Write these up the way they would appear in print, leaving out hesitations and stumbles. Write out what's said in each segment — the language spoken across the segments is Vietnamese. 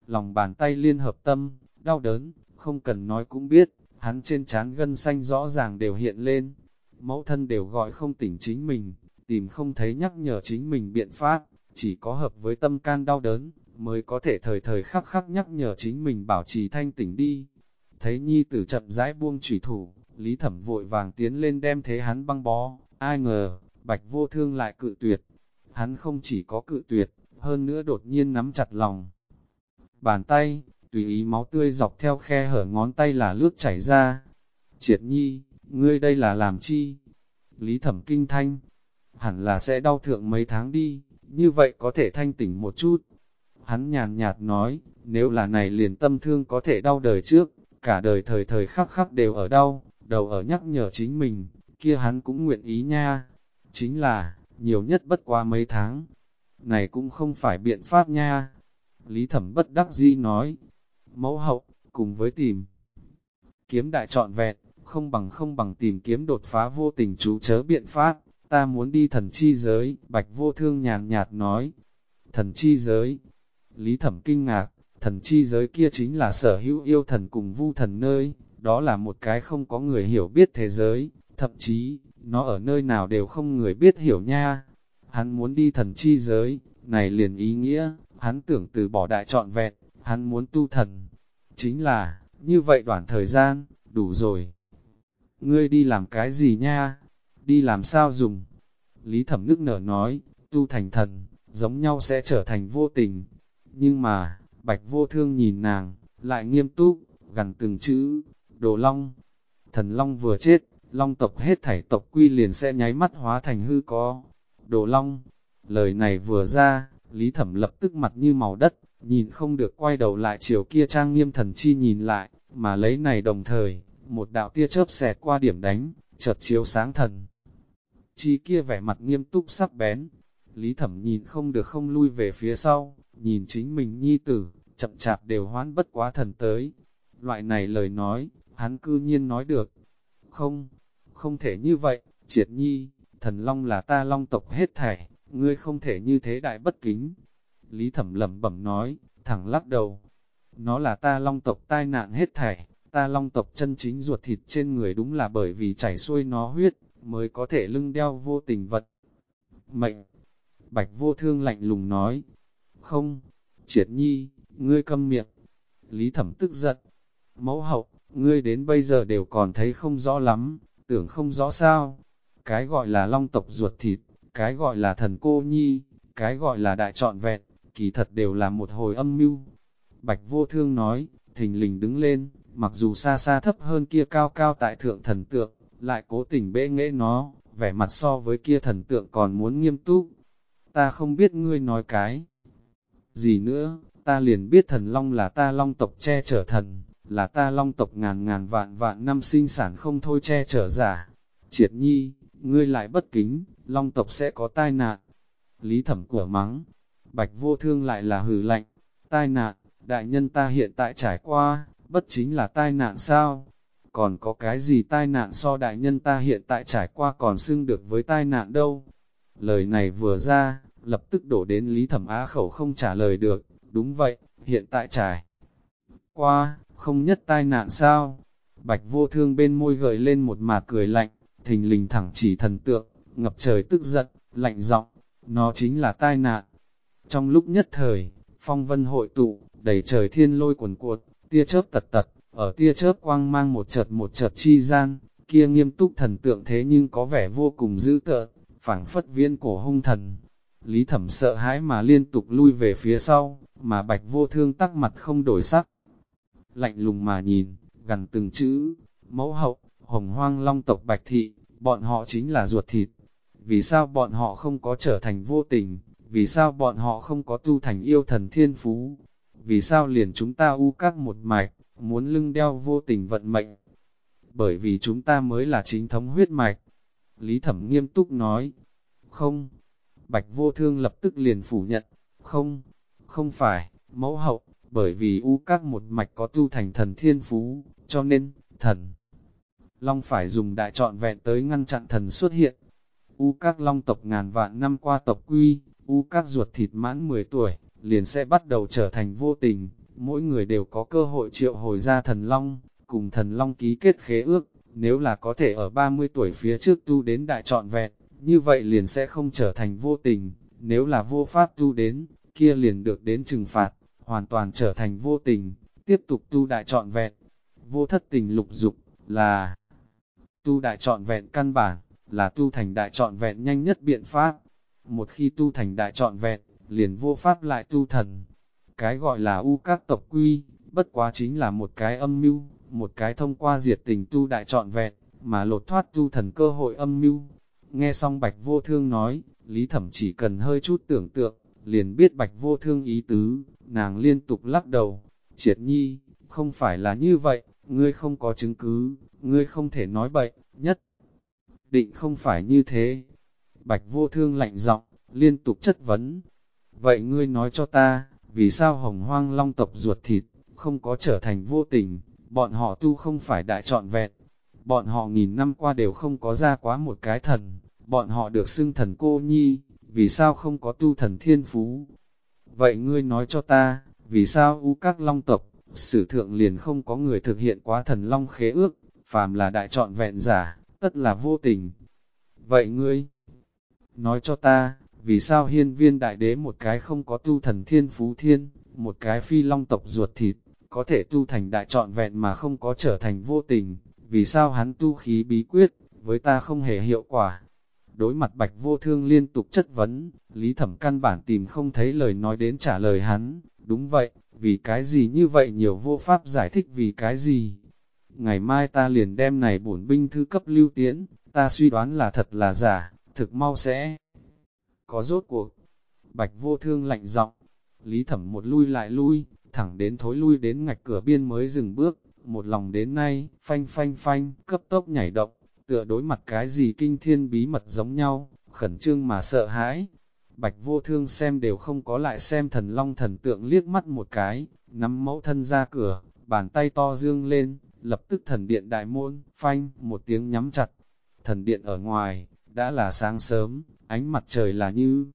lòng bàn tay liên hợp tâm, đau đớn, không cần nói cũng biết, hắn trên trán gân xanh rõ ràng đều hiện lên. Mẫu thân đều gọi không tỉnh chính mình, tìm không thấy nhắc nhở chính mình biện pháp, chỉ có hợp với tâm can đau đớn, mới có thể thời thời khắc khắc nhắc nhở chính mình bảo trì thanh tỉnh đi. Thấy nhi tử chậm rãi buông chủy thủ, Lý Thẩm vội vàng tiến lên đem thế hắn băng bó, ai ngờ, Bạch Vô Thương lại cự tuyệt. Hắn không chỉ có cự tuyệt, hơn nữa đột nhiên nắm chặt lòng bàn tay, tùy ý máu tươi dọc theo khe hở ngón tay là lướt chảy ra. Triệt nhi, ngươi đây là làm chi? Lý Thẩm kinh thanh, hẳn là sẽ đau thượng mấy tháng đi, như vậy có thể thanh tỉnh một chút. Hắn nhàn nhạt nói, nếu là này liền tâm thương có thể đau đời trước, cả đời thời thời khắc khắc đều ở đau, đầu ở nhắc nhở chính mình, kia hắn cũng nguyện ý nha. Chính là, nhiều nhất bất quá mấy tháng. Này cũng không phải biện pháp nha. Lý Thẩm bất đắc dĩ nói, mẫu hậu, cùng với tìm kiếm đại trọn vẹn, không bằng tìm kiếm đột phá vô tình chú chớ biện pháp, ta muốn đi thần chi giới, Bạch Vô Thương nhàn nhạt nói. Thần chi giới, Lý Thẩm kinh ngạc, thần chi giới kia chính là sở hữu yêu thần cùng vu thần nơi, đó là một cái không có người hiểu biết thế giới, thậm chí, nó ở nơi nào đều không người biết hiểu nha. Hắn muốn đi thần chi giới, này liền ý nghĩa, hắn tưởng từ bỏ đại trọn vẹn, hắn muốn tu thần. Chính là, như vậy đoạn thời gian, đủ rồi. Ngươi đi làm cái gì nha? Đi làm sao dùng? Lý Thẩm nức nở nói, tu thành thần, giống nhau sẽ trở thành vô tình. Nhưng mà, Bạch Vô Thương nhìn nàng, lại nghiêm túc, gần từng chữ, Đồ Long. Thần Long vừa chết, Long tộc hết thảy tộc quy liền sẽ nháy mắt hóa thành hư có. Đồ Long, lời này vừa ra, Lý Thẩm lập tức mặt như màu đất, nhìn không được quay đầu lại chiều kia trang nghiêm thần chi nhìn lại, mà lấy này đồng thời, một đạo tia chớp xẹt qua điểm đánh, chợt chiếu sáng thần. Chi kia vẻ mặt nghiêm túc sắc bén, Lý Thẩm nhìn không được không lui về phía sau, nhìn chính mình nhi tử, chậm chạp đều hoán bất quá thần tới. Loại này lời nói, hắn cư nhiên nói được. Không, không thể như vậy, Triệt nhi, thần long là ta long tộc hết thảy, ngươi không thể như thế đại bất kính. Lý Thẩm lẩm bẩm nói, thẳng lắc đầu. Nó là ta long tộc tai nạn hết thảy, ta long tộc chân chính ruột thịt trên người đúng là bởi vì chảy xuôi nó huyết, mới có thể lưng đeo vô tình vật. Mệnh, Bạch Vô Thương lạnh lùng nói, không, Triệt nhi, ngươi câm miệng. Lý Thẩm tức giận, mẫu hậu, ngươi đến bây giờ đều còn thấy không rõ lắm, tưởng không rõ sao. Cái gọi là long tộc ruột thịt, cái gọi là thần cô nhi, cái gọi là đại trọn vẹn, kỳ thật đều là một hồi âm mưu. Bạch Vô Thương nói, thình lình đứng lên, mặc dù xa xa thấp hơn kia cao cao tại thượng thần tượng, lại cố tình bẽ nghễ nó, vẻ mặt so với kia thần tượng còn muốn nghiêm túc. Ta không biết ngươi nói cái gì nữa, ta liền biết thần long là ta long tộc che chở thần, là ta long tộc ngàn ngàn vạn vạn năm sinh sản không thôi che chở giả. Triệt nhi, ngươi lại bất kính, long tộc sẽ có tai nạn. Lý Thẩm của mắng, Bạch Vô Thương lại là hừ lạnh, tai nạn, đại nhân ta hiện tại trải qua, bất chính là tai nạn sao? Còn có cái gì tai nạn so đại nhân ta hiện tại trải qua còn xưng được với tai nạn đâu? Lời này vừa ra, lập tức đổ đến Lý Thẩm Á khẩu không trả lời được, đúng vậy, hiện tại trải qua, không nhất tai nạn sao? Bạch Vô Thương bên môi gợi lên một mạt cười lạnh, thình lình thẳng chỉ thần tượng, ngập trời tức giận, lạnh giọng, nó chính là tai nạn. Trong lúc nhất thời, phong vân hội tụ, đầy trời thiên lôi cuồn cuột, tia chớp tật tật, ở tia chớp quang mang một chợt chi gian, kia nghiêm túc thần tượng thế nhưng có vẻ vô cùng dữ tợn, phảng phất viễn cổ hung thần. Lý Thẩm sợ hãi mà liên tục lui về phía sau, mà Bạch Vô Thương tắc mặt không đổi sắc. Lạnh lùng mà nhìn, gần từng chữ, mẫu hậu, hồng hoang long tộc Bạch Thị, bọn họ chính là ruột thịt. Vì sao bọn họ không có trở thành vô tình? Vì sao bọn họ không có tu thành yêu thần thiên phú? Vì sao liền chúng ta u các một mạch, muốn lưng đeo vô tình vận mệnh? Bởi vì chúng ta mới là chính thống huyết mạch. Lý Thẩm nghiêm túc nói, không. Bạch Vô Thương lập tức liền phủ nhận, không, không phải, mẫu hậu, bởi vì u các một mạch có tu thành thần thiên phú, cho nên, thần long phải dùng đại trọn vẹn tới ngăn chặn thần xuất hiện. U các long tộc ngàn vạn năm qua tộc quy, u các ruột thịt mãn 10 tuổi, liền sẽ bắt đầu trở thành vô tình, mỗi người đều có cơ hội triệu hồi ra thần long, cùng thần long ký kết khế ước, nếu là có thể ở 30 tuổi phía trước tu đến đại trọn vẹn, như vậy liền sẽ không trở thành vô tình, nếu là vô pháp tu đến, kia liền được đến trừng phạt, hoàn toàn trở thành vô tình, tiếp tục tu đại trọn vẹn. Vô thất tình lục dục, là tu đại trọn vẹn căn bản, là tu thành đại trọn vẹn nhanh nhất biện pháp. Một khi tu thành đại trọn vẹn, liền vô pháp lại tu thần. Cái gọi là u các tộc quy, bất quá chính là một cái âm mưu, một cái thông qua diệt tình tu đại trọn vẹn, mà lột thoát tu thần cơ hội âm mưu. Nghe xong Bạch Vô Thương nói, Lý Thẩm chỉ cần hơi chút tưởng tượng, liền biết Bạch Vô Thương ý tứ, nàng liên tục lắc đầu. Triệt Nhi, không phải là như vậy, ngươi không có chứng cứ, ngươi không thể nói bậy, nhất định không phải như thế. Bạch Vô Thương lạnh giọng, liên tục chất vấn. Vậy ngươi nói cho ta, vì sao Hồng Hoang Long tộc ruột thịt, không có trở thành vô tình, bọn họ tu không phải đại trọn vẹn, bọn họ nghìn năm qua đều không có ra quá một cái thần, bọn họ được xưng thần cô nhi, vì sao không có tu thần thiên phú? Vậy ngươi nói cho ta, vì sao u các long tộc, sử thượng liền không có người thực hiện quá thần long khế ước, phàm là đại trọn vẹn giả, tất là vô tình. Vậy ngươi, nói cho ta, vì sao hiên viên đại đế một cái không có tu thần thiên phú thiên, một cái phi long tộc ruột thịt, có thể tu thành đại trọn vẹn mà không có trở thành vô tình, vì sao hắn tu khí bí quyết, với ta không hề hiệu quả. Đối mặt Bạch Vô Thương liên tục chất vấn, Lý Thẩm căn bản tìm không thấy lời nói đến trả lời hắn, đúng vậy, vì cái gì như vậy nhiều vô pháp giải thích vì cái gì. Ngày mai ta liền đem này bổn binh thư cấp lưu tiễn, ta suy đoán là thật là giả, thực mau sẽ có rốt cuộc. Bạch Vô Thương lạnh giọng, Lý Thẩm một lui lại lui, thẳng đến thối lui đến ngạch cửa biên mới dừng bước, một lòng đến nay, phanh phanh phanh, cấp tốc nhảy động, tựa đối mặt cái gì kinh thiên bí mật giống nhau, khẩn trương mà sợ hãi. Bạch Vô Thương xem đều không có lại xem thần long thần tượng liếc mắt một cái, nắm mẫu thân ra cửa, bàn tay to dương lên, lập tức thần điện đại môn, phanh, một tiếng nhắm chặt. Thần điện ở ngoài, đã là sáng sớm, ánh mặt trời là như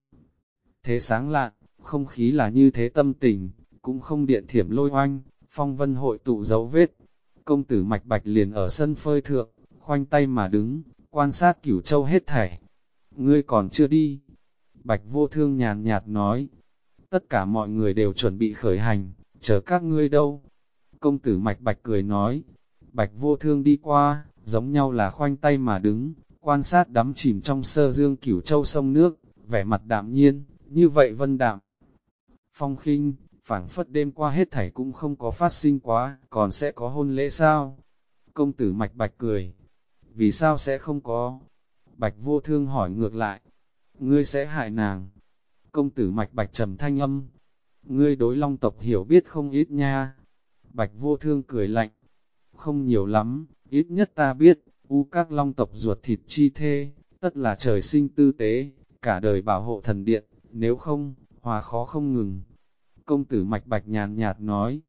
thế sáng lạn, không khí là như thế tâm tình, cũng không điện thiểm lôi oanh, phong vân hội tụ dấu vết. Công tử Mạch Bạch liền ở sân phơi thượng, khoanh tay mà đứng, quan sát Cửu Châu hết thảy. Ngươi còn chưa đi. Bạch Vô Thương nhàn nhạt nói, tất cả mọi người đều chuẩn bị khởi hành, chờ các ngươi đâu. Công tử Mạch Bạch cười nói, Bạch Vô Thương đi qua, giống nhau là khoanh tay mà đứng, quan sát đắm chìm trong sơ dương Cửu Châu sông nước, vẻ mặt đạm nhiên, như vậy vân đạm. Phong khinh, phảng phất đêm qua hết thảy cũng không có phát sinh quá, còn sẽ có hôn lễ sao? Công tử Mạch Bạch cười, vì sao sẽ không có? Bạch Vô Thương hỏi ngược lại, ngươi sẽ hại nàng. Công tử Mạch Bạch trầm thanh âm, ngươi đối long tộc hiểu biết không ít nha. Bạch Vô Thương cười lạnh, không nhiều lắm, ít nhất ta biết, các long tộc ruột thịt chi thê, tất là trời sinh tư tế, cả đời bảo hộ thần điện, nếu không, hòa khó không ngừng. Công tử Mạch Bạch nhàn nhạt nói,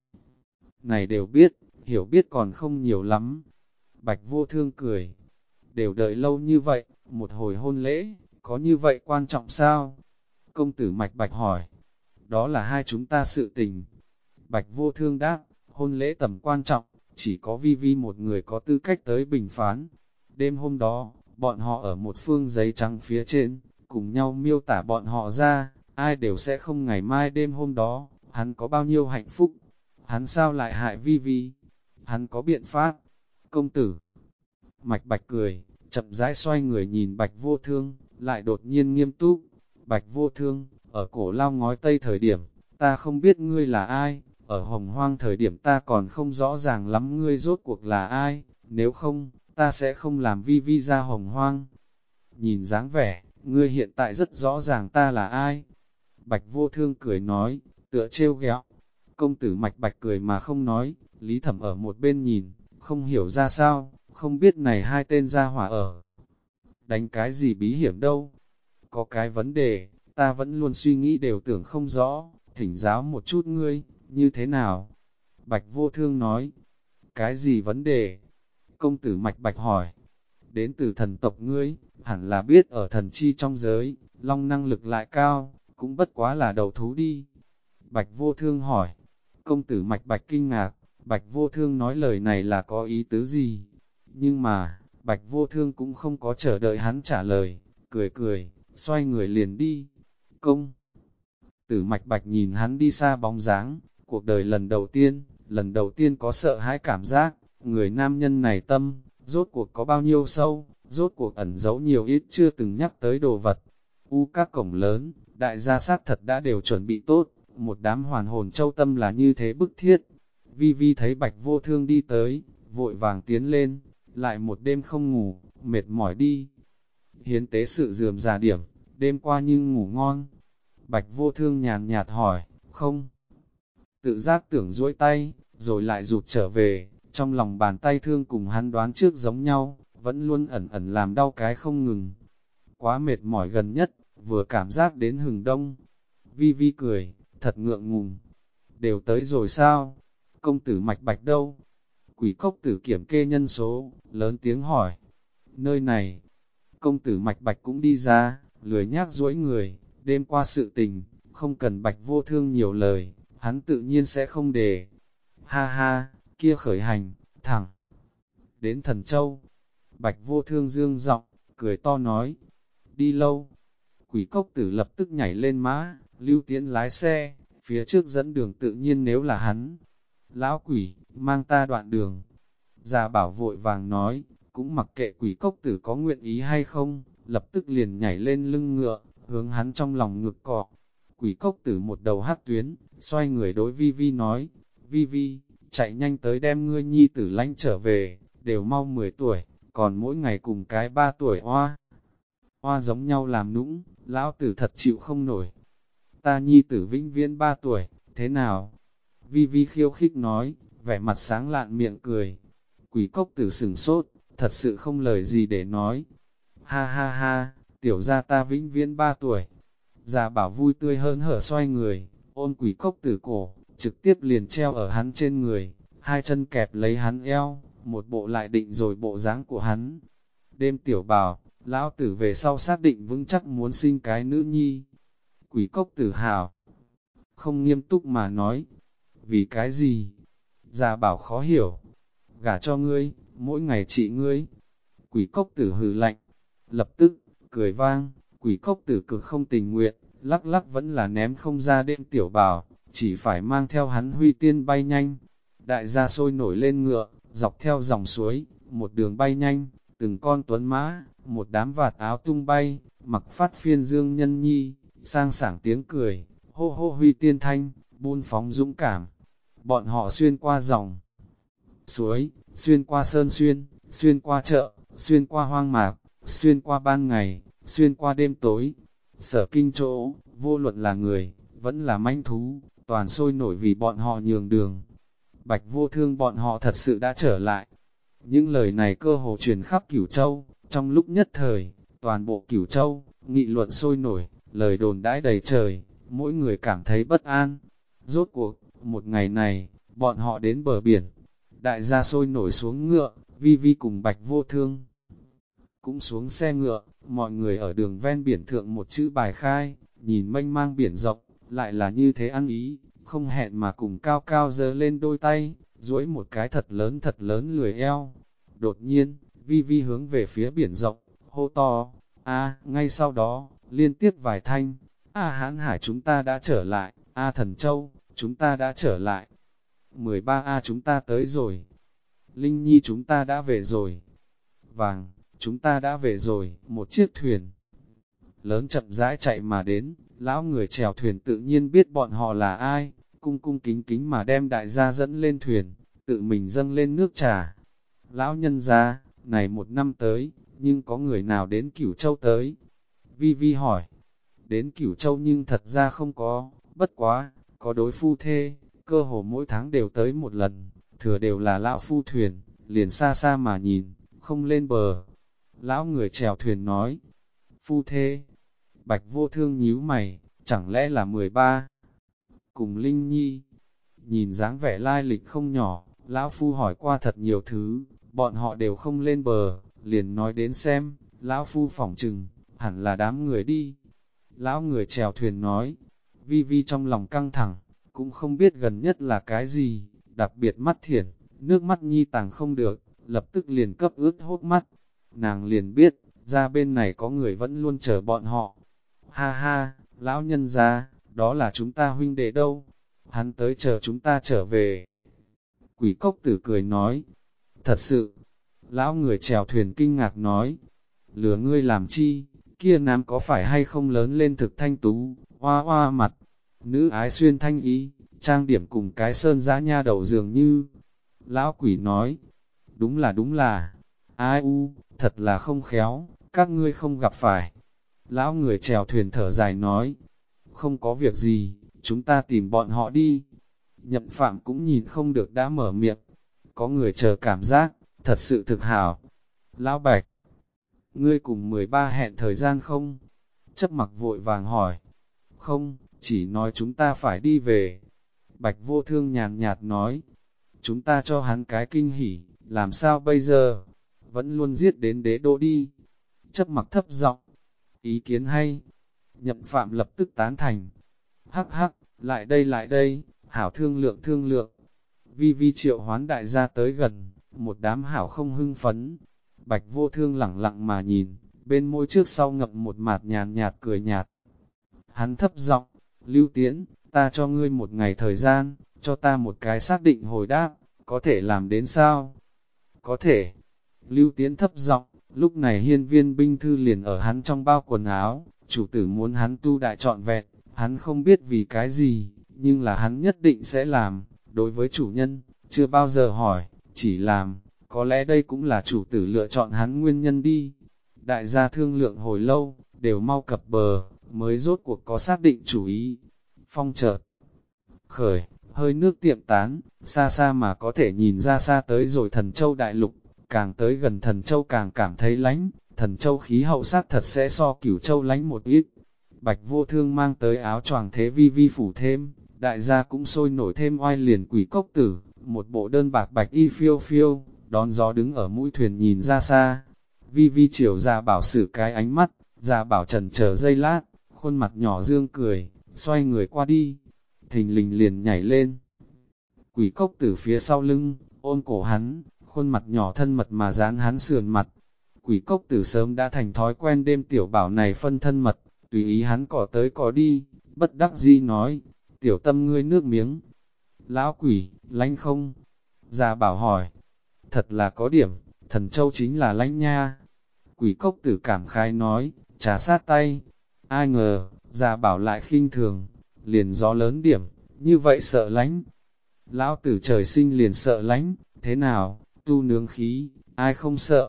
này đều biết, hiểu biết còn không nhiều lắm. Bạch Vô Thương cười, đều đợi lâu như vậy, một hồi hôn lễ, có như vậy quan trọng sao? Công tử Mạch Bạch hỏi, đó là hai chúng ta sự tình. Bạch Vô Thương đáp, hôn lễ tầm quan trọng, chỉ có Vi Vi một người có tư cách tới bình phán. Đêm hôm đó, bọn họ ở một phương giấy trắng phía trên, cùng nhau miêu tả bọn họ ra, ai đều sẽ không ngày mai đêm hôm đó, hắn có bao nhiêu hạnh phúc, hắn sao lại hại Vi Vi, hắn có biện pháp. Công tử Mạch Bạch cười, chậm rãi xoay người nhìn Bạch Vô Thương, lại đột nhiên nghiêm túc. Bạch Vô Thương, ở cổ lao ngói tây thời điểm, ta không biết ngươi là ai, ở hồng hoang thời điểm ta còn không rõ ràng lắm ngươi rốt cuộc là ai, nếu không, ta sẽ không làm Vi Vi ra hồng hoang. Nhìn dáng vẻ, ngươi hiện tại rất rõ ràng ta là ai. Bạch Vô Thương cười nói, tựa trêu ghẹo. Công tử Mạch Bạch cười mà không nói, Lý Thẩm ở một bên nhìn, không hiểu ra sao, không biết này hai tên gia hỏa ở. Đánh cái gì bí hiểm đâu? Có cái vấn đề, ta vẫn luôn suy nghĩ đều tưởng không rõ, thỉnh giáo một chút ngươi, như thế nào? Bạch Vô Thương nói, cái gì vấn đề? Công tử Mạch Bạch hỏi, đến từ thần tộc ngươi, hẳn là biết ở thần chi trong giới, long năng lực lại cao, cũng bất quá là đầu thú đi. Bạch Vô Thương hỏi, Công tử Mạch Bạch kinh ngạc, Bạch Vô Thương nói lời này là có ý tứ gì? Nhưng mà, Bạch Vô Thương cũng không có chờ đợi hắn trả lời, cười cười, xoay người liền đi. Công tử Mạch Bạch nhìn hắn đi xa bóng dáng, cuộc đời lần đầu tiên có sợ hãi cảm giác, người nam nhân này tâm, rốt cuộc có bao nhiêu sâu, rốt cuộc ẩn giấu nhiều ít chưa từng nhắc tới đồ vật. Các cổng lớn, đại gia sát thật đã đều chuẩn bị tốt, một đám hoàn hồn châu tâm là như thế bức thiết. Vi Vi thấy Bạch Vô Thương đi tới, vội vàng tiến lên, lại một đêm không ngủ, mệt mỏi đi. Hiến tế sự dườm già điểm, đêm qua nhưng ngủ ngon. Bạch Vô Thương nhàn nhạt hỏi, không. Tự giác tưởng duỗi tay, rồi lại rụt trở về, trong lòng bàn tay thương cùng hắn đoán trước giống nhau, vẫn luôn ẩn ẩn làm đau cái không ngừng. Quá mệt mỏi gần nhất, vừa cảm giác đến hừng đông. Vi Vi cười, thật ngượng ngùng. Đều tới rồi sao? Công tử Mạch Bạch đâu? Quỷ cốc tử kiểm kê nhân số, lớn tiếng hỏi. Nơi này, công tử Mạch Bạch cũng đi ra, lười nhác duỗi người, đêm qua sự tình, không cần Bạch Vô Thương nhiều lời, hắn tự nhiên sẽ không để. Ha ha, kia khởi hành, thẳng đến Thần Châu. Bạch Vô Thương dương giọng, cười to nói, đi lâu. Quỷ cốc tử lập tức nhảy lên mã, Lưu Tiễn lái xe, phía trước dẫn đường tự nhiên nếu là hắn. Lão quỷ, mang ta đoạn đường. Già bảo vội vàng nói, cũng mặc kệ quỷ cốc tử có nguyện ý hay không, lập tức liền nhảy lên lưng ngựa, hướng hắn trong lòng ngực cọ. Quỷ cốc tử một đầu hắc tuyến, xoay người đối Vi Vi nói, Vi Vi, chạy nhanh tới đem ngươi nhi tử lãnh trở về, đều mau 10 tuổi, còn mỗi ngày cùng cái 3 tuổi oa. Oa giống nhau làm nũng, lão tử thật chịu không nổi. Ta nhi tử vĩnh viễn 3 tuổi, thế nào? Vi Vi khiêu khích nói, vẻ mặt sáng lạn miệng cười. Quỷ cốc tử sửng sốt, thật sự không lời gì để nói. Ha ha ha, tiểu gia ta vĩnh viễn 3 tuổi. Già bảo vui tươi hơn hở xoay người, ôm quỷ cốc tử cổ, trực tiếp liền treo ở hắn trên người, hai chân kẹp lấy hắn eo, một bộ lại định rồi bộ dáng của hắn. Đêm tiểu bảo, lão tử về sau xác định vững chắc muốn sinh cái nữ nhi. Quỷ cốc tử hào, không nghiêm túc mà nói, vì cái gì? Già bảo khó hiểu, gả cho ngươi, mỗi ngày trị ngươi. Quỷ cốc tử hừ lạnh, lập tức, cười vang, quỷ cốc tử cực không tình nguyện, lắc lắc vẫn là ném không ra đêm tiểu bảo, chỉ phải mang theo hắn huy tiên bay nhanh. Đại gia sôi nổi lên ngựa, dọc theo dòng suối, một đường bay nhanh, từng con tuấn mã, một đám vạt áo tung bay, mặc phát phiên dương nhân nhi, sang sảng tiếng cười, hô hô huy tiên thanh, buôn phóng dũng cảm. Bọn họ xuyên qua dòng suối, xuyên qua sơn xuyên, xuyên qua chợ, xuyên qua hoang mạc, xuyên qua ban ngày, xuyên qua đêm tối. Sở kinh chỗ, vô luận là người, vẫn là manh thú, toàn sôi nổi vì bọn họ nhường đường. Bạch Vô Thương bọn họ thật sự đã trở lại. Những lời này cơ hồ truyền khắp Cửu Châu, trong lúc nhất thời, toàn bộ Cửu Châu, nghị luận sôi nổi, lời đồn đãi đầy trời, mỗi người cảm thấy bất an. Rốt cuộc, một ngày này, bọn họ đến bờ biển, đại gia sôi nổi xuống ngựa, Vi Vi cùng Bạch Vô Thương cũng xuống xe ngựa, mọi người ở đường ven biển thượng một chữ bài khai, nhìn mênh mang biển rộng, lại là như thế ăn ý, không hẹn mà cùng cao cao giơ lên đôi tay, duỗi một cái thật lớn lười eo. Đột nhiên, Vi Vi hướng về phía biển rộng, hô to, ngay sau đó, liên tiếp vài thanh, Hán Hải chúng ta đã trở lại, Thần Châu, chúng ta đã trở lại, 13 chúng ta tới rồi, Linh Nhi chúng ta đã về rồi, Vàng, chúng ta đã về rồi, một chiếc thuyền lớn chậm rãi chạy mà đến, lão người chèo thuyền tự nhiên biết bọn họ là ai, cung cung kính kính mà đem đại gia dẫn lên thuyền, tự mình dâng lên nước trà. Lão nhân gia, này một năm tới, nhưng có người nào đến Cửu Châu tới? Vi Vi hỏi, đến Cửu Châu nhưng thật ra không có, bất quá, có đối phu thê, cơ hồ mỗi tháng đều tới một lần, thừa đều là lão phu thuyền, liền xa xa mà nhìn, không lên bờ. Lão người chèo thuyền nói, phu thê, Bạch Vô Thương nhíu mày, chẳng lẽ là 13? Cùng Linh Nhi, nhìn dáng vẻ lai lịch không nhỏ, lão phu hỏi qua thật nhiều thứ, bọn họ đều không lên bờ, liền nói đến xem, lão phu phỏng chừng, hẳn là đám người đi. Lão người chèo thuyền nói, Vi Vi trong lòng căng thẳng, cũng không biết gần nhất là cái gì, đặc biệt mắt thiển, nước mắt nhi tàng không được, lập tức liền cấp ướt hốc mắt. Nàng liền biết, ra bên này có người vẫn luôn chờ bọn họ. Ha ha, lão nhân ra, đó là chúng ta huynh đệ đâu, hắn tới chờ chúng ta trở về. Quỷ cốc tử cười nói, thật sự, lão người chèo thuyền kinh ngạc nói, lừa ngươi làm chi, kia nam có phải hay không lớn lên thực thanh tú, hoa hoa mặt, nữ ái xuyên thanh ý, trang điểm cùng cái sơn giã nha đầu dường như. Lão quỷ nói, đúng là, ai u, thật là không khéo, các ngươi không gặp phải. Lão người chèo thuyền thở dài nói, không có việc gì, chúng ta tìm bọn họ đi. Nhậm Phạm cũng nhìn không được đã mở miệng, có người chờ cảm giác, thật sự thực hảo. Lão Bạch, ngươi cùng 13 hẹn thời gian không? Chấp mặc vội vàng hỏi, không, chỉ nói chúng ta phải đi về. Bạch Vô Thương nhàn nhạt nói, chúng ta cho hắn cái kinh hỉ, làm sao bây giờ? Vẫn luôn giết đến đế đô đi. Chấp mặc thấp giọng, ý kiến hay. Nhậm Phạm lập tức tán thành. Hắc hắc, lại đây, hảo thương lượng. Vi Vi triệu hoán đại gia tới gần, một đám hảo không hưng phấn. Bạch Vô Thương lẳng lặng mà nhìn, bên môi trước sau ngậm một mạt nhàn nhạt cười nhạt. Hắn thấp giọng, Lưu Tiễn, ta cho ngươi một ngày thời gian, cho ta một cái xác định hồi đáp, có thể làm đến sao? Có thể. Lưu Tiễn thấp giọng, lúc này hiên viên binh thư liền ở hắn trong bao quần áo, chủ tử muốn hắn tu đại trọn vẹn, hắn không biết vì cái gì, nhưng là hắn nhất định sẽ làm, đối với chủ nhân, chưa bao giờ hỏi, chỉ làm, có lẽ đây cũng là chủ tử lựa chọn hắn nguyên nhân đi. Đại gia thương lượng hồi lâu, đều mau cập bờ, mới rốt cuộc có xác định chủ ý. Phong chợt khởi, hơi nước tiệm tán, xa xa mà có thể nhìn ra xa tới rồi Thần Châu đại lục, càng tới gần Thần Châu càng cảm thấy lánh, Thần Châu khí hậu sắc thật sẽ so Cửu Châu lánh một ít. Bạch Vô Thương mang tới áo choàng thế vi vi phủ thêm, đại gia cũng sôi nổi thêm oai liền quỷ cốc tử, một bộ đơn bạc bạch y phiêu phiêu, đón gió đứng ở mũi thuyền nhìn ra xa. Vi vi chiều ra bảo sử cái ánh mắt, ra bảo trần chờ giây lát, khuôn mặt nhỏ dương cười, xoay người qua đi, thình lình liền nhảy lên. Quỷ cốc tử phía sau lưng, ôm cổ hắn, khuôn mặt nhỏ thân mật mà dán hắn sườn mặt. Quỷ cốc tử sớm đã thành thói quen đêm tiểu bảo này phân thân mật, tùy ý hắn cỏ tới cỏ đi, bất đắc dĩ nói, tiểu tâm ngươi nước miếng. Lão quỷ, lánh không? Già bảo hỏi, thật là có điểm, Thần Châu chính là lánh nha. Quỷ cốc tử cảm khai nói, trà sát tay. Ai ngờ, già bảo lại khinh thường, liền gió lớn điểm, như vậy sợ lánh. Lão tử trời sinh liền sợ lánh, thế nào, tu nướng khí, ai không sợ?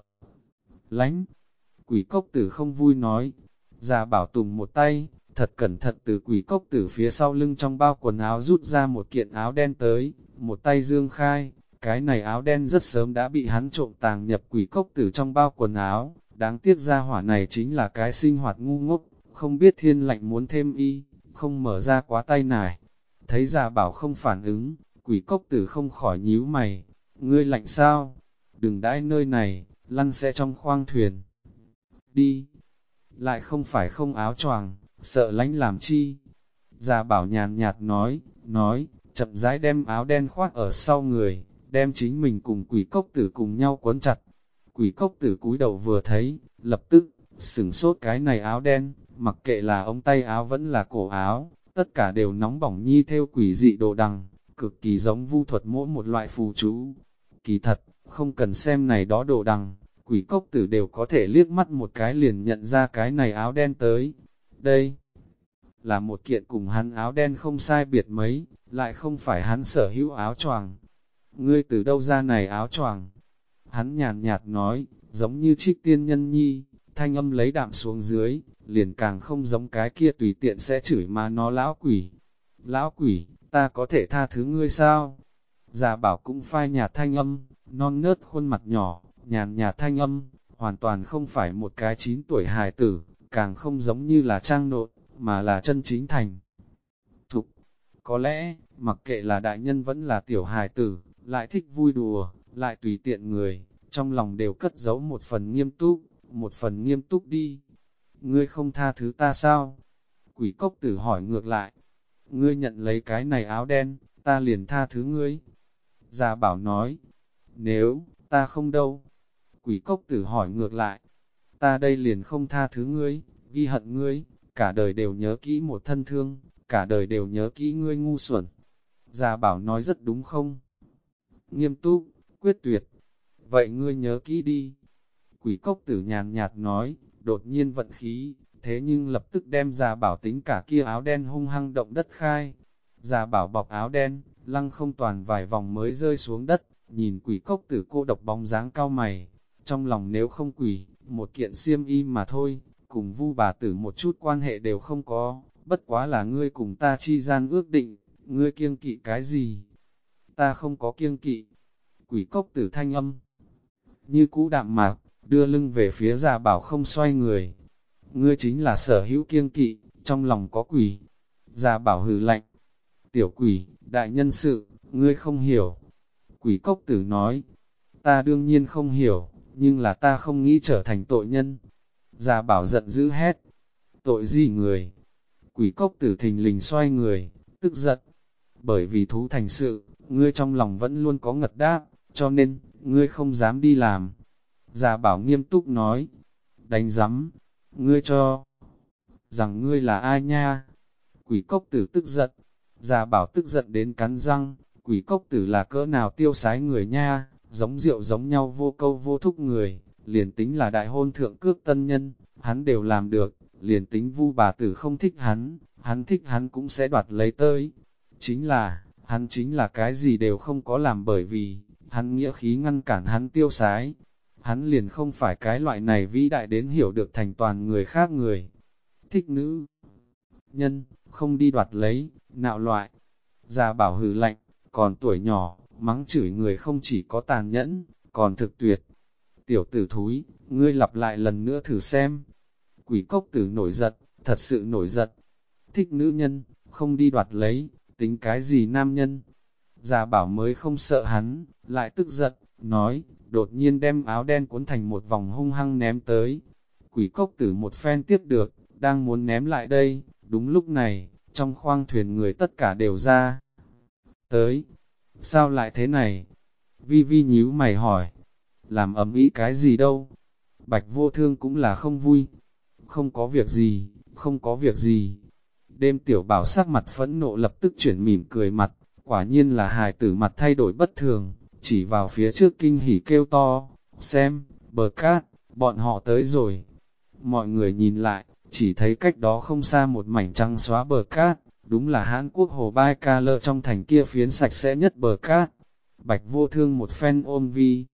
Lánh, quỷ cốc tử không vui nói, già bảo tùng một tay, thật cẩn thận từ quỷ cốc tử phía sau lưng trong bao quần áo rút ra một kiện áo đen tới, một tay dương khai, cái này áo đen rất sớm đã bị hắn trộm tàng nhập quỷ cốc tử trong bao quần áo, đáng tiếc ra hỏa này chính là cái sinh hoạt ngu ngốc, không biết thiên lạnh muốn thêm y, không mở ra quá tay nải. Thấy già bảo không phản ứng, quỷ cốc tử không khỏi nhíu mày, ngươi lạnh sao? Đừng đãi nơi này, lăn xe trong khoang thuyền. Đi! Lại không phải không áo choàng, sợ lánh làm chi? Già bảo nhàn nhạt nói, chậm rãi đem áo đen khoác ở sau người, đem chính mình cùng quỷ cốc tử cùng nhau quấn chặt. Quỷ cốc tử cúi đầu vừa thấy, lập tức, sửng sốt cái này áo đen, mặc kệ là ống tay áo vẫn là cổ áo, tất cả đều nóng bỏng nhi theo quỷ dị đồ đằng, cực kỳ giống vu thuật mỗi một loại phù chú. Kỳ thật, không cần xem này đó đồ đằng, quỷ cốc tử đều có thể liếc mắt một cái liền nhận ra cái này áo đen tới. Đây là một kiện cùng hắn áo đen không sai biệt mấy, lại không phải hắn sở hữu áo choàng. Ngươi từ đâu ra này áo choàng? Hắn nhàn nhạt nói, giống như trích tiên nhân nhi, thanh âm lấy đạm xuống dưới, liền càng không giống cái kia tùy tiện sẽ chửi mà nó lão quỷ. Lão quỷ, ta có thể tha thứ ngươi sao? Già bảo cũng phai nhạt thanh âm, non nớt khuôn mặt nhỏ, nhàn nhạt thanh âm, hoàn toàn không phải một cái 9 tuổi hài tử, càng không giống như là trang nộn, mà là chân chính thành. Thục, có lẽ, mặc kệ là đại nhân vẫn là tiểu hài tử, lại thích vui đùa, lại tùy tiện người, trong lòng đều cất giấu một phần nghiêm túc đi. Ngươi không tha thứ ta sao? Quỷ cốc tử hỏi ngược lại. ngươi nhận lấy cái này áo đen, ta liền tha thứ ngươi. Gia Bảo nói, nếu, ta không đâu. Quỷ cốc tử hỏi ngược lại, ta đây liền không tha thứ ngươi, ghi hận ngươi, cả đời đều nhớ kỹ một thân thương, cả đời đều nhớ kỹ ngươi ngu xuẩn. Gia Bảo nói rất đúng không? Nghiêm túc, quyết tuyệt. Vậy ngươi nhớ kỹ đi. Quỷ cốc tử nhàn nhạt nói, đột nhiên vận khí, thế nhưng lập tức đem Gia Bảo tính cả kia áo đen hung hăng động đất khai. Gia Bảo bọc áo đen, lăng không toàn vài vòng mới rơi xuống đất, nhìn quỷ cốc tử cô độc bóng dáng cao mày. Trong lòng nếu không quỷ, một kiện xiêm y mà thôi, cùng Vu bà tử một chút quan hệ đều không có, bất quá là ngươi cùng ta chi gian ước định, ngươi kiêng kỵ cái gì? Ta không có kiêng kỵ. Quỷ cốc tử thanh âm, như cũ đạm mạc, đưa lưng về phía Gia Bảo không xoay người. Ngươi chính là sở hữu kiêng kỵ, trong lòng có quỷ. Gia Bảo hừ lạnh. Tiểu quỷ, đại nhân sự, ngươi không hiểu. Quỷ cốc tử nói, ta đương nhiên không hiểu, nhưng là ta không nghĩ trở thành tội nhân. Gia Bảo giận dữ hét. Tội gì người? Quỷ cốc tử thình lình xoay người, tức giận. Bởi vì thú thành sự, ngươi trong lòng vẫn luôn có ngật đáp, cho nên, ngươi không dám đi làm. Gia Bảo nghiêm túc nói, đánh giấm, ngươi cho rằng ngươi là ai nha? Quỷ cốc tử tức giận, Gia Bảo tức giận đến cắn răng, quỷ cốc tử là cỡ nào tiêu sái người nha, giống rượu giống nhau vô câu vô thúc người, liền tính là đại hôn thượng cước tân nhân, hắn đều làm được, liền tính Vu bà tử không thích hắn thích hắn cũng sẽ đoạt lấy tới. Hắn chính là cái gì đều không có làm bởi vì, hắn nghĩa khí ngăn cản hắn tiêu sái. Hắn liền không phải cái loại này vĩ đại đến hiểu được thành toàn người khác người. Thích nữ nhân, không đi đoạt lấy, nạo loại. Gia Bảo hừ lạnh, còn tuổi nhỏ, mắng chửi người không chỉ có tàn nhẫn, còn thực tuyệt. Tiểu tử thúi, ngươi lặp lại lần nữa thử xem. Quỷ cốc tử nổi giận, thật sự nổi giận. Thích nữ nhân, không đi đoạt lấy, tính cái gì nam nhân. Gia Bảo mới không sợ hắn, lại tức giận, nói, đột nhiên đem áo đen cuốn thành một vòng hung hăng ném tới. Quỷ cốc tử một phen tiếp được, đang muốn ném lại đây, đúng lúc này, trong khoang thuyền người tất cả đều ra. Tới, sao lại thế này? Vi Vi nhíu mày hỏi, làm ấm ý cái gì đâu? Bạch Vô Thương cũng là không vui. Không có việc gì, không có việc gì. Đêm Tiểu Bảo sắc mặt phẫn nộ lập tức chuyển mỉm cười mặt, quả nhiên là hài tử mặt thay đổi bất thường, chỉ vào phía trước kinh hỉ kêu to, xem, bờ cát, bọn họ tới rồi. Mọi người nhìn lại, chỉ thấy cách đó không xa một mảnh trắng xóa bờ cát, đúng là Hán Quốc hồ Baikal trong thành kia phiến sạch sẽ nhất bờ cát. Bạch Vô Thương một phen ôm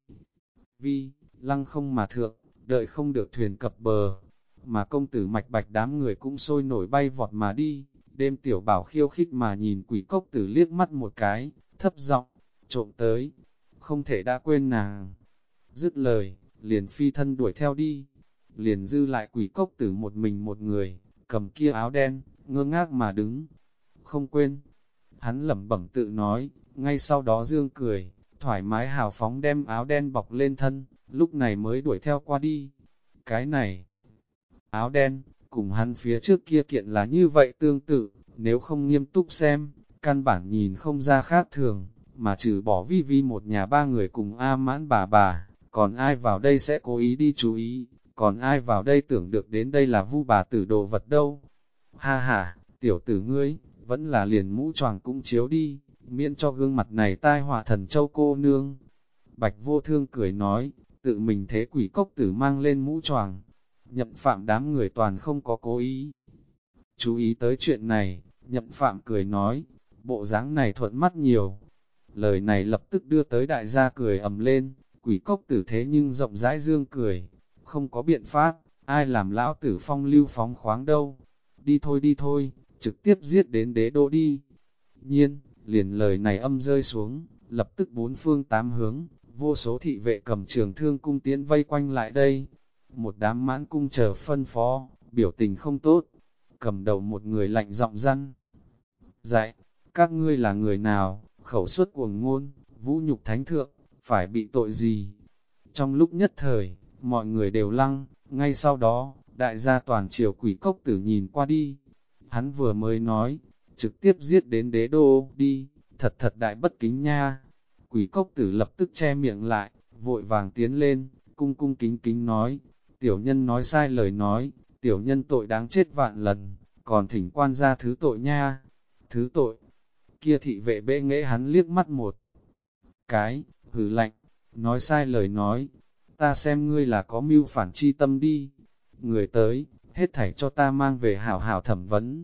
Vi, lăng không mà thượng, đợi không được thuyền cập bờ, mà công tử Mạch Bạch đám người cũng sôi nổi bay vọt mà đi. Đêm Tiểu Bảo khiêu khích mà nhìn quỷ cốc tử liếc mắt một cái, thấp giọng, trộm tới, không thể đã quên nàng. Dứt lời, liền phi thân đuổi theo đi, liền dư lại quỷ cốc tử một mình một người, cầm kia áo đen, ngơ ngác mà đứng. Không quên, hắn lẩm bẩm tự nói, ngay sau đó dương cười, thoải mái hào phóng đem áo đen bọc lên thân, lúc này mới đuổi theo qua đi. Cái này, áo đen, cùng hắn phía trước kia kiện là như vậy tương tự, nếu không nghiêm túc xem, căn bản nhìn không ra khác thường, mà trừ bỏ Vi Vi một nhà ba người cùng A Mãn bà, còn ai vào đây sẽ cố ý đi chú ý, còn ai vào đây tưởng được đến đây là Vu bà tử đồ vật đâu. Ha ha, tiểu tử ngươi, vẫn là liền mũ choàng cũng chiếu đi, miễn cho gương mặt này tai họa thần châu cô nương. Bạch Vô Thương cười nói, tự mình thế quỷ cốc tử mang lên mũ choàng. Nhậm Phạm đám người toàn không có cố ý. Chú ý tới chuyện này, Nhậm Phạm cười nói, bộ dáng này thuận mắt nhiều. Lời này lập tức đưa tới đại gia cười ầm lên, quỷ cốc tử thế nhưng rộng rãi dương cười. Không có biện pháp, ai làm lão tử phong lưu phóng khoáng đâu. Đi thôi, trực tiếp giết đến đế đô đi. Nhiên, liền lời này âm rơi xuống, lập tức bốn phương tám hướng, vô số thị vệ cầm trường thương cung tiễn vây quanh lại đây. Một đám mãn cung chờ phân phó, biểu tình không tốt. Cầm đầu một người lạnh giọng răn. Dạy, các ngươi là người nào, khẩu suất cuồng ngôn, vũ nhục thánh thượng, phải bị tội gì? Trong lúc nhất thời, mọi người đều lăng, ngay sau đó, đại gia toàn triều quỷ cốc tử nhìn qua đi. Hắn vừa mới nói, trực tiếp giết đến đế đô đi, thật đại bất kính nha. Quỷ cốc tử lập tức che miệng lại, vội vàng tiến lên, cung kính kính nói, tiểu nhân nói sai lời nói, tiểu nhân tội đáng chết vạn lần, còn thỉnh quan ra thứ tội nha. Thứ tội, kia thị vệ bệ nghệ hắn liếc mắt một cái, hừ lạnh, nói sai lời nói, ta xem ngươi là có mưu phản chi tâm đi. Người tới, hết thảy cho ta mang về hảo hảo thẩm vấn.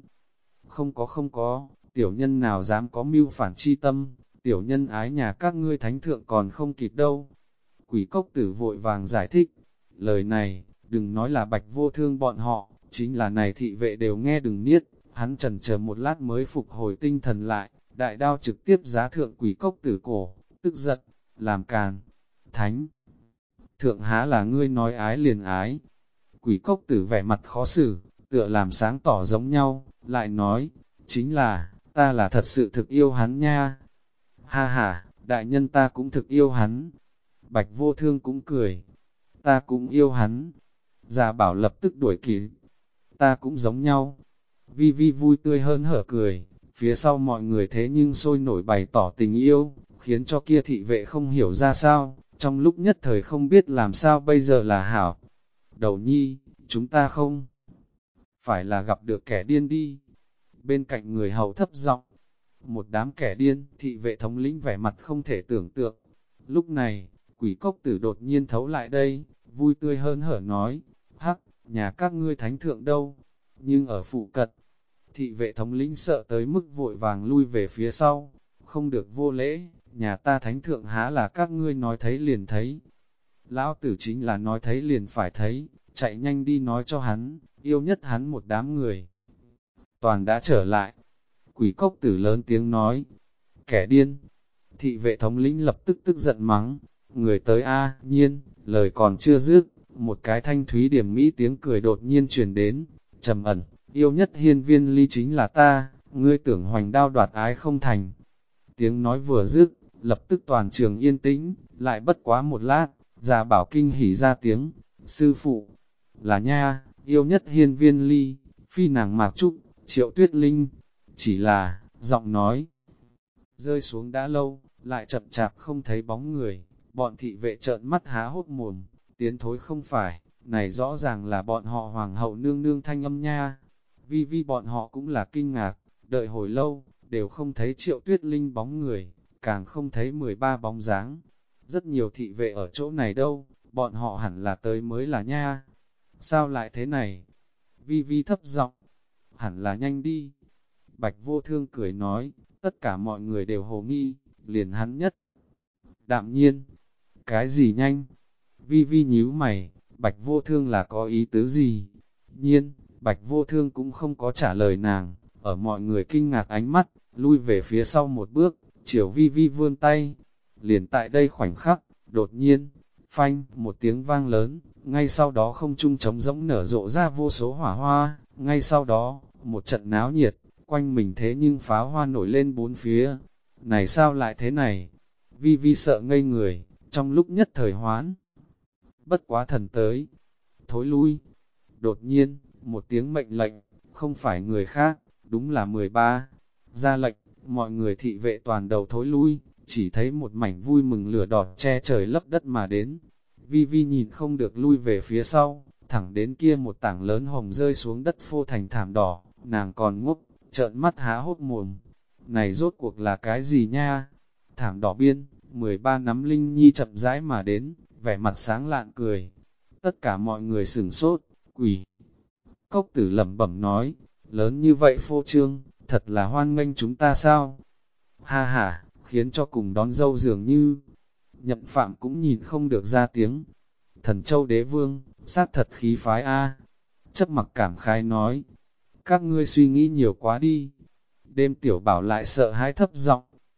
Không có, tiểu nhân nào dám có mưu phản chi tâm, tiểu nhân ái nhà các ngươi thánh thượng còn không kịp đâu. Quỷ cốc tử vội vàng giải thích, lời này, đừng nói là Bạch Vô Thương bọn họ, chính là này thị vệ đều nghe đừng niết, hắn chần chờ một lát mới phục hồi tinh thần lại, đại đao trực tiếp giá thượng quỷ cốc tử cổ, tức giận, làm càn, thánh. Thượng há là ngươi nói ái liền ái. Quỷ cốc tử vẻ mặt khó xử, tựa làm sáng tỏ giống nhau, lại nói, chính là, ta là thật sự thực yêu hắn nha. Ha ha, đại nhân ta cũng thực yêu hắn. Bạch Vô Thương cũng cười, ta cũng yêu hắn. Già bảo lập tức đuổi kịp, ta cũng giống nhau. Vi Vi vui tươi hơn hở cười, phía sau mọi người thế nhưng sôi nổi bày tỏ tình yêu, khiến cho kia thị vệ không hiểu ra sao, trong lúc nhất thời không biết làm sao bây giờ là hảo. Đầu nhi, chúng ta không phải là gặp được kẻ điên đi. Bên cạnh người hầu thấp giọng, một đám kẻ điên, thị vệ thống lĩnh vẻ mặt không thể tưởng tượng. Lúc này, quỷ cốc tử đột nhiên thấu lại đây, vui tươi hơn hở nói, hắc, nhà các ngươi thánh thượng đâu, nhưng ở phụ cận. Thị vệ thống lĩnh sợ tới mức vội vàng lui về phía sau, không được vô lễ, nhà ta thánh thượng há là các ngươi nói thấy liền thấy. Lão tử chính là nói thấy liền phải thấy, chạy nhanh đi nói cho hắn, yêu nhất hắn một đám người. Toàn đã trở lại, quỷ cốc tử lớn tiếng nói, kẻ điên. Thị vệ thống lĩnh lập tức tức giận mắng, người tới a nhiên, lời còn chưa dứt, một cái thanh thúy điểm mỹ tiếng cười đột nhiên truyền đến, trầm ẩn, yêu nhất hiên viên ly chính là ta, ngươi tưởng hoành đao đoạt ái không thành. Tiếng nói vừa dứt, lập tức toàn trường yên tĩnh, lại bất quá một lát, già bảo kinh hỉ ra tiếng, sư phụ, là nha, yêu nhất hiên viên ly, phi nàng mạc trúc, Triệu Tuyết Linh, chỉ là, giọng nói, rơi xuống đã lâu, lại chậm chạp không thấy bóng người, bọn thị vệ trợn mắt há hốt mồm, tiến thối không phải, này rõ ràng là bọn họ hoàng hậu nương nương thanh âm nha. Vi Vi bọn họ cũng là kinh ngạc, đợi hồi lâu, đều không thấy Triệu Tuyết Linh bóng người, càng không thấy 13 bóng dáng. Rất nhiều thị vệ ở chỗ này đâu, bọn họ hẳn là tới mới là nha. Sao lại thế này? Vi Vi thấp giọng, hẳn là nhanh đi. Bạch Vô Thương cười nói, tất cả mọi người đều hồ nghi, liền hắn nhất. Đạm nhiên, cái gì nhanh? Vi Vi nhíu mày, Bạch Vô Thương là có ý tứ gì? Nhiên, Bạch Vô Thương cũng không có trả lời nàng, ở mọi người kinh ngạc ánh mắt, lui về phía sau một bước, chiều Vi Vi vươn tay. Liền tại đây khoảnh khắc, đột nhiên, phanh, một tiếng vang lớn, ngay sau đó không trung trống rỗng nở rộ ra vô số hỏa hoa, ngay sau đó, một trận náo nhiệt, quanh mình thế nhưng pháo hoa nổi lên bốn phía. Này sao lại thế này? Vi Vi sợ ngây người, trong lúc nhất thời hoán. Bất quá thần tới, thối lui. Đột nhiên, một tiếng mệnh lệnh, không phải người khác, đúng là 13. Ra lệnh, mọi người thị vệ toàn đầu thối lui, chỉ thấy một mảnh vui mừng lửa đỏ che trời lấp đất mà đến. Vi Vi nhìn không được lui về phía sau, thẳng đến kia một tảng lớn hồng rơi xuống đất phô thành thảm đỏ, nàng còn ngốc, trợn mắt há hốt mồm. Này rốt cuộc là cái gì nha? Thảm đỏ biên, 13 nắm linh nhi chậm rãi mà đến, vẻ mặt sáng lạn cười. Tất cả mọi người sửng sốt, quỷ. Cốc tử lẩm bẩm nói, lớn như vậy phô trương, thật là hoan nghênh chúng ta sao? Ha ha, khiến cho cùng đón dâu dường như. Nhậm Phạm cũng nhìn không được ra tiếng. Thần Châu Đế Vương, sát thật khí phái a. Chấp mặc cảm khái nói, các ngươi suy nghĩ nhiều quá đi. Đêm Tiểu Bảo lại sợ hãi thấp giọng.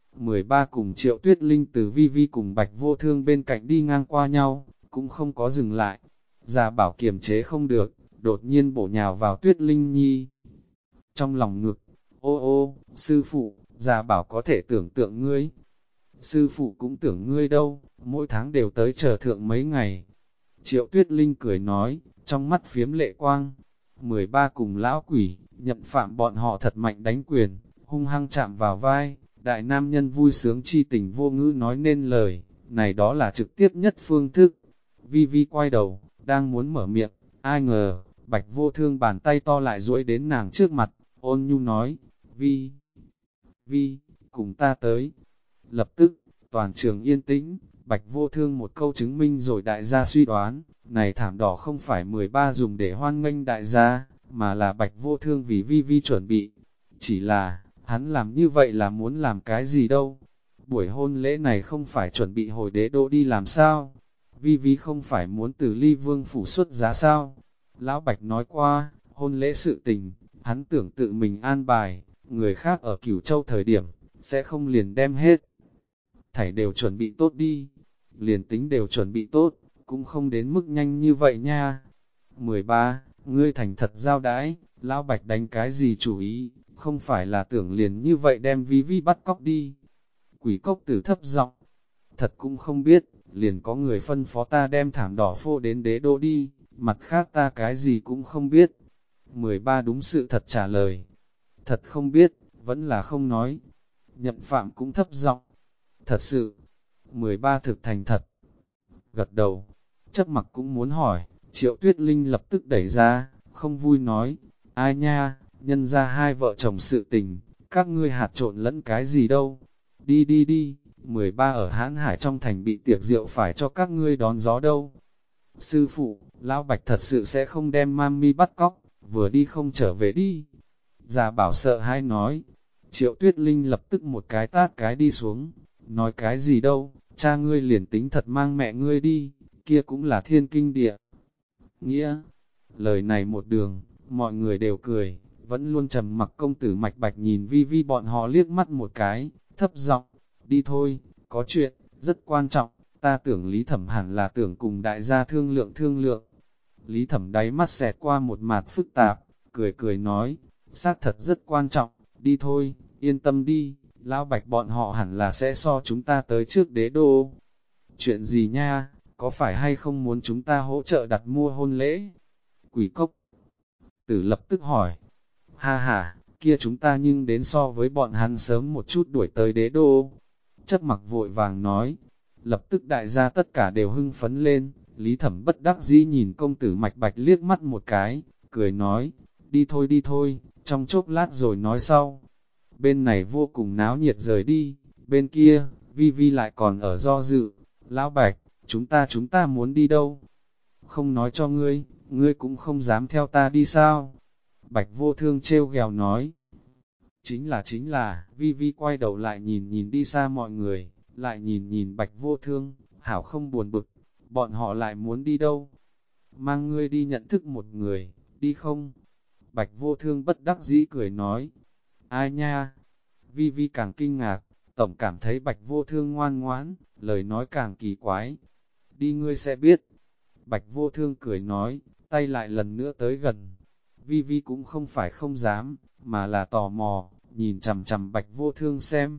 13 cùng Triệu Tuyết Linh từ Vi Vi cùng Bạch Vô Thương bên cạnh đi ngang qua nhau, cũng không có dừng lại. Già Bảo kiềm chế không được, đột nhiên bổ nhào vào Tuyết Linh Nhi. Trong lòng ngực, ô ô, sư phụ, Già Bảo có thể tưởng tượng ngươi. Sư phụ cũng tưởng ngươi đâu, mỗi tháng đều tới chờ thượng mấy ngày. Triệu Tuyết Linh cười nói, trong mắt phiếm lệ quang. 13 cùng lão quỷ, Nhậm Phạm bọn họ thật mạnh đánh quyền, hung hăng chạm vào vai, đại nam nhân vui sướng chi tình vô ngữ nói nên lời, này đó là trực tiếp nhất phương thức. Vi Vi quay đầu, đang muốn mở miệng, ai ngờ, Bạch Vô Thương bàn tay to lại duỗi đến nàng trước mặt, ôn nhu nói, Vi, Vi, cùng ta tới. Lập tức, toàn trường yên tĩnh, Bạch Vô Thương một câu chứng minh rồi đại gia suy đoán, này thảm đỏ không phải 13 dùng để hoan nghênh đại gia, mà là Bạch Vô Thương vì Vi Vi chuẩn bị. Chỉ là, hắn làm như vậy là muốn làm cái gì đâu? Buổi hôn lễ này không phải chuẩn bị hồi đế đô đi làm sao? Vi Vi không phải muốn từ Ly Vương phủ xuất giá sao? Lão Bạch nói qua, hôn lễ sự tình, hắn tưởng tự mình an bài, người khác ở Cửu Châu thời điểm, sẽ không liền đem hết. Thảy đều chuẩn bị tốt đi, liền tính đều chuẩn bị tốt, cũng không đến mức nhanh như vậy nha. 13. Ngươi thành thật giao đãi, Lão Bạch đánh cái gì chủ ý, không phải là tưởng liền như vậy đem Vi Vi bắt cóc đi. Quỷ cốc tử thấp giọng, thật cũng không biết, liền có người phân phó ta đem thảm đỏ phô đến đế đô đi, mặt khác ta cái gì cũng không biết. 13 đúng sự thật trả lời, thật không biết, vẫn là không nói. Nhậm Phạm cũng thấp giọng, thật sự. 13 thực thành thật, gật đầu. Chấp Mặc cũng muốn hỏi, Triệu Tuyết Linh lập tức đẩy ra, không vui nói, ai nha, nhân ra hai vợ chồng sự tình, các ngươi hạt trộn lẫn cái gì đâu. Đi đi đi, 13 ở Hãn Hải trong thành bị tiệc rượu phải cho các ngươi đón gió đâu. Sư phụ, Lão Bạch thật sự sẽ không đem mami bắt cóc, vừa đi không trở về đi. Già bảo sợ hãi nói. Triệu Tuyết Linh lập tức một cái tát cái đi xuống, nói cái gì đâu, cha ngươi liền tính thật mang mẹ ngươi đi, kia cũng là thiên kinh địa. Nghĩa, lời này một đường, mọi người đều cười, vẫn luôn trầm mặc công tử Mạch Bạch nhìn Vi Vi bọn họ liếc mắt một cái, thấp giọng, đi thôi, có chuyện, rất quan trọng, ta tưởng Lý Thẩm hẳn là tưởng cùng đại gia thương lượng thương lượng. Lý Thẩm đáy mắt xẹt qua một mạt phức tạp, cười cười nói, xác thật rất quan trọng, đi thôi, yên tâm đi, Lão Bạch bọn họ hẳn là sẽ so chúng ta tới trước đế đô. Chuyện gì nha, có phải hay không muốn chúng ta hỗ trợ đặt mua hôn lễ? Quỷ cốc tử lập tức hỏi, ha ha, kia chúng ta nhưng đến so với bọn hắn sớm một chút đuổi tới đế đô. Chấp Mặc vội vàng nói, lập tức đại gia tất cả đều hưng phấn lên. Lý Thẩm bất đắc dĩ nhìn công tử Mạch Bạch liếc mắt một cái, cười nói, đi thôi, trong chốc lát rồi nói sau. Bên này vô cùng náo nhiệt rời đi, bên kia, Vi Vi lại còn ở do dự, Lão Bạch, chúng ta muốn đi đâu? Không nói cho ngươi, ngươi cũng không dám theo ta đi sao? Bạch Vô Thương trêu ghẹo nói. Chính là, Vi Vi quay đầu lại nhìn nhìn đi xa mọi người, lại nhìn nhìn Bạch Vô Thương, hảo không buồn bực, bọn họ lại muốn đi đâu? Mang ngươi đi nhận thức một người, đi không? Bạch Vô Thương bất đắc dĩ cười nói, ai nha? Vi Vi càng kinh ngạc, tổng cảm thấy Bạch Vô Thương ngoan ngoãn, lời nói càng kỳ quái. Đi ngươi sẽ biết. Bạch Vô Thương cười nói, tay lại lần nữa tới gần. Vi Vi cũng không phải không dám, mà là tò mò, nhìn chằm chằm Bạch Vô Thương xem,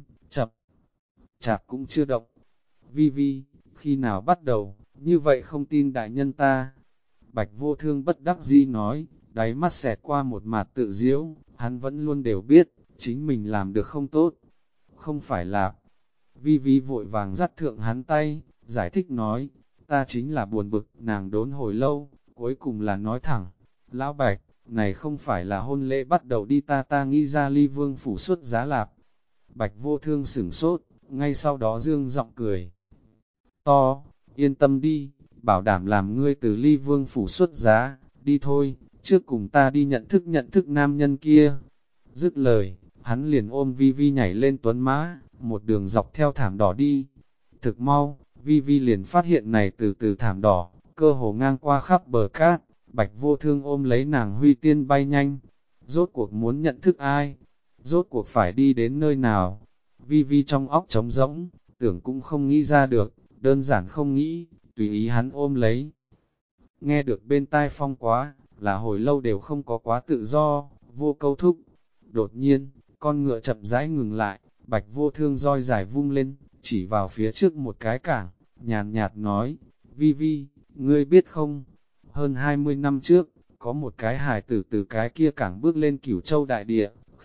chạp cũng chưa động. Vi Vi, khi nào bắt đầu, như vậy không tin đại nhân ta. Bạch Vô Thương bất đắc dĩ nói, đáy mắt xẹt qua một mặt tự diễu, hắn vẫn luôn đều biết, chính mình làm được không tốt. Không phải là, Vi Vi vội vàng dắt thượng hắn tay, giải thích nói, ta chính là buồn bực, nàng đốn hồi lâu, cuối cùng là nói thẳng, Lão Bạch, này không phải là hôn lễ bắt đầu đi ta nghĩ ra Ly Vương phủ xuất giá lạp. Bạch Vô Thương sửng sốt, ngay sau đó dương giọng cười. To, yên tâm đi, bảo đảm làm ngươi từ Ly Vương phủ xuất giá, đi thôi, trước cùng ta đi nhận thức nam nhân kia. Dứt lời, hắn liền ôm Vi Vi nhảy lên tuấn mã, một đường dọc theo thảm đỏ đi. Thực mau, Vi Vi liền phát hiện này từ thảm đỏ, cơ hồ ngang qua khắp bờ cát, Bạch Vô Thương ôm lấy nàng huy tiên bay nhanh. Rốt cuộc muốn nhận thức ai? Rốt cuộc phải đi đến nơi nào? Vi Vi trong óc trống rỗng, tưởng cũng không nghĩ ra được, đơn giản không nghĩ, tùy ý hắn ôm lấy. Nghe được bên tai phong quá, là hồi lâu đều không có quá tự do, vô câu thúc. Đột nhiên, con ngựa chậm rãi ngừng lại, Bạch Vô Thương roi dài vung lên, chỉ vào phía trước một cái cảng, nhàn nhạt nói, Vi Vi, ngươi biết không, hơn 20 năm trước, có một cái hài tử từ cái kia cảng bước lên Cửu Châu đại địa,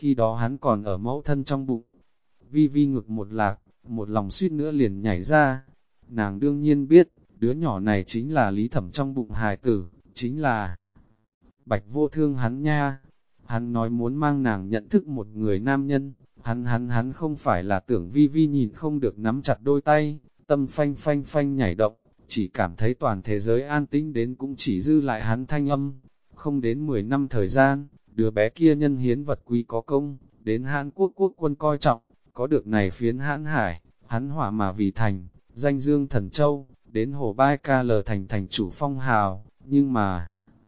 khi đó hắn còn ở mẫu thân trong bụng. Vi Vi ngực một lạc, một lòng suýt nữa liền nhảy ra. Nàng đương nhiên biết, đứa nhỏ này chính là Lý Thẩm trong bụng hài tử, chính là Bạch Vô Thương hắn nha. Hắn nói muốn mang nàng nhận thức một người nam nhân, hắn không phải là tưởng Vi Vi nhìn không được nắm chặt đôi tay, tâm phanh phanh phanh nhảy động, chỉ cảm thấy toàn thế giới an tĩnh đến cũng chỉ dư lại hắn thanh âm. Không đến 10 năm thời gian, đứa bé kia nhân hiến vật quý có công, đến Hàn Quốc quốc quân coi trọng, có được này phiến hãn hải, hắn hỏa mà vì thành, danh dương thần châu, đến Hồ Bai Ca Lờ thành thành chủ phong hào, nhưng mà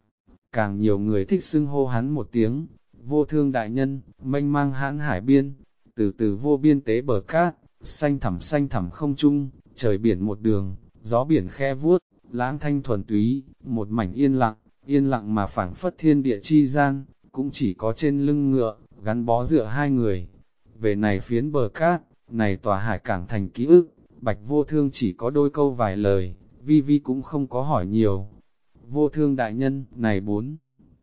càng nhiều người thích xưng hô hắn một tiếng, Vô Thương đại nhân, mênh mang hãn hải biên, từ từ vô biên tế bờ cát, xanh thẳm không trung, trời biển một đường, gió biển khe vuốt, lãng thanh thuần túy, một mảnh yên lặng mà phảng phất thiên địa chi gian, cũng chỉ có trên lưng ngựa, gắn bó dựa hai người. Về này phiến bờ cát, này tòa hải cảng thành ký ức, Bạch Vô Thương chỉ có đôi câu vài lời, Vi Vi cũng không có hỏi nhiều. Vô Thương đại nhân, này 4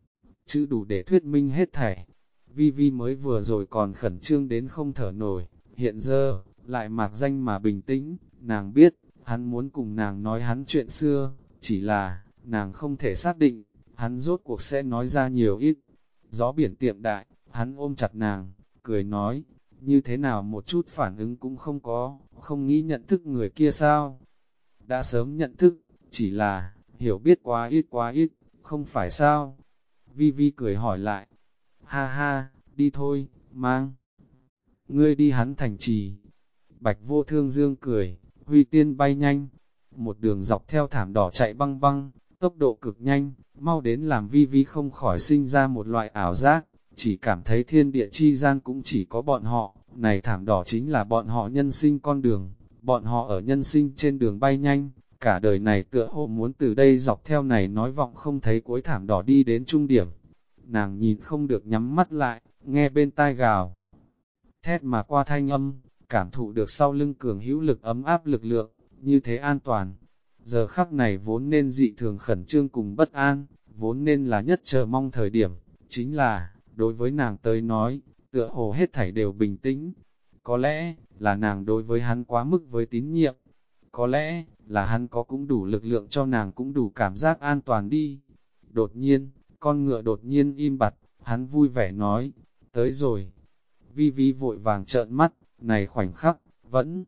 chữ đủ để thuyết minh hết thảy. Vi Vi mới vừa rồi còn khẩn trương đến không thở nổi, hiện giờ, lại mạc danh mà bình tĩnh, nàng biết, hắn muốn cùng nàng nói hắn chuyện xưa, chỉ là, nàng không thể xác định, hắn rốt cuộc sẽ nói ra nhiều ít. Gió biển tiệm đại, hắn ôm chặt nàng, cười nói, như thế nào một chút phản ứng cũng không có, không nghĩ nhận thức người kia sao? Đã sớm nhận thức, chỉ là, hiểu biết quá ít, không phải sao? Vi Vi cười hỏi lại, ha ha, đi thôi, mang. Ngươi đi hắn thành trì. Bạch Vô Thương dương cười, huy tiên bay nhanh, một đường dọc theo thảm đỏ chạy băng băng, tốc độ cực nhanh, mau đến làm Vi Vi không khỏi sinh ra một loại ảo giác, chỉ cảm thấy thiên địa chi gian cũng chỉ có bọn họ, này thảm đỏ chính là bọn họ nhân sinh con đường, bọn họ ở nhân sinh trên đường bay nhanh, cả đời này tựa hồ muốn từ đây dọc theo này nói vọng không thấy cuối thảm đỏ đi đến trung điểm. Nàng nhìn không được nhắm mắt lại, nghe bên tai gào. Thét mà qua thanh âm, cảm thụ được sau lưng cường hữu lực ấm áp lực lượng, như thế an toàn. Giờ khắc này vốn nên dị thường khẩn trương cùng bất an, vốn nên là nhất chờ mong thời điểm, chính là, đối với nàng tới nói, tựa hồ hết thảy đều bình tĩnh. Có lẽ, là nàng đối với hắn quá mức với tín nhiệm. Có lẽ, là hắn có cũng đủ lực lượng cho nàng cũng đủ cảm giác an toàn đi. Đột nhiên, con ngựa đột nhiên im bặt, hắn vui vẻ nói, tới rồi. Vi Vi vội vàng trợn mắt, này khoảnh khắc, vẫn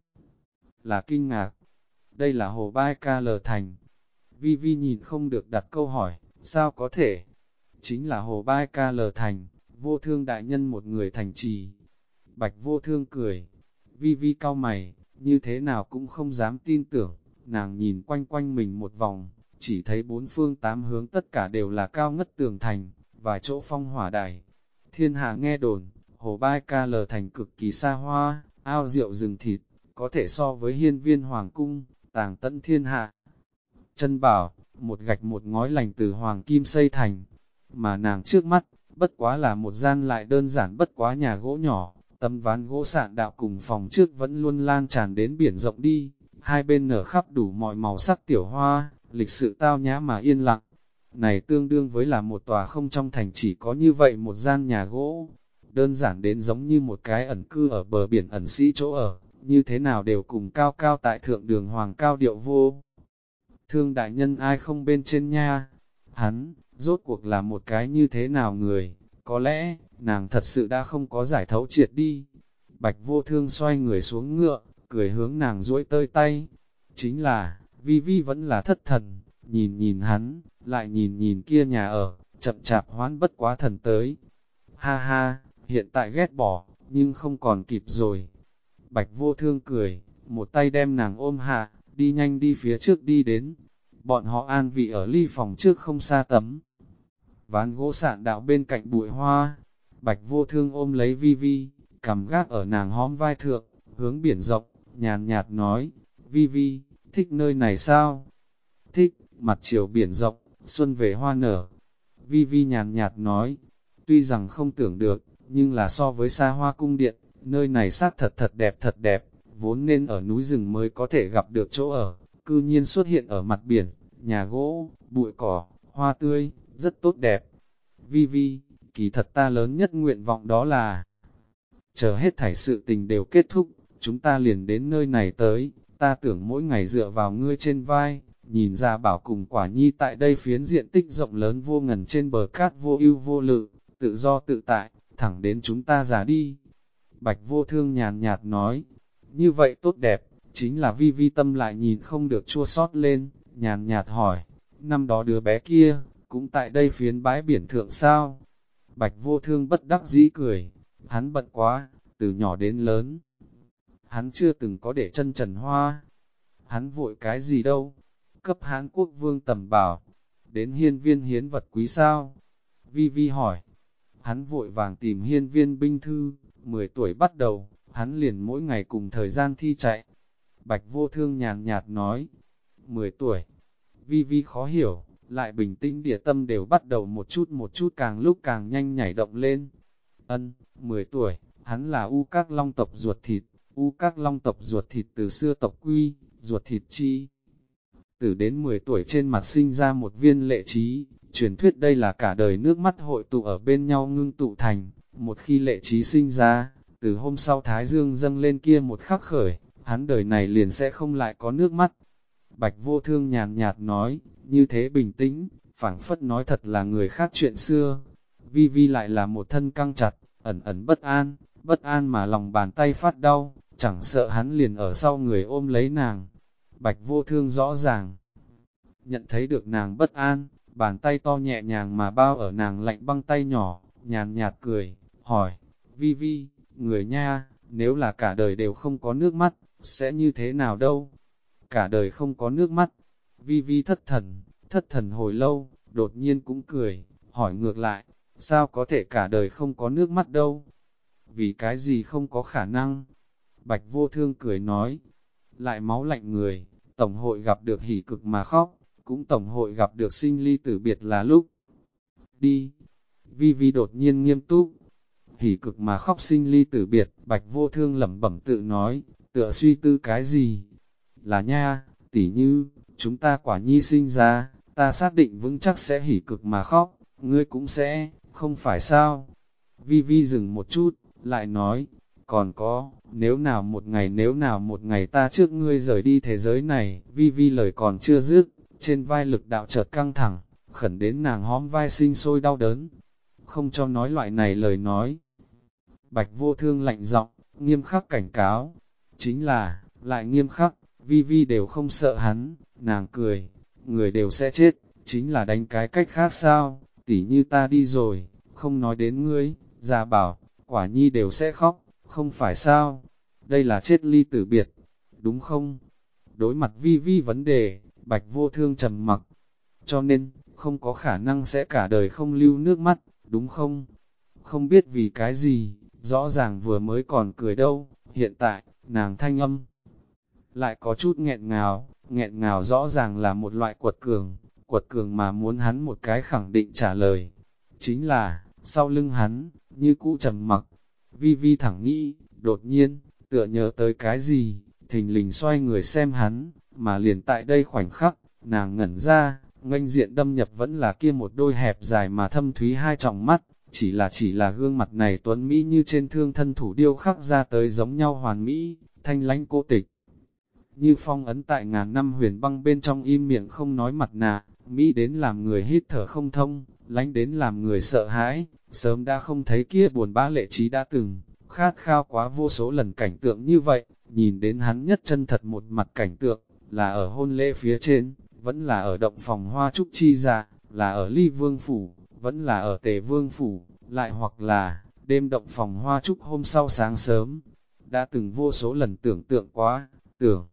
là kinh ngạc. Đây là Hồ Bai Ca Lờ Thành. Vi Vi nhìn không được đặt câu hỏi, sao có thể? Chính là Hồ Bai Ca Lờ Thành, Vô Thương đại nhân một người thành trì. Bạch Vô Thương cười, Vi Vi cau mày, như thế nào cũng không dám tin tưởng, nàng nhìn quanh quanh mình một vòng, chỉ thấy bốn phương tám hướng tất cả đều là cao ngất tường thành, vài chỗ phong hỏa đài. Thiên hạ nghe đồn, Hồ Bai Ca Lờ Thành cực kỳ xa hoa, ao rượu rừng thịt, có thể so với hiên viên hoàng cung, tàng tận thiên hạ. Chân bảo, một gạch một ngói lành từ hoàng kim xây thành, mà nàng trước mắt, bất quá là một gian lại đơn giản bất quá nhà gỗ nhỏ, tấm ván gỗ sạn đạo cùng phòng trước vẫn luôn lan tràn đến biển rộng đi, hai bên nở khắp đủ mọi màu sắc tiểu hoa, lịch sự tao nhã mà yên lặng. Này tương đương với là một tòa không trong thành chỉ có như vậy một gian nhà gỗ, đơn giản đến giống như một cái ẩn cư ở bờ biển ẩn sĩ chỗ ở, như thế nào đều cùng cao cao tại thượng đường hoàng cao điệu vô. Thương đại nhân ai không bên trên nha, hắn, rốt cuộc là một cái như thế nào người, có lẽ, nàng thật sự đã không có giải thấu triệt đi. Bạch Vô Thương xoay người xuống ngựa, cười hướng nàng duỗi tơi tay, chính là, Vi Vi vẫn là thất thần, nhìn nhìn hắn, lại nhìn nhìn kia nhà ở, chậm chạp hoán bất quá thần tới. Ha ha, hiện tại ghét bỏ, nhưng không còn kịp rồi. Bạch Vô Thương cười, một tay đem nàng ôm hạ, đi nhanh đi phía trước đi đến. Bọn họ an vị ở ly phòng trước không xa tấm. Ván gỗ sạn đạo bên cạnh bụi hoa, Bạch Vô Thương ôm lấy Vi Vi, cầm gác ở nàng hóm vai thượng, hướng biển rộng, nhàn nhạt nói, Vi Vi, thích nơi này sao? Thích, mặt chiều biển rộng, xuân về hoa nở. Vi Vi nhàn nhạt nói, tuy rằng không tưởng được, nhưng là so với xa hoa cung điện, nơi này xác thật thật đẹp, vốn nên ở núi rừng mới có thể gặp được chỗ ở, cư nhiên xuất hiện ở mặt biển, nhà gỗ, bụi cỏ, hoa tươi, rất tốt đẹp. Vi Vi, kỳ thật ta lớn nhất nguyện vọng đó là, chờ hết thảy sự tình đều kết thúc, chúng ta liền đến nơi này tới, ta tưởng mỗi ngày dựa vào ngươi trên vai, nhìn ra bảo cùng Quả Nhi tại đây phiến diện tích rộng lớn vô ngần trên bờ cát vô ưu vô lự, tự do tự tại, thẳng đến chúng ta già đi. Bạch Vô Thương nhàn nhạt nói, như vậy tốt đẹp, chính là Vi Vi tâm lại nhìn không được chua xót lên, nhàn nhạt hỏi, năm đó đứa bé kia, cũng tại đây phiến bãi biển thượng sao? Bạch Vô Thương bất đắc dĩ cười, hắn bận quá, từ nhỏ đến lớn. Hắn chưa từng có để chân trần hoa. Hắn vội cái gì đâu? Cấp Hán Quốc vương tầm bảo. Đến hiên viên hiến vật quý sao? Vi Vi hỏi. Hắn vội vàng tìm hiên viên binh thư, 10 tuổi bắt đầu, hắn liền mỗi ngày cùng thời gian thi chạy. Bạch Vô Thương nhàn nhạt nói. 10 tuổi. Vi Vi khó hiểu, lại bình tĩnh địa tâm đều bắt đầu một chút càng lúc càng nhanh nhảy động lên. 10 tuổi, hắn là U Các Long tộc ruột thịt, U Các Long tộc ruột thịt từ xưa tộc quy, ruột thịt chi. Từ đến 10 tuổi trên mặt sinh ra một viên lệ trí, truyền thuyết đây là cả đời nước mắt hội tụ ở bên nhau ngưng tụ thành, một khi lệ trí sinh ra, từ hôm sau Thái Dương dâng lên kia một khắc khởi, hắn đời này liền sẽ không lại có nước mắt. Bạch Vô Thương nhàn nhạt nói, như thế bình tĩnh, phảng phất nói thật là người khác chuyện xưa. Vi Vi lại là một thân căng chặt, ẩn ẩn bất an mà lòng bàn tay phát đau, chẳng sợ hắn liền ở sau người ôm lấy nàng. Bạch Vô Thương rõ ràng nhận thấy được nàng bất an, bàn tay to nhẹ nhàng mà bao ở nàng lạnh băng tay nhỏ, nhàn nhạt cười, hỏi, Vi Vi, người nha, nếu là cả đời đều không có nước mắt, sẽ như thế nào đâu? Cả đời không có nước mắt. Vi Vi thất thần hồi lâu, đột nhiên cũng cười, hỏi ngược lại, sao có thể cả đời không có nước mắt đâu? Vì cái gì không có khả năng? Bạch Vô Thương cười nói, lại máu lạnh người, tổng hội gặp được hỉ cực mà khóc, cũng tổng hội gặp được sinh ly tử biệt là lúc. Đi. Vi Vi đột nhiên nghiêm túc, hỉ cực mà khóc sinh ly tử biệt, Bạch Vô Thương lẩm bẩm tự nói, tựa suy tư cái gì? Là nha, tỉ như, chúng ta Quả Nhi sinh ra, ta xác định vững chắc sẽ hỉ cực mà khóc, ngươi cũng sẽ, không phải sao? Vi Vi dừng một chút, lại nói, còn có, nếu nào một ngày ta trước ngươi rời đi thế giới này, Vi Vi lời còn chưa dứt, trên vai lực đạo chợt căng thẳng, khẩn đến nàng hóm vai sinh sôi đau đớn, không cho nói loại này lời nói. Bạch Vô Thương lạnh giọng, nghiêm khắc cảnh cáo, chính là, lại nghiêm khắc, Vi Vi đều không sợ hắn, nàng cười, người đều sẽ chết, chính là đánh cái cách khác sao, tỉ như ta đi rồi, không nói đến ngươi, già bảo, Quả Nhi đều sẽ khóc, không phải sao, đây là chết ly tử biệt, đúng không? Đối mặt Vi Vi vấn đề, Bạch Vô Thương trầm mặc, cho nên, không có khả năng sẽ cả đời không lưu nước mắt, đúng không? Không biết vì cái gì, rõ ràng vừa mới còn cười đâu, hiện tại, nàng thanh âm lại có chút nghẹn ngào rõ ràng là một loại quật cường mà muốn hắn một cái khẳng định trả lời. Chính là, sau lưng hắn, như cũ trầm mặc, Vi Vi thẳng nghĩ, đột nhiên, tựa nhớ tới cái gì, thình lình xoay người xem hắn, mà liền tại đây khoảnh khắc, nàng ngẩn ra, nghênh diện đâm nhập vẫn là kia một đôi hẹp dài mà thâm thúy hai tròng mắt, chỉ là gương mặt này tuấn Mỹ như trên thương thân thủ điêu khắc ra tới giống nhau hoàn mỹ, thanh lãnh cô tịch. Như phong ấn tại ngàn năm huyền băng bên trong im miệng không nói mặt nạ, Mỹ đến làm người hít thở không thông, lãnh đến làm người sợ hãi, sớm đã không thấy kia buồn bã lệ trí đã từng, khát khao quá vô số lần cảnh tượng như vậy, nhìn đến hắn nhất chân thật một mặt cảnh tượng, là ở hôn lễ phía trên, vẫn là ở động phòng hoa trúc chi dạ, là ở ly vương phủ, vẫn là ở tề vương phủ, lại hoặc là, đêm động phòng hoa trúc hôm sau sáng sớm, đã từng vô số lần tưởng tượng quá, tưởng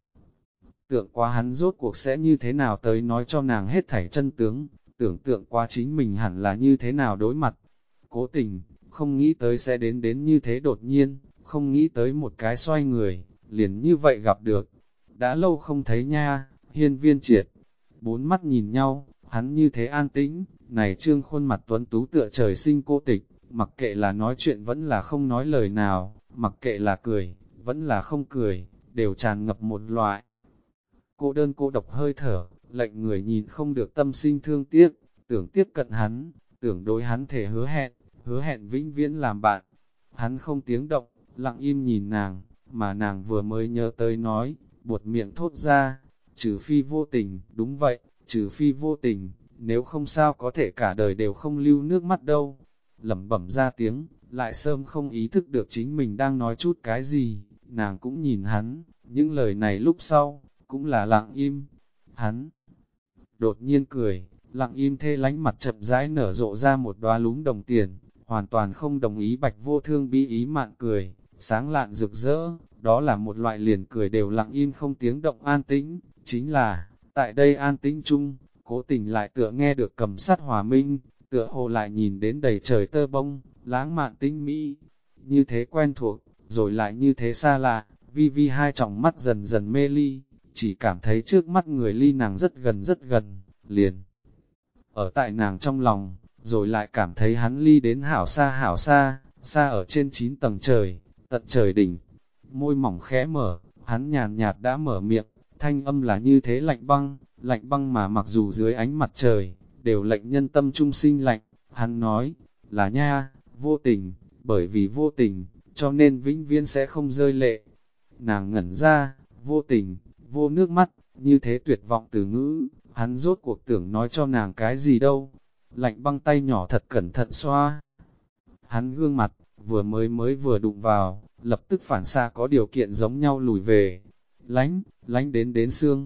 quá hắn rốt cuộc sẽ như thế nào tới nói cho nàng hết thảy chân tướng, tưởng tượng qua chính mình hẳn là như thế nào đối mặt. Cố tình, không nghĩ tới sẽ đến như thế đột nhiên, không nghĩ tới một cái xoay người, liền như vậy gặp được. Đã lâu không thấy nha, Hiên Viên Triệt. Bốn mắt nhìn nhau, hắn như thế an tĩnh, này trương khuôn mặt tuấn tú tựa trời sinh cô tịch, mặc kệ là nói chuyện vẫn là không nói lời nào, mặc kệ là cười, vẫn là không cười, đều tràn ngập một loại cô đơn cô độc hơi thở, lệnh người nhìn không được tâm sinh thương tiếc, tưởng tiếp cận hắn, tưởng đối hắn thể hứa hẹn vĩnh viễn làm bạn. Hắn không tiếng động, lặng im nhìn nàng, mà nàng vừa mới nhớ tới nói, buột miệng thốt ra, trừ phi vô tình, đúng vậy, trừ phi vô tình, nếu không sao có thể cả đời đều không lưu nước mắt đâu. Lẩm bẩm ra tiếng, lại sớm không ý thức được chính mình đang nói chút cái gì, nàng cũng nhìn hắn, những lời này lúc sau, cũng là lặng im. Hắn đột nhiên cười, lặng im thê lánh mặt chậm rãi nở rộ ra một đóa lúm đồng tiền, hoàn toàn không đồng ý Bạch Vô Thương bí ý mạn cười, sáng lạn rực rỡ, đó là một loại liền cười đều lặng im không tiếng động an tĩnh, chính là, tại đây an tĩnh chung, cố tình lại tựa nghe được cầm sắt hòa minh, tựa hồ lại nhìn đến đầy trời tơ bông, lãng mạn tinh mỹ, như thế quen thuộc, rồi lại như thế xa lạ, vi vi hai tròng mắt dần dần mê ly, chỉ cảm thấy trước mắt người ly nàng rất gần, liền. Ở tại nàng trong lòng, rồi lại cảm thấy hắn ly đến hảo xa, xa ở trên 9 tầng trời, tận trời đỉnh. Môi mỏng khẽ mở, hắn nhàn nhạt đã mở miệng, thanh âm là như thế lạnh băng mà mặc dù dưới ánh mặt trời, đều lệnh nhân tâm trung sinh lạnh. Hắn nói, là nha, vô tình, bởi vì vô tình, cho nên vĩnh viễn sẽ không rơi lệ. Nàng ngẩn ra, vô tình, vô nước mắt, như thế tuyệt vọng từ ngữ, hắn rốt cuộc tưởng nói cho nàng cái gì đâu. Lạnh băng tay nhỏ thật cẩn thận xoa. Hắn gương mặt, vừa vừa đụng vào, lập tức phản xạ có điều kiện giống nhau lùi về. Lánh đến xương,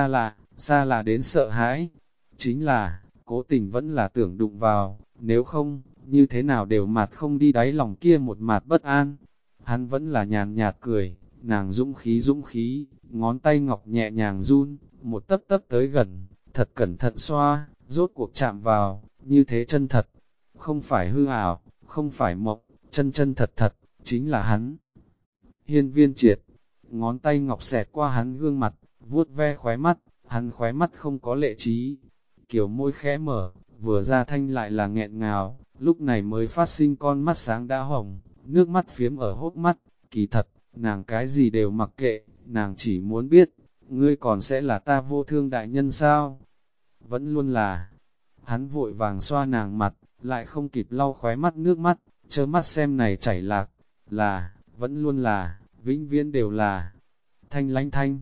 xa lạ đến sợ hãi. Chính là, cố tình vẫn là tưởng đụng vào, nếu không, như thế nào đều mạt không đi đáy lòng kia một mạt bất an. Hắn vẫn là nhàn nhạt cười, nàng dũng khí, ngón tay ngọc nhẹ nhàng run, một tấc tấc tới gần, thật cẩn thận xoa, rốt cuộc chạm vào, như thế chân thật, không phải hư ảo, không phải mộng, chân thật, chính là hắn. Hiên Viên Triệt, ngón tay ngọc xẹt qua hắn gương mặt, vuốt ve khóe mắt, hắn khóe mắt không có lệ trí, kiểu môi khẽ mở, vừa ra thanh lại là nghẹn ngào, lúc này mới phát sinh con mắt sáng đã hồng, nước mắt phiếm ở hốc mắt, kỳ thật, nàng cái gì đều mặc kệ, nàng chỉ muốn biết, ngươi còn sẽ là ta Vô Thương đại nhân sao? Vẫn luôn là, hắn vội vàng xoa nàng mặt, lại không kịp lau khóe mắt nước mắt, chớ mắt xem này chảy lạc, là, vẫn luôn là, vĩnh viễn đều là, thanh lánh thanh.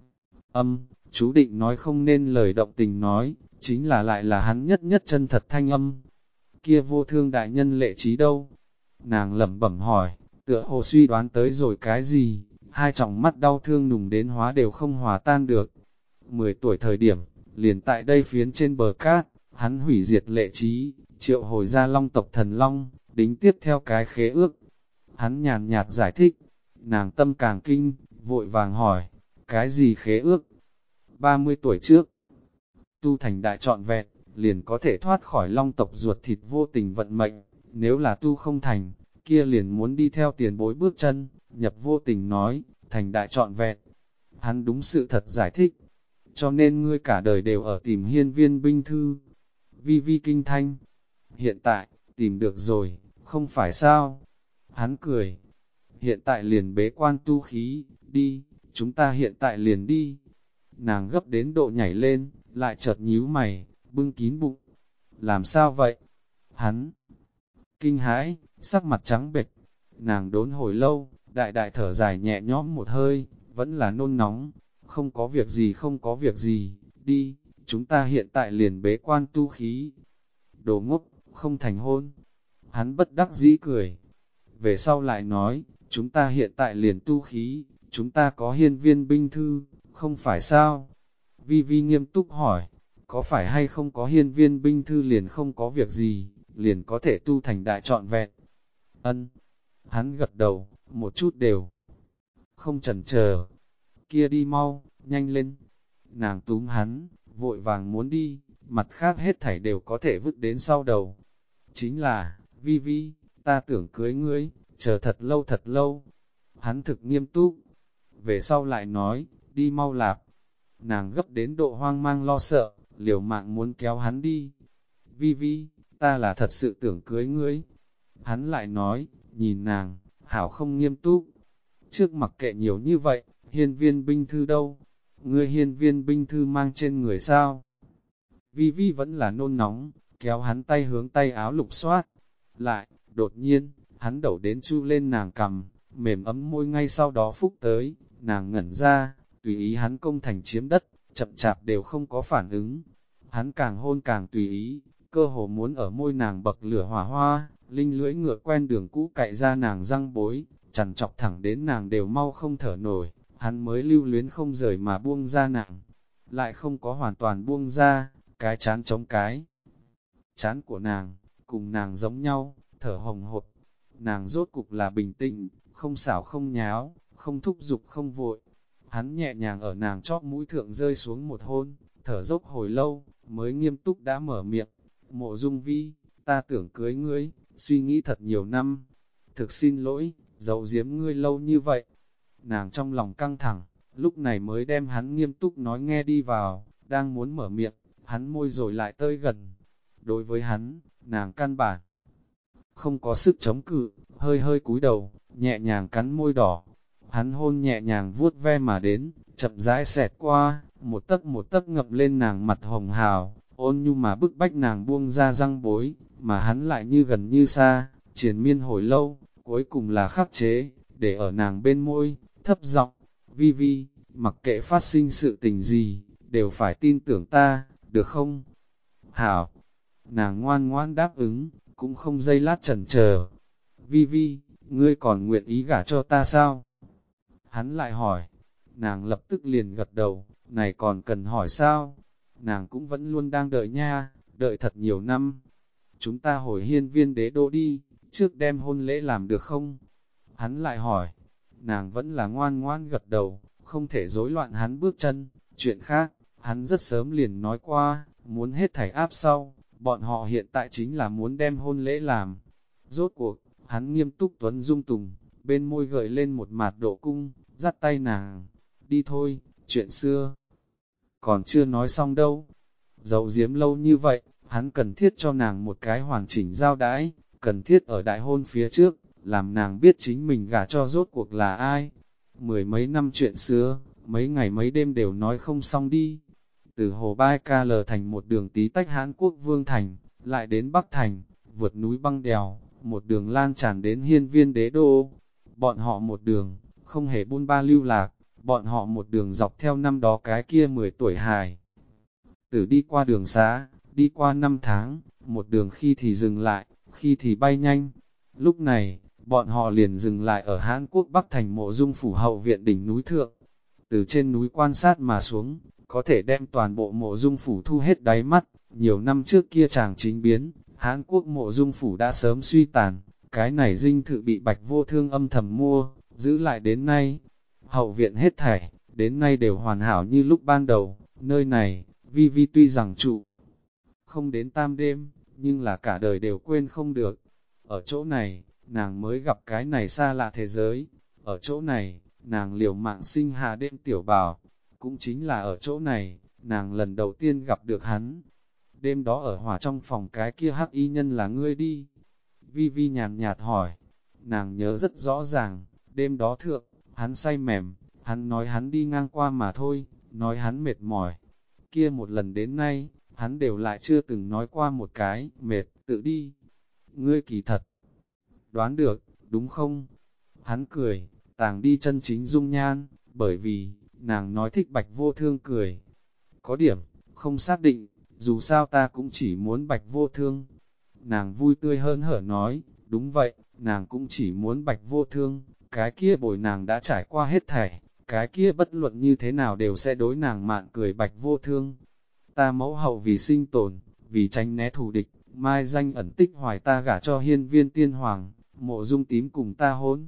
Chú định nói không nên lời động tình nói, chính là lại là hắn nhất chân thật thanh âm. Kia Vô Thương đại nhân lệ trí đâu? Nàng lẩm bẩm hỏi, tựa hồ suy đoán tới rồi cái gì, hai tròng mắt đau thương nùng đến hóa đều không hòa tan được. 10 tuổi thời điểm, liền tại đây phiến trên bờ cát, hắn hủy diệt lệ trí, triệu hồi ra long tộc thần long, đính tiếp theo cái khế ước. Hắn nhàn nhạt giải thích, nàng tâm càng kinh, vội vàng hỏi, cái gì khế ước? 30 tuổi trước, tu thành đại trọn vẹn, liền có thể thoát khỏi long tộc ruột thịt vô tình vận mệnh, nếu là tu không thành, kia liền muốn đi theo tiền bối bước chân, nhập vô tình nói, thành đại trọn vẹn. Hắn đúng sự thật giải thích, cho nên ngươi cả đời đều ở tìm hiên viên binh thư. Vi vi kinh thanh, hiện tại, tìm được rồi, không phải sao? Hắn cười, hiện tại liền bế quan tu khí, đi, chúng ta hiện tại liền đi. Nàng gấp đến độ nhảy lên, lại chợt nhíu mày, bưng kín bụng. Làm sao vậy? Hắn kinh hãi, sắc mặt trắng bệch. Nàng đốn hồi lâu, đại thở dài nhẹ nhõm một hơi, vẫn là nôn nóng. Không có việc gì, đi, chúng ta hiện tại liền bế quan tu khí. Đồ ngốc, không thành hôn. Hắn bất đắc dĩ cười. Về sau lại nói, chúng ta hiện tại liền tu khí, chúng ta có hiên viên binh thư, không phải sao? Vi Vi nghiêm túc hỏi, có phải hay không có hiên viên binh thư liền không có việc gì, liền có thể tu thành đại trọn vẹn? Ân, hắn gật đầu, một chút đều không chần chờ. Kia đi mau, nhanh lên. Nàng túm hắn, vội vàng muốn đi, mặt khác hết thảy đều có thể vứt đến sau đầu. Chính là, Vi Vi, ta tưởng cưới ngươi, chờ thật lâu. Hắn thực nghiêm túc. Về sau lại nói, đi mau lạp. Nàng gấp đến độ hoang mang lo sợ, liều mạng muốn kéo hắn đi. Vi Vi, ta là thật sự tưởng cưới ngươi. Hắn lại nói, nhìn nàng, hảo không nghiêm túc. Trước mặc kệ nhiều như vậy, hiên viên binh thư đâu? Ngươi hiên viên binh thư mang trên người sao? Vi Vi vẫn là nôn nóng, kéo hắn tay hướng tay áo lục soát. Lại, đột nhiên, hắn đẩu đến chu lên nàng cầm, mềm ấm môi ngay sau đó phúc tới, nàng ngẩn ra, tùy ý hắn công thành chiếm đất, chậm chạp đều không có phản ứng. Hắn càng hôn càng tùy ý, cơ hồ muốn ở môi nàng bậc lửa hỏa hoa, linh lưỡi ngựa quen đường cũ cạy ra nàng răng bối, chằn chọc thẳng đến nàng đều mau không thở nổi, hắn mới lưu luyến không rời mà buông ra nàng, lại không có hoàn toàn buông ra, cái chán chống cái. Chán của nàng, cùng nàng giống nhau, thở hồng hộc, nàng rốt cục là bình tĩnh, không xảo không nháo, không thúc giục không vội. Hắn nhẹ nhàng ở nàng chóp mũi thượng rơi xuống một hôn, thở dốc hồi lâu, mới nghiêm túc đã mở miệng. Mộ Dung Vi, ta tưởng cưới ngươi, suy nghĩ thật nhiều năm. Thực xin lỗi, giấu giếm ngươi lâu như vậy. Nàng trong lòng căng thẳng, lúc này mới đem hắn nghiêm túc nói nghe đi vào, đang muốn mở miệng, hắn môi rồi lại tới gần. Đối với hắn, nàng căn bản không có sức chống cự, hơi hơi cúi đầu, nhẹ nhàng cắn môi đỏ. Hắn hôn nhẹ nhàng vuốt ve mà đến, chậm rãi xẹt qua, một tấc ngập lên nàng mặt hồng hào, ôn nhu mà bức bách nàng buông ra răng bối, mà hắn lại như gần như xa, triền miên hồi lâu, cuối cùng là khắc chế, để ở nàng bên môi, thấp giọng, Vi Vi, mặc kệ phát sinh sự tình gì, đều phải tin tưởng ta, được không? Hảo, nàng ngoan ngoan đáp ứng, cũng không giây lát chần chờ. Vi Vi, ngươi còn nguyện ý gả cho ta sao? Hắn lại hỏi, nàng lập tức liền gật đầu, này còn cần hỏi sao? Nàng cũng vẫn luôn đang đợi nha, đợi thật nhiều năm. Chúng ta hồi hiên viên đế đô đi, trước đem hôn lễ làm được không? Hắn lại hỏi, nàng vẫn là ngoan ngoan gật đầu, không thể rối loạn hắn bước chân. Chuyện khác, hắn rất sớm liền nói qua, muốn hết thảy áp sau, bọn họ hiện tại chính là muốn đem hôn lễ làm. Rốt cuộc, hắn nghiêm túc tuấn dung tùng, bên môi gợi lên một mạt độ cung, dắt tay nàng, đi thôi, chuyện xưa. Còn chưa nói xong đâu, giấu giếm lâu như vậy, hắn cần thiết cho nàng một cái hoàn chỉnh giao đãi, cần thiết ở đại hôn phía trước, làm nàng biết chính mình gả cho rốt cuộc là ai. Mười mấy năm chuyện xưa, mấy ngày mấy đêm đều nói không xong đi. Từ Hồ Bai Ca lờ thành một đường tí tách Hán Quốc Vương Thành, lại đến Bắc Thành, vượt núi băng đèo, một đường lan tràn đến hiên viên đế đô. Bọn họ một đường, không hề buôn ba lưu lạc, bọn họ một đường dọc theo năm đó cái kia 10 tuổi hài. Tử đi qua đường xá, đi qua 5 tháng, một đường khi thì dừng lại, khi thì bay nhanh. Lúc này, bọn họ liền dừng lại ở Hán Quốc Bắc Thành Mộ Dung phủ hậu viện đỉnh núi thượng. Từ trên núi quan sát mà xuống, có thể đem toàn bộ Mộ Dung phủ thu hết đáy mắt. Nhiều năm trước kia chàng chính biến, Hán Quốc Mộ Dung phủ đã sớm suy tàn, cái này dinh thự bị Bạch Vô Thương âm thầm mua, giữ lại đến nay. Hậu viện hết thảy, đến nay đều hoàn hảo như lúc ban đầu, nơi này, Vi Vi tuy rằng trụ không đến tam đêm, nhưng là cả đời đều quên không được. Ở chỗ này, nàng mới gặp cái này xa lạ thế giới. Ở chỗ này, nàng liều mạng sinh hạ đêm tiểu bào. Cũng chính là ở chỗ này, nàng lần đầu tiên gặp được hắn. Đêm đó ở hỏa trong phòng cái kia hắc y nhân là ngươi đi. Vi Vi nhàn nhạt hỏi. Nàng nhớ rất rõ ràng, đêm đó thượng, hắn say mềm, hắn nói hắn đi ngang qua mà thôi, nói hắn mệt mỏi. Kia một lần đến nay, hắn đều lại chưa từng nói qua một cái, mệt, tự đi. Ngươi kỳ thật. Đoán được, đúng không? Hắn cười, tàng đi chân chính dung nhan, bởi vì, nàng nói thích Bạch Vô Thương cười. Có điểm, không xác định, dù sao ta cũng chỉ muốn Bạch Vô Thương. Nàng vui tươi hơn hở nói, đúng vậy, nàng cũng chỉ muốn Bạch Vô Thương, cái kia bồi nàng đã trải qua hết thảy, cái kia bất luận như thế nào đều sẽ đối nàng mạn cười Bạch Vô Thương. Ta mẫu hậu vì sinh tồn, vì tránh né thù địch, mai danh ẩn tích hoài ta gả cho hiên viên tiên hoàng, Mộ Dung Tím cùng ta hôn.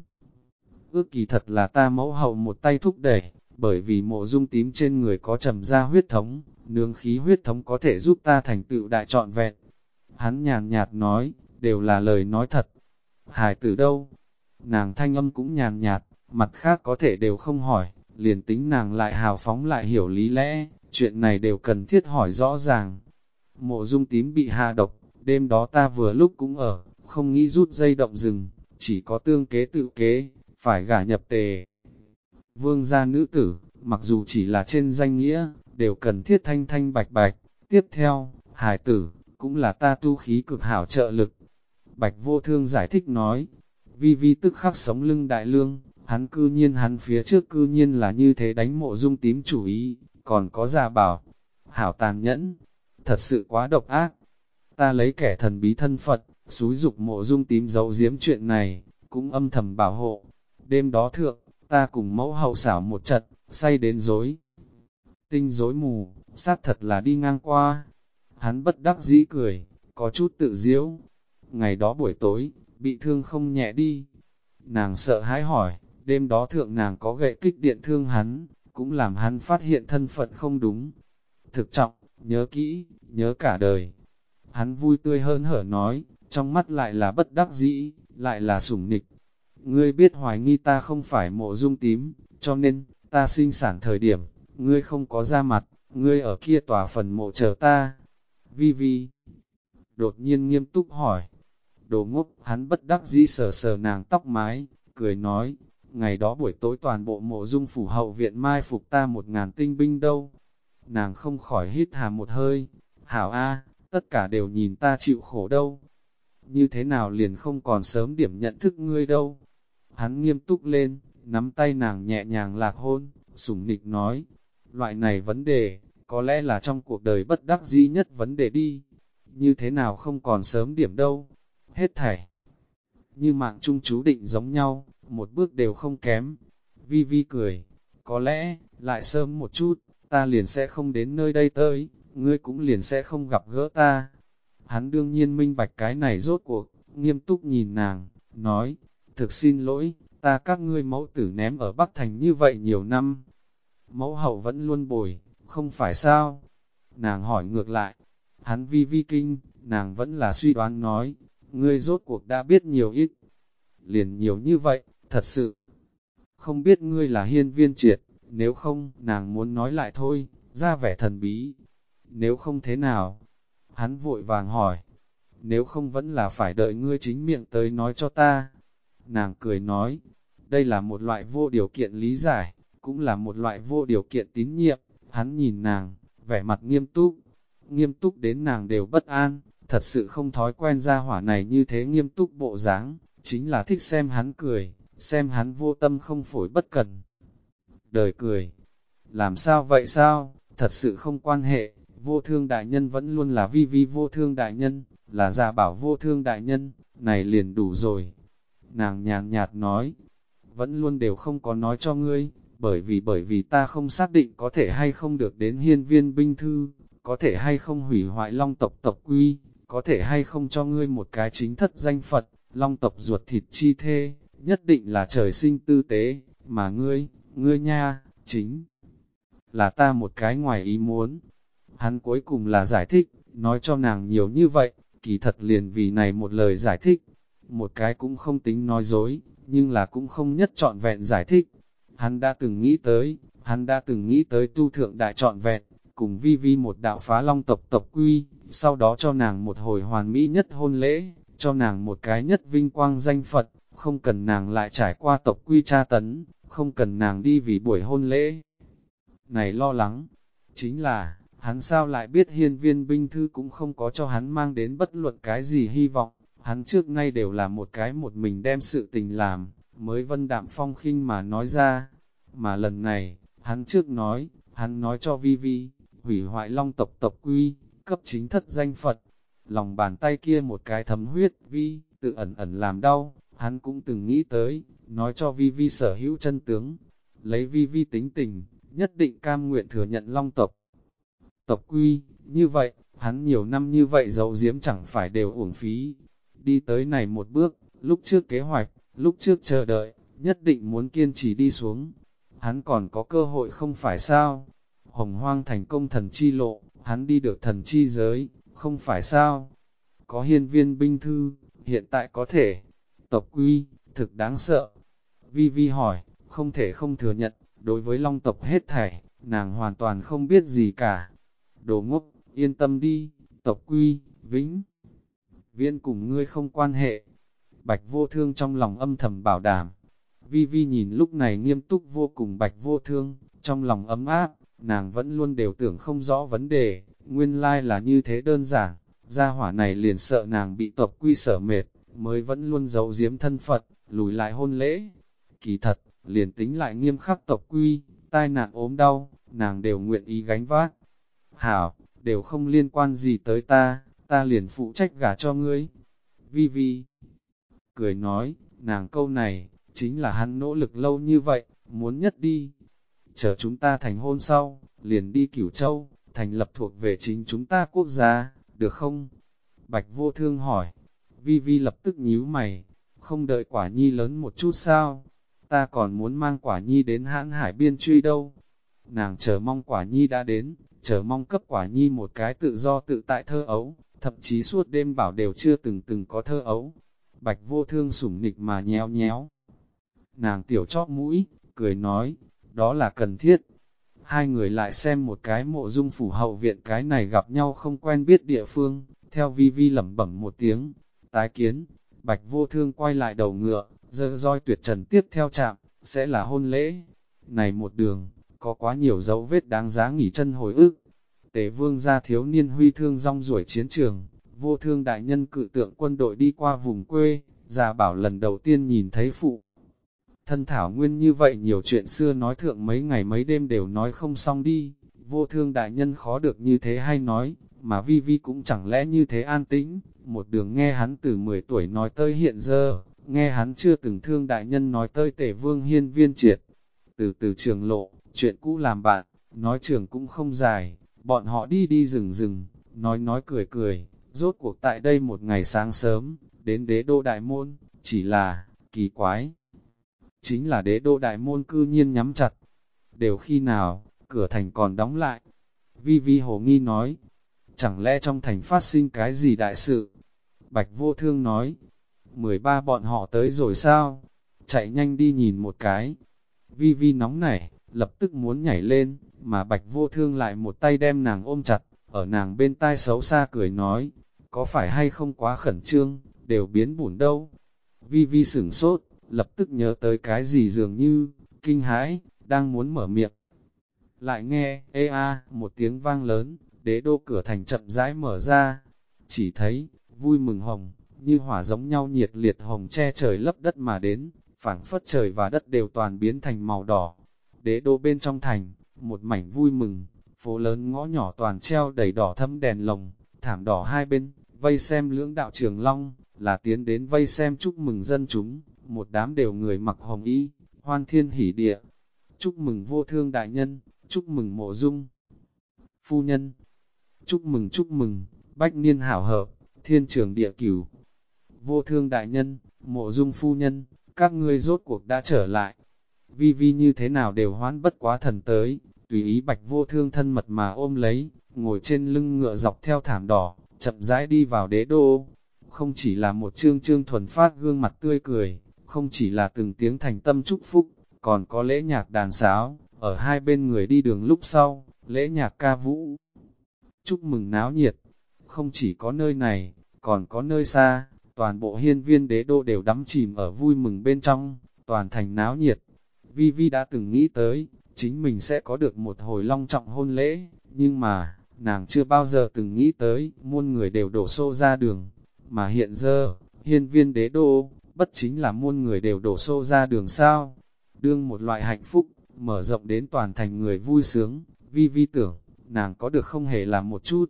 Ước kỳ thật là ta mẫu hậu một tay thúc đẩy, bởi vì Mộ Dung Tím trên người có trầm ra huyết thống, nương khí huyết thống có thể giúp ta thành tựu đại trọn vẹn. Hắn nhàn nhạt nói, đều là lời nói thật. Hài tử đâu? Nàng thanh âm cũng nhàn nhạt, mặt khác có thể đều không hỏi, liền tính nàng lại hào phóng lại hiểu lý lẽ, chuyện này đều cần thiết hỏi rõ ràng. Mộ Dung Tím bị hạ độc, đêm đó ta vừa lúc cũng ở, không nghĩ rút dây động rừng, chỉ có tương kế tự kế, phải gả nhập Tề. Vương gia nữ tử, mặc dù chỉ là trên danh nghĩa, đều cần thiết thanh thanh bạch bạch. Tiếp theo, hài tử, cũng là ta tu khí cực hảo trợ lực. Bạch Vô Thương giải thích nói, Vi Vi tức khắc sống lưng đại lương, hắn phía trước cư nhiên là như thế đánh Mộ Dung Tím chủ ý, còn có Gia Bảo. Hảo tàn nhẫn, thật sự quá độc ác. Ta lấy kẻ thần bí thân Phật, xúi dục Mộ Dung Tím giấu giếm chuyện này, cũng âm thầm bảo hộ. Đêm đó thượng, ta cùng mẫu hậu xảo một trận, say đến rối tinh rối mù, xác thật là đi ngang qua. Hắn bất đắc dĩ cười, có chút tự diễu. Ngày đó buổi tối, bị thương không nhẹ đi. Nàng sợ hãi hỏi, đêm đó thượng nàng có gậy kích điện thương hắn, cũng làm hắn phát hiện thân phận không đúng. Thực trọng, nhớ kỹ, nhớ cả đời. Hắn vui tươi hơn hở nói, trong mắt lại là bất đắc dĩ, lại là sủng nịch. Ngươi biết hoài nghi ta không phải Mộ Dung Tím, cho nên, ta sinh sản thời điểm, ngươi không có ra mặt, ngươi ở kia tòa phần mộ chờ ta. Vi Vi đột nhiên nghiêm túc hỏi. Đồ ngốc, hắn bất đắc dĩ sờ sờ nàng tóc mái, cười nói, ngày đó buổi tối toàn bộ Mộ Dung phủ hậu viện mai phục ta 1000 tinh binh đâu. Nàng không khỏi hít hà một hơi, hảo a, tất cả đều nhìn ta chịu khổ đâu. Như thế nào liền không còn sớm điểm nhận thức ngươi đâu. Hắn nghiêm túc lên, nắm tay nàng nhẹ nhàng lạc hôn, sủng nịch nói, loại này vấn đề, có lẽ là trong cuộc đời bất đắc dĩ nhất vấn đề đi. Như thế nào không còn sớm điểm đâu. Hết thảy như mạng chung chú định giống nhau, một bước đều không kém. Vi Vi cười, có lẽ, lại sớm một chút, ta liền sẽ không đến nơi đây tới, ngươi cũng liền sẽ không gặp gỡ ta. Hắn đương nhiên minh bạch cái này rốt cuộc, nghiêm túc nhìn nàng, nói, thực xin lỗi, ta các ngươi mẫu tử ném ở Bắc Thành như vậy nhiều năm. Mẫu hậu vẫn luôn bồi, không phải sao? Nàng hỏi ngược lại, hắn Vi Vi kinh, nàng vẫn là suy đoán nói, ngươi rốt cuộc đã biết nhiều ít. Liền nhiều như vậy, thật sự. Không biết ngươi là Hiên Viên Triệt, nếu không, nàng muốn nói lại thôi, ra vẻ thần bí. Nếu không thế nào? Hắn vội vàng hỏi. Nếu không vẫn là phải đợi ngươi chính miệng tới nói cho ta. Nàng cười nói, đây là một loại vô điều kiện lý giải, cũng là một loại vô điều kiện tín nhiệm. Hắn nhìn nàng, vẻ mặt nghiêm túc đến nàng đều bất an, thật sự không thói quen ra hỏa này như thế nghiêm túc bộ dáng, chính là thích xem hắn cười, xem hắn vô tâm không phổi bất cần. Đời cười, làm sao vậy sao, thật sự không quan hệ, vô thương đại nhân vẫn luôn là Vi Vi vô thương đại nhân, là Gia Bảo vô thương đại nhân, này liền đủ rồi. Nàng nhàn nhạt nói, vẫn luôn đều không có nói cho ngươi, bởi vì ta không xác định có thể hay không được đến hiên viên binh thư, có thể hay không hủy hoại long tộc tộc quy, có thể hay không cho ngươi một cái chính thất danh Phật, long tộc ruột thịt chi thê, nhất định là trời sinh tư tế, mà ngươi nha, chính là ta một cái ngoài ý muốn. Hắn cuối cùng là giải thích, nói cho nàng nhiều như vậy, kỳ thật liền vì này một lời giải thích, một cái cũng không tính nói dối, nhưng là cũng không nhất trọn vẹn giải thích. Hắn đã từng nghĩ tới tu thượng đại trọn vẹn, cùng Vi Vi một đạo phá long tộc tộc quy, sau đó cho nàng một hồi hoàn mỹ nhất hôn lễ, cho nàng một cái nhất vinh quang danh Phật, không cần nàng lại trải qua tộc quy tra tấn, không cần nàng đi vì buổi hôn lễ. Này lo lắng, chính là, hắn sao lại biết hiên viên binh thư cũng không có cho hắn mang đến bất luận cái gì hy vọng, hắn trước nay đều là một mình đem sự tình làm, mới vân đạm phong khinh mà nói ra, mà lần này, hắn nói cho Vi Vi, hủy hoại long tộc tộc quy, cấp chính thất danh Phật, lòng bàn tay kia một cái thấm huyết, Vi, tự ẩn làm đau, hắn cũng từng nghĩ tới, nói cho Vi Vi sở hữu chân tướng, lấy Vi Vi tính tình, nhất định cam nguyện thừa nhận long tộc tộc quy, như vậy, hắn nhiều năm như vậy giấu giếm chẳng phải đều uổng phí. Đi tới này một bước, lúc trước kế hoạch, lúc trước chờ đợi, nhất định muốn kiên trì đi xuống. Hắn còn có cơ hội không phải sao? Hồng Hoang thành công thần chi lộ, hắn đi được thần chi giới, không phải sao? Có hiên viên binh thư, hiện tại có thể. Tộc quy, thực đáng sợ. Vi Vi hỏi, không thể không thừa nhận, đối với long tộc hết thảy, nàng hoàn toàn không biết gì cả. Đồ ngốc, yên tâm đi, tộc quy, vĩnh viễn cùng ngươi không quan hệ. Bạch Vô Thương trong lòng âm thầm bảo đảm. Vi Vi nhìn lúc này nghiêm túc vô cùng Bạch Vô Thương, trong lòng ấm áp, nàng vẫn luôn đều tưởng không rõ vấn đề, nguyên lai là như thế đơn giản, gia hỏa này liền sợ nàng bị tộc quy sở mệt, mới vẫn luôn giấu giếm thân Phật, lùi lại hôn lễ. Kỳ thật, liền tính lại nghiêm khắc tộc quy, tai nạn ốm đau, nàng đều nguyện ý gánh vác. Hảo, đều không liên quan gì tới ta liền phụ trách gả cho ngươi. Vi Vi cười nói, nàng câu này, chính là hắn nỗ lực lâu như vậy, muốn nhất đi. Chờ chúng ta thành hôn sau, liền đi Cửu Châu, thành lập thuộc về chính chúng ta quốc gia, được không? Bạch Vô Thương hỏi. Vi Vi lập tức nhíu mày, không đợi Quả Nhi lớn một chút sao? Ta còn muốn mang Quả Nhi đến Hãn Hải biên truy đâu. Nàng chờ mong Quả Nhi đã đến, chờ mong cấp Quả Nhi một cái tự do tự tại thơ ấu, thậm chí suốt đêm bảo đều chưa từng có thơ ấu. Bạch Vô Thương sủng nịch mà nhéo nhéo. Nàng tiểu chóp mũi, cười nói, đó là cần thiết. Hai người lại xem một cái Mộ Dung phủ hậu viện, cái này gặp nhau không quen biết địa phương, theo Vi Vi lẩm bẩm một tiếng, tái kiến. Bạch Vô Thương quay lại đầu ngựa, giơ roi tuyệt trần tiếp theo chạm, sẽ là hôn lễ. Này một đường, có quá nhiều dấu vết đáng giá nghỉ chân hồi ức. Tề Vương gia thiếu niên huy thương rong ruổi chiến trường, Vô Thương đại nhân cự tượng quân đội đi qua vùng quê, Gia Bảo lần đầu tiên nhìn thấy phụ thân Thảo Nguyên như vậy, nhiều chuyện xưa nói thượng mấy ngày mấy đêm đều nói không xong đi. Vô Thương đại nhân khó được như thế hay nói, mà Vi Vi cũng chẳng lẽ như thế an tĩnh, một đường nghe hắn từ 10 tuổi nói tới hiện giờ, nghe hắn chưa từng Thương đại nhân nói tới Tề Vương hiên viên triệt. Từ trường lộ, chuyện cũ làm bạn, nói trường cũng không dài, bọn họ đi đi rừng, nói cười, rốt cuộc tại đây một ngày sáng sớm, đến đế đô đại môn, chỉ là, kỳ quái. Chính là đế đô đại môn cư nhiên nhắm chặt. Đều khi nào, cửa thành còn đóng lại. Vi Vi hồ nghi nói, chẳng lẽ trong thành phát sinh cái gì đại sự? Bạch Vô Thương nói, 13 bọn họ tới rồi sao? Chạy nhanh đi nhìn một cái. Vi Vi nóng nảy, lập tức muốn nhảy lên, mà Bạch Vô Thương lại một tay đem nàng ôm chặt, ở nàng bên tai xấu xa cười nói, có phải hay không quá khẩn trương, đều biến bủn đâu. Vi Vi sửng sốt, lập tức nhớ tới cái gì dường như, kinh hãi, đang muốn mở miệng. Lại nghe, ê a, một tiếng vang lớn, đế đô cửa thành chậm rãi mở ra, chỉ thấy, vui mừng hồng, như hỏa giống nhau nhiệt liệt hồng che trời lấp đất mà đến, phảng phất trời và đất đều toàn biến thành màu đỏ. Đế đô bên trong thành, một mảnh vui mừng, phố lớn ngõ nhỏ toàn treo đầy đỏ thâm đèn lồng, thảm đỏ hai bên, vây xem lưỡng đạo trường long, là tiến đến vây xem chúc mừng dân chúng, một đám đều người mặc hồng y, hoan thiên hỷ địa. Chúc mừng Vô Thương đại nhân, chúc mừng Mộ Dung phu nhân, chúc mừng, bách niên hảo hợp, thiên trường địa cửu. Vô Thương đại nhân, Mộ Dung phu nhân, các ngươi rốt cuộc đã trở lại. Vi Vi như thế nào đều hoán bất quá thần tới, tùy ý Bạch Vô Thương thân mật mà ôm lấy, ngồi trên lưng ngựa dọc theo thảm đỏ, chậm rãi đi vào đế đô. Không chỉ là một trương thuần phát gương mặt tươi cười, không chỉ là từng tiếng thành tâm chúc phúc, còn có lễ nhạc đàn sáo, ở hai bên người đi đường lúc sau, lễ nhạc ca vũ. Chúc mừng náo nhiệt, không chỉ có nơi này, còn có nơi xa, toàn bộ hiên viên đế đô đều đắm chìm ở vui mừng bên trong, toàn thành náo nhiệt. Vi Vi đã từng nghĩ tới, chính mình sẽ có được một hồi long trọng hôn lễ, nhưng mà, nàng chưa bao giờ từng nghĩ tới, muôn người đều đổ xô ra đường. Mà hiện giờ, hiên viên đế đô, bất chính là muôn người đều đổ xô ra đường sao. Đương một loại hạnh phúc, mở rộng đến toàn thành người vui sướng, Vi Vi tưởng, nàng có được không hề là một chút.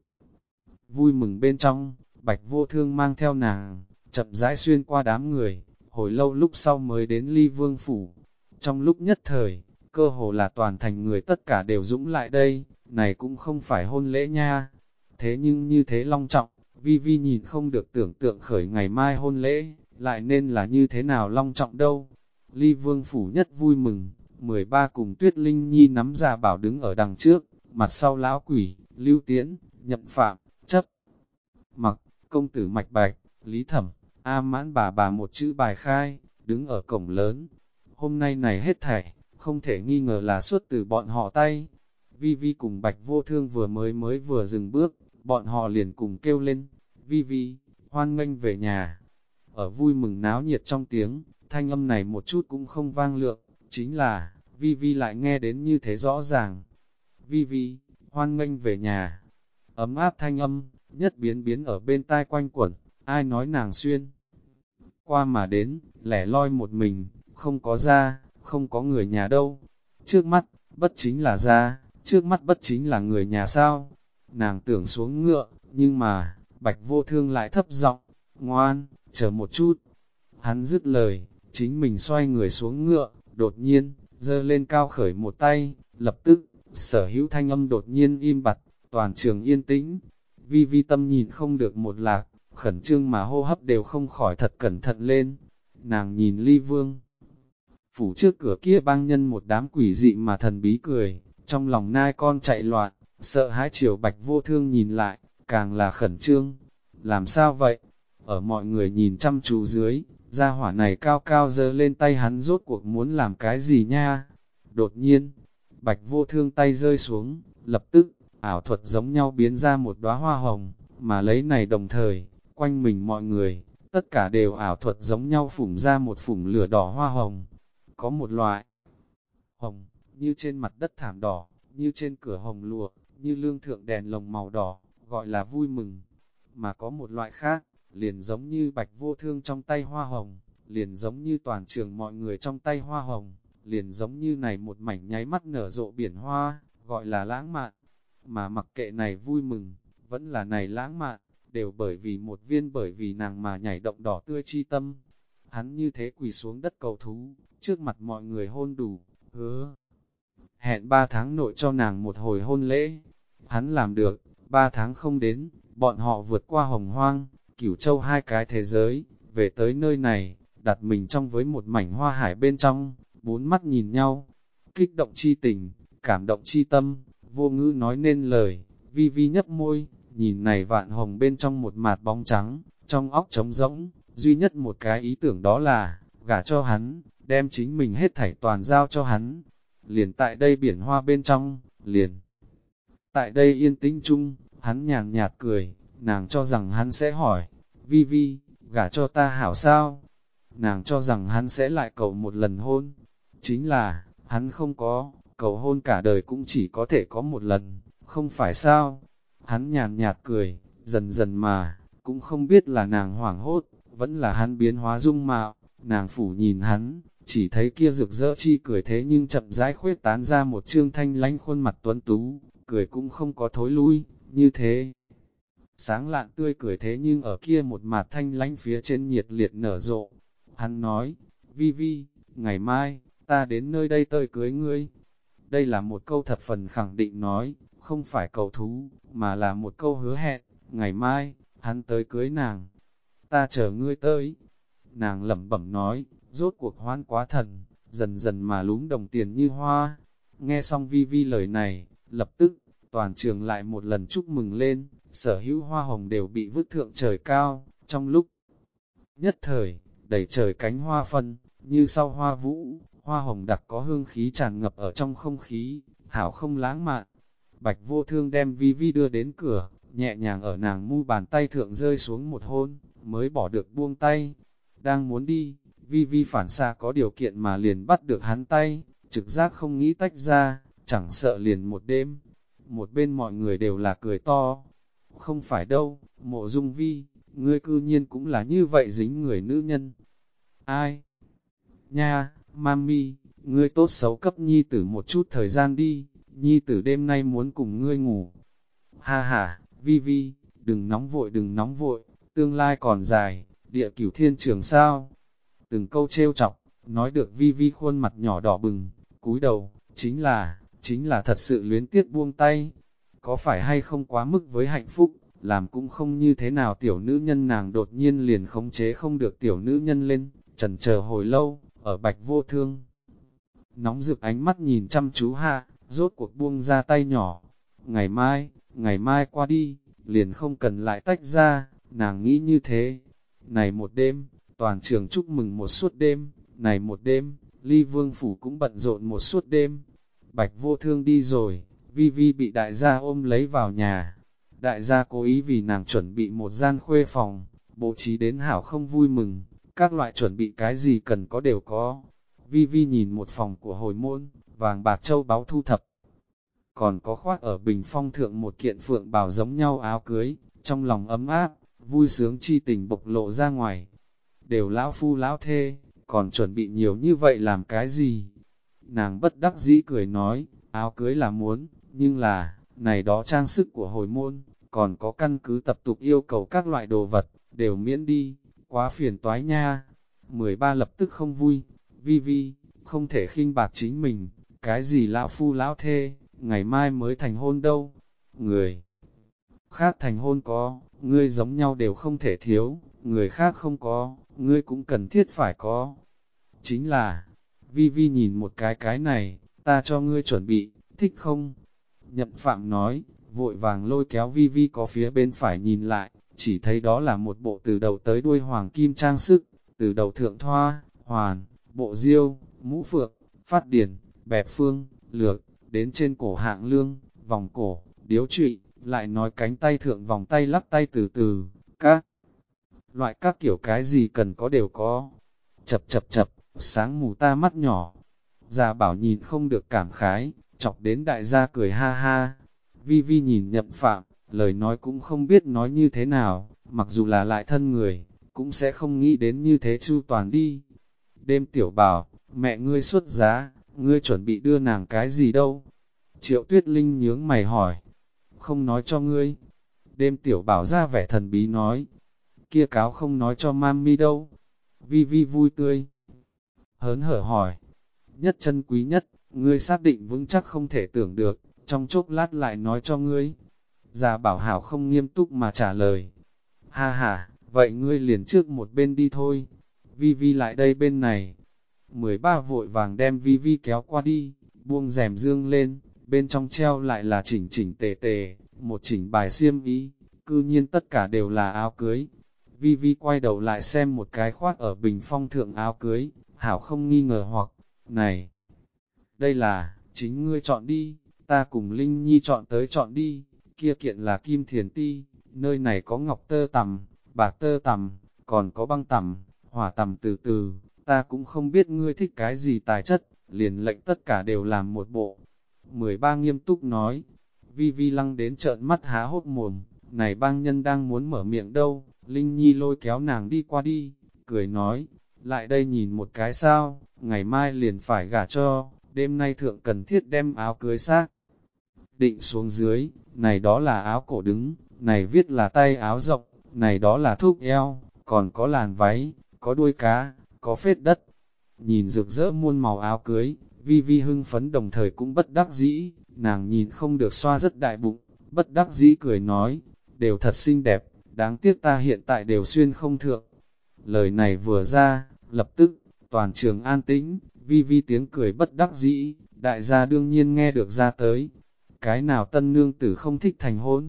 Vui mừng bên trong, Bạch Vô Thương mang theo nàng, chậm rãi xuyên qua đám người, hồi lâu lúc sau mới đến Ly Vương Phủ. Trong lúc nhất thời, cơ hồ là toàn thành người tất cả đều dũng lại đây, này cũng không phải hôn lễ nha. Thế nhưng như thế long trọng, Vi Vi nhìn không được tưởng tượng khởi ngày mai hôn lễ, lại nên là như thế nào long trọng đâu. Ly Vương Phủ nhất vui mừng, 13 cùng Tuyết Linh Nhi nắm Gia Bảo đứng ở đằng trước, mặt sau lão quỷ, Lưu Tiễn, Nhậm Phạm, Chấp, Mặc, công tử Mạch Bạch, Lý Thẩm, A Mãn bà một chữ bài khai, đứng ở cổng lớn. Hôm nay này hết thảy, không thể nghi ngờ là xuất từ bọn họ tay. Vi Vi cùng Bạch Vô Thương vừa dừng bước, bọn họ liền cùng kêu lên, Vi Vi, hoan nghênh về nhà. Ở vui mừng náo nhiệt trong tiếng, thanh âm này một chút cũng không vang lượng, chính là, Vi Vi lại nghe đến như thế rõ ràng. Vi Vi, hoan nghênh về nhà. Ấm áp thanh âm, nhất biến biến ở bên tai quanh quẩn, ai nói nàng xuyên. qua mà đến, lẻ loi một mình, không có gia, không có người nhà đâu. Trước mắt, bất chính là gia, trước mắt bất chính là người nhà sao? Nàng tưởng xuống ngựa, nhưng mà, Bạch Vô Thương lại thấp giọng, ngoan, chờ một chút. Hắn dứt lời, chính mình xoay người xuống ngựa, đột nhiên, giơ lên cao khởi một tay, lập tức, sở hữu thanh âm đột nhiên im bặt, toàn trường yên tĩnh. Vi Vi tâm nhìn không được một lạc, khẩn trương mà hô hấp đều không khỏi thật cẩn thận lên. Nàng nhìn Ly Vương phủ trước cửa kia bang nhân một đám quỷ dị mà thần bí cười, trong lòng nai con chạy loạn, sợ hãi chiều Bạch Vô Thương nhìn lại, càng là khẩn trương. Làm sao vậy? Ở mọi người nhìn chăm chú dưới, gia hỏa này cao cao giơ lên tay, hắn rốt cuộc muốn làm cái gì nha? Đột nhiên, Bạch Vô Thương tay rơi xuống, lập tức, ảo thuật giống nhau biến ra một đóa hoa hồng, mà lấy này đồng thời, quanh mình mọi người, tất cả đều ảo thuật giống nhau phủng ra một phủng lửa đỏ hoa hồng. Có một loại hồng, như trên mặt đất thảm đỏ, như trên cửa hồng lụa, như lương thượng đèn lồng màu đỏ, gọi là vui mừng. Mà có một loại khác, liền giống như Bạch Vô Thương trong tay hoa hồng, liền giống như toàn trường mọi người trong tay hoa hồng, liền giống như này một mảnh nháy mắt nở rộ biển hoa, gọi là lãng mạn. Mà mặc kệ này vui mừng, vẫn là này lãng mạn, đều bởi vì nàng mà nhảy động đỏ tươi chi tâm. Hắn như thế quỳ xuống đất cầu thú, trước mặt mọi người hôn đủ, hứa. Hẹn 3 tháng nội cho nàng một hồi hôn lễ. Hắn làm được, 3 tháng không đến, bọn họ vượt qua hồng hoang, Cửu Châu hai cái thế giới, về tới nơi này, đặt mình trong với một mảnh hoa hải bên trong, bốn mắt nhìn nhau, kích động chi tình, cảm động chi tâm, vô ngữ nói nên lời. Vi Vi nhấp môi, nhìn này vạn hồng bên trong một mạt bóng trắng, trong óc trống rỗng, duy nhất một cái ý tưởng đó là, gả cho hắn, đem chính mình hết thảy toàn giao cho hắn. Liền tại đây biển hoa bên trong, liền tại đây yên tĩnh chung, hắn nhàn nhạt cười, nàng cho rằng hắn sẽ hỏi, Vi Vi, gả cho ta hảo sao? Nàng cho rằng hắn sẽ lại cầu một lần hôn. Chính là, hắn không có, cầu hôn cả đời cũng chỉ có thể có một lần, không phải sao? Hắn nhàn nhạt cười, dần dần mà, cũng không biết là nàng hoảng hốt, vẫn là hắn biến hóa dung mạo, nàng phủ nhìn hắn, chỉ thấy kia rực rỡ chi cười thế nhưng chậm rãi khuyết tán ra một trương thanh lãnh khuôn mặt tuấn tú, cười cũng không có thối lui, như thế. Sáng lạn tươi cười thế nhưng ở kia một mặt thanh lãnh phía trên nhiệt liệt nở rộ. Hắn nói, Vi Vi, ngày mai, ta đến nơi đây tới cưới ngươi. Đây là một câu thập phần khẳng định nói, không phải cầu thú, mà là một câu hứa hẹn, ngày mai, hắn tới cưới nàng. Ta chờ ngươi tới. Nàng lẩm bẩm nói, rốt cuộc hoan quá thần, dần dần mà lúm đồng tiền như hoa. Nghe xong Vi Vi lời này, lập tức, toàn trường lại một lần chúc mừng lên, sở hữu hoa hồng đều bị vứt thượng trời cao, trong lúc nhất thời, đầy trời cánh hoa phân, như sau hoa vũ, hoa hồng đặc có hương khí tràn ngập ở trong không khí, hảo không lãng mạn. Bạch Vô Thương đem Vi Vi đưa đến cửa, nhẹ nhàng ở nàng mu bàn tay thượng rơi xuống một hôn, mới bỏ được buông tay. Đang muốn đi, Vi Vi phản xạ có điều kiện mà liền bắt được hắn tay, trực giác không nghĩ tách ra, chẳng sợ liền một đêm. Một bên mọi người đều là cười to. Không phải đâu, Mộ Dung Vi, ngươi cư nhiên cũng là như vậy dính người nữ nhân. Ai? Nha, mami, ngươi tốt xấu cấp nhi tử một chút thời gian đi, nhi tử đêm nay muốn cùng ngươi ngủ. Ha ha, Vi Vi, đừng nóng vội, tương lai còn dài, địa cửu thiên trường sao. Từng câu trêu chọc, nói được Vi Vi khuôn mặt nhỏ đỏ bừng, cúi đầu, chính là thật sự luyến tiếc buông tay. Có phải hay không quá mức với hạnh phúc, làm cũng không như thế nào tiểu nữ nhân, nàng đột nhiên liền khống chế không được tiểu nữ nhân lên, chần chờ hồi lâu, ở Bạch Vô Thương. Nóng rực ánh mắt nhìn chăm chú hạ, rốt cuộc buông ra tay nhỏ. Ngày mai qua đi, liền không cần lại tách ra, nàng nghĩ như thế. Này một đêm, toàn trường chúc mừng một suốt đêm, này một đêm, Ly Vương Phủ cũng bận rộn một suốt đêm. Bạch Vô Thương đi rồi, Vi Vi bị đại gia ôm lấy vào nhà. Đại gia cố ý vì nàng chuẩn bị một gian khuê phòng, bố trí đến hảo không vui mừng, các loại chuẩn bị cái gì cần có đều có. Vi Vi nhìn một phòng của hồi môn, vàng bạc châu báu thu thập. Còn có khoác ở bình phong thượng một kiện phượng bào giống nhau áo cưới, trong lòng ấm áp, vui sướng chi tình bộc lộ ra ngoài. đều lão phu lão thê, còn chuẩn bị nhiều như vậy làm cái gì? Nàng bất đắc dĩ cười nói, áo cưới là muốn, nhưng là, này đó trang sức của hồi môn, còn có căn cứ tập tục yêu cầu các loại đồ vật, đều miễn đi, quá phiền toái nha. 13 lập tức không vui, vi vi, không thể khinh bạc chính mình, cái gì lão phu lão thê, ngày mai mới thành hôn đâu. Người khác thành hôn có, ngươi giống nhau đều không thể thiếu, người khác không có, ngươi cũng cần thiết phải có. Chính là, vi vi nhìn một cái này, ta cho ngươi chuẩn bị, thích không? Nhậm Phạm nói, vội vàng lôi kéo vi vi có phía bên phải nhìn lại, chỉ thấy đó là một bộ từ đầu tới đuôi hoàng kim trang sức, từ đầu thượng thoa, hoàn, bộ diêu, mũ phượng, phát điển, bẹp phương, lược, đến trên cổ hạng lương, vòng cổ, điếu trụy, lại nói cánh tay thượng vòng tay lắc tay từ từ, các loại các kiểu cái gì cần có đều có. Chập chập chập, sáng mù ta mắt nhỏ. Già bảo nhìn không được cảm khái, chọc đến đại gia cười ha ha. Vi vi nhìn Nhậm Phạm, lời nói cũng không biết nói như thế nào, mặc dù là lại thân người, cũng sẽ không nghĩ đến như thế chu toàn đi. Đêm tiểu bảo, mẹ ngươi xuất giá, ngươi chuẩn bị đưa nàng cái gì đâu? Triệu Tuyết Linh nhướng mày hỏi, không nói cho ngươi. Đêm tiểu bảo ra vẻ thần bí nói, kia cáo không nói cho mami đâu. Vi vi vui tươi, hớn hở hỏi, nhất chân quý nhất, ngươi xác định vững chắc không thể tưởng được, trong chốc lát lại nói cho ngươi. Già bảo hảo không nghiêm túc mà trả lời, ha ha, vậy ngươi liền trước một bên đi thôi, vi vi lại đây bên này. 13 vội vàng đem vi vi kéo qua đi, buông rèm dương lên, bên trong treo lại là chỉnh chỉnh tề tề, một chỉnh bài xiêm y, cư nhiên tất cả đều là áo cưới. Vi vi quay đầu lại xem một cái khoác ở bình phong thượng áo cưới, hảo không nghi ngờ hoặc, này, đây là, chính ngươi chọn đi, ta cùng Linh Nhi chọn tới chọn đi, kia kiện là kim thiền ti, nơi này có ngọc tơ tằm, bạc tơ tằm, còn có băng tằm, hỏa tằm từ từ, ta cũng không biết ngươi thích cái gì tài chất, liền lệnh tất cả đều làm một bộ. 13 nghiêm túc nói, vi vi lăng đến trợn mắt há hốt mồm, này bang nhân đang muốn mở miệng đâu, Linh Nhi lôi kéo nàng đi qua đi, cười nói, lại đây nhìn một cái sao, ngày mai liền phải gả cho, đêm nay thượng cần thiết đem áo cưới xác. Định xuống dưới, này đó là áo cổ đứng, này viết là tay áo rộng, này đó là thúc eo, còn có làn váy, có đuôi cá, có phết đất. Nhìn rực rỡ muôn màu áo cưới, vi vi hưng phấn đồng thời cũng bất đắc dĩ, nàng nhìn không được xoa rất đại bụng, bất đắc dĩ cười nói, đều thật xinh đẹp, đáng tiếc ta hiện tại đều xuyên không thượng. Lời này vừa ra, lập tức, toàn trường an tĩnh, vi vi tiếng cười bất đắc dĩ, đại gia đương nhiên nghe được ra tới. Cái nào tân nương tử không thích thành hôn?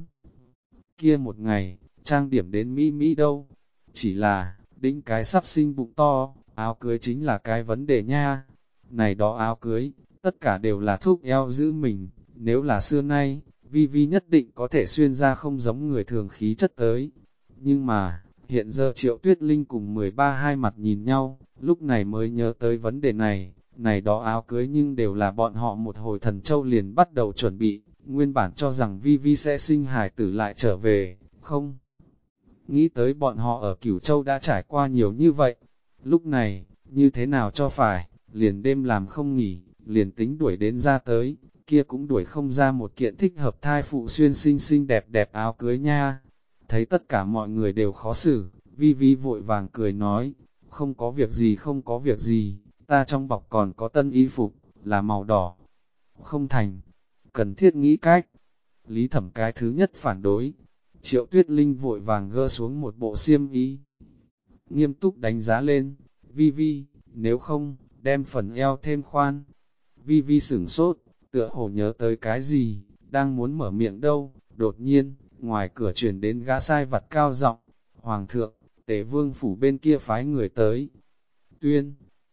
Kia một ngày, trang điểm đến Mỹ Mỹ đâu? Chỉ là, đĩnh cái sắp sinh bụng to, áo cưới chính là cái vấn đề nha. Này đó áo cưới, tất cả đều là thúc eo giữ mình, nếu là xưa nay, vi vi nhất định có thể xuyên ra không giống người thường khí chất tới. Nhưng mà, hiện giờ Triệu Tuyết Linh cùng 13 hai mặt nhìn nhau, lúc này mới nhớ tới vấn đề này đó áo cưới nhưng đều là bọn họ một hồi thần châu liền bắt đầu chuẩn bị, nguyên bản cho rằng vi vi sẽ sinh hài tử lại trở về, không. Nghĩ tới bọn họ ở Cửu Châu đã trải qua nhiều như vậy, lúc này, như thế nào cho phải, liền đêm làm không nghỉ, liền tính đuổi đến ra tới, kia cũng đuổi không ra một kiện thích hợp thai phụ xuyên xinh xinh đẹp đẹp áo cưới nha. Thấy tất cả mọi người đều khó xử, vi vi vội vàng cười nói, không có việc gì không có việc gì, ta trong bọc còn có tân y phục, là màu đỏ. Không thành, cần thiết nghĩ cách. Lý Thẩm cái thứ nhất phản đối. Triệu Tuyết Linh vội vàng gỡ xuống một bộ xiêm y. Nghiêm túc đánh giá lên, vi vi, nếu không, đem phần eo thêm khoan. Vi vi sửng sốt, tựa hồ nhớ tới cái gì, đang muốn mở miệng đâu, đột nhiên, ngoài cửa truyền đến gã sai vặt cao giọng, Hoàng thượng, Tề Vương phủ bên kia phái người tới. Tuyên,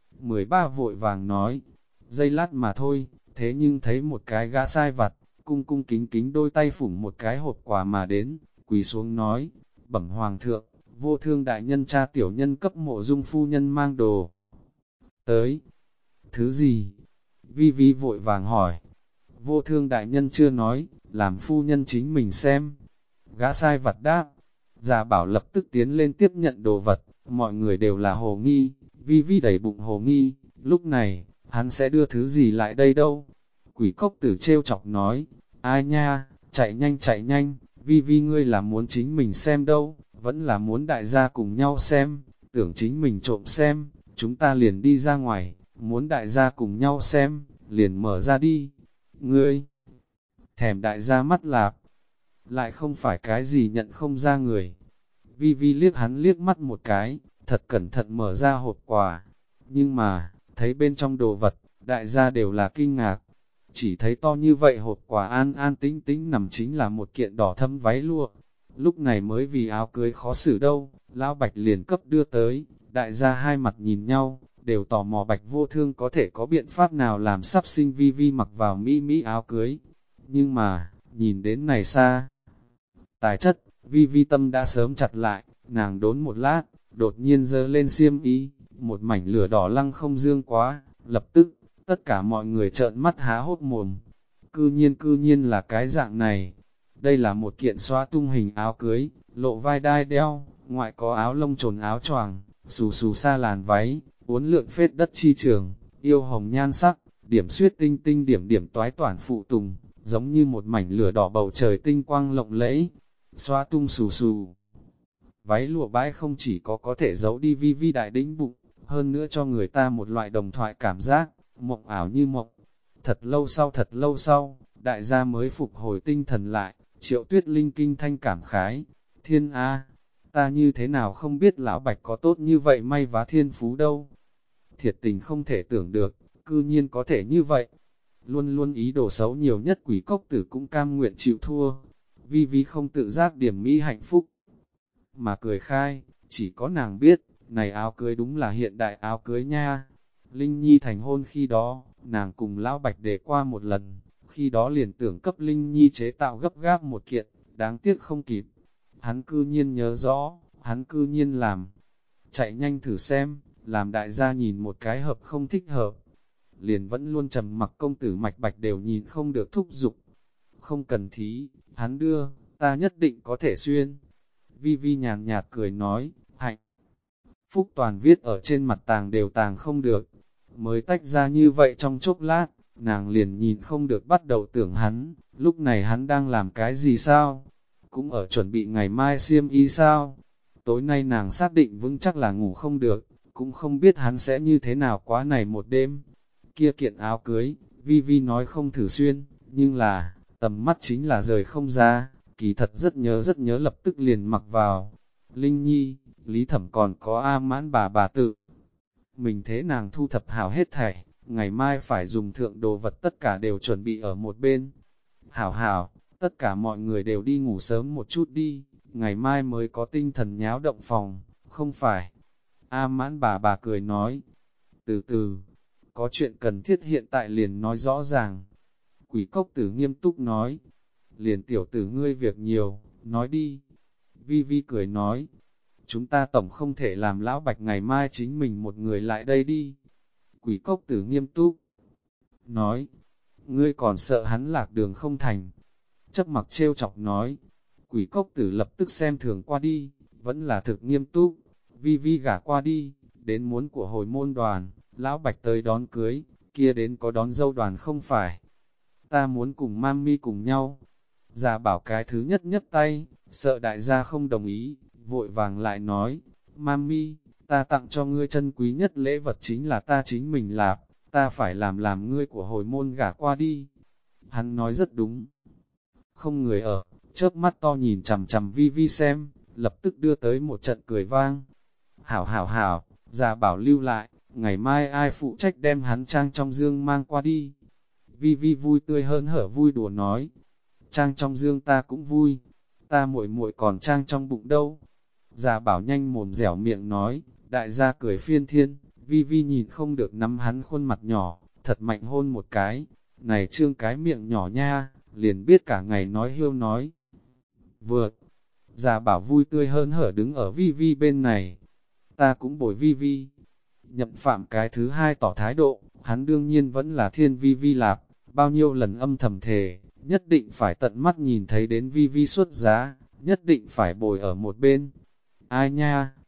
13 vội vàng nói, giây lát mà thôi, thế nhưng thấy một cái gã sai vặt, cung cung kính kính đôi tay phủng một cái hộp quà mà đến, quỳ xuống nói, bẩm Hoàng thượng, vô thương đại nhân cha tiểu nhân cấp Mộ Dung phu nhân mang đồ. Tới, thứ gì? Vi vi vội vàng hỏi, vô thương đại nhân chưa nói, làm phu nhân chính mình xem. Gã sai vặt đáp, già bảo lập tức tiến lên tiếp nhận đồ vật, mọi người đều là hồ nghi, Vi Vi đầy bụng hồ nghi, lúc này, hắn sẽ đưa thứ gì lại đây đâu? Quỷ cốc tử trêu chọc nói, ai nha, chạy nhanh, Vi Vi ngươi là muốn chính mình xem đâu, vẫn là muốn đại gia cùng nhau xem, tưởng chính mình trộm xem, chúng ta liền đi ra ngoài, muốn đại gia cùng nhau xem, liền mở ra đi. Ngươi, thèm đại gia mắt lạp, lại không phải cái gì nhận không ra người. Vi Vi liếc hắn liếc mắt một cái, thật cẩn thận mở ra hộp quà, nhưng mà, thấy bên trong đồ vật, đại gia đều là kinh ngạc. Chỉ thấy to như vậy hộp quà an an tĩnh tĩnh nằm chính là một kiện đỏ thâm váy lụa. Lúc này mới vì áo cưới khó xử đâu, Lão Bạch liền cấp đưa tới, đại gia hai mặt nhìn nhau, đều tò mò Bạch Vô Thương có thể có biện pháp nào làm sắp sinh Vi Vi mặc vào mỹ áo cưới. Nhưng mà, nhìn đến này xa, tài chất, Vi Vi tâm đã sớm chặt lại, nàng đốn một lát, đột nhiên giơ lên xiêm y, một mảnh lửa đỏ lăng không dương quá, lập tức, tất cả mọi người trợn mắt há hốt mồm. Cư nhiên là cái dạng này. Đây là một kiện xóa tung hình áo cưới, lộ vai đai đeo, ngoại có áo lông trồn áo choàng, xù xù xa làn váy, uốn lượn phết đất chi trường, yêu hồng nhan sắc, điểm xuyết tinh tinh điểm điểm toái toản phụ tùng, giống như một mảnh lửa đỏ bầu trời tinh quang lộng lẫy. Xóa tung xù xù. Váy lụa bãi không chỉ có thể giấu đi Vi Vi đại đĩnh bụng, hơn nữa cho người ta một loại đồng thoại cảm giác, mộng ảo như mộng. Thật lâu sau, đại gia mới phục hồi tinh thần lại, Triệu Tuyết Linh kinh thanh cảm khái. Thiên A, ta như thế nào không biết lão Bạch có tốt như vậy may vá thiên phú đâu. Thiệt tình không thể tưởng được, cư nhiên có thể như vậy. Luôn luôn ý đồ xấu nhiều nhất quỷ cốc tử cũng cam nguyện chịu thua. Vi Vi không tự giác điểm mỹ hạnh phúc, mà cười khai, chỉ có nàng biết, này áo cưới đúng là hiện đại áo cưới nha. Linh Nhi thành hôn khi đó, nàng cùng Lão Bạch để qua một lần, khi đó liền tưởng cấp Linh Nhi chế tạo gấp gáp một kiện, đáng tiếc không kịp. Hắn cư nhiên nhớ rõ, hắn cư nhiên làm. Chạy nhanh thử xem, làm đại gia nhìn một cái hợp không thích hợp. Liền vẫn luôn trầm mặc công tử Mạch Bạch đều nhìn không được thúc giục. Không cần thí, hắn đưa, ta nhất định có thể xuyên. Vi Vi nhàn nhạt cười nói, hạnh phúc toàn viết ở trên mặt tàng đều tàng không được. Mới tách ra như vậy trong chốc lát, nàng liền nhìn không được bắt đầu tưởng hắn, lúc này hắn đang làm cái gì sao? Cũng ở chuẩn bị ngày mai xiêm y sao? Tối nay nàng xác định vững chắc là ngủ không được, cũng không biết hắn sẽ như thế nào quá này một đêm. Kia kiện áo cưới, Vi Vi nói không thử xuyên, nhưng là, tầm mắt chính là rời không ra, kỳ thật rất nhớ lập tức liền mặc vào. Linh Nhi, Lý Thẩm còn có A Mãn bà tự. Mình thế nàng thu thập hảo hết thảy, ngày mai phải dùng thượng đồ vật tất cả đều chuẩn bị ở một bên. Hảo, tất cả mọi người đều đi ngủ sớm một chút đi, ngày mai mới có tinh thần nháo động phòng, không phải. A Mãn bà cười nói, từ từ, có chuyện cần thiết hiện tại liền nói rõ ràng. Quỷ cốc tử nghiêm túc nói, liền tiểu tử ngươi việc nhiều, nói đi. Vi Vi cười nói, chúng ta tổng không thể làm lão Bạch ngày mai chính mình một người lại đây đi. Quỷ cốc tử nghiêm túc, nói, ngươi còn sợ hắn lạc đường không thành. Chấp mặc trêu chọc nói, quỷ cốc tử lập tức xem thường qua đi, vẫn là thực nghiêm túc. Vi Vi gả qua đi, đến muốn của hồi môn đoàn, lão Bạch tới đón cưới, kia đến có đón dâu đoàn không phải. Ta muốn cùng mami cùng nhau. Già bảo cái thứ nhất tay, sợ đại gia không đồng ý, vội vàng lại nói, mami, ta tặng cho ngươi chân quý nhất lễ vật chính là ta chính mình lạp, ta phải làm ngươi của hồi môn gả qua đi. Hắn nói rất đúng. Không người ở, chớp mắt to nhìn chằm chằm Vi Vi xem, lập tức đưa tới một trận cười vang. Hảo, già bảo lưu lại, ngày mai ai phụ trách đem hắn trang trong dương mang qua đi. Vi Vi vui tươi hơn hở vui đùa nói, trang trong dương ta cũng vui, ta muội còn trang trong bụng đâu. Già bảo nhanh mồm dẻo miệng nói, đại gia cười phiên thiên, Vi Vi nhìn không được nắm hắn khuôn mặt nhỏ, thật mạnh hôn một cái, này trương cái miệng nhỏ nha, liền biết cả ngày nói hiêu nói. Vượt, già bảo vui tươi hơn hở đứng ở Vi Vi bên này, ta cũng bồi Vi Vi. Nhậm phạm cái thứ hai tỏ thái độ, hắn đương nhiên vẫn là thiên Vi Vi lạp, bao nhiêu lần âm thầm thề, nhất định phải tận mắt nhìn thấy đến Vi Vi xuất giá, nhất định phải bồi ở một bên. Ai nha,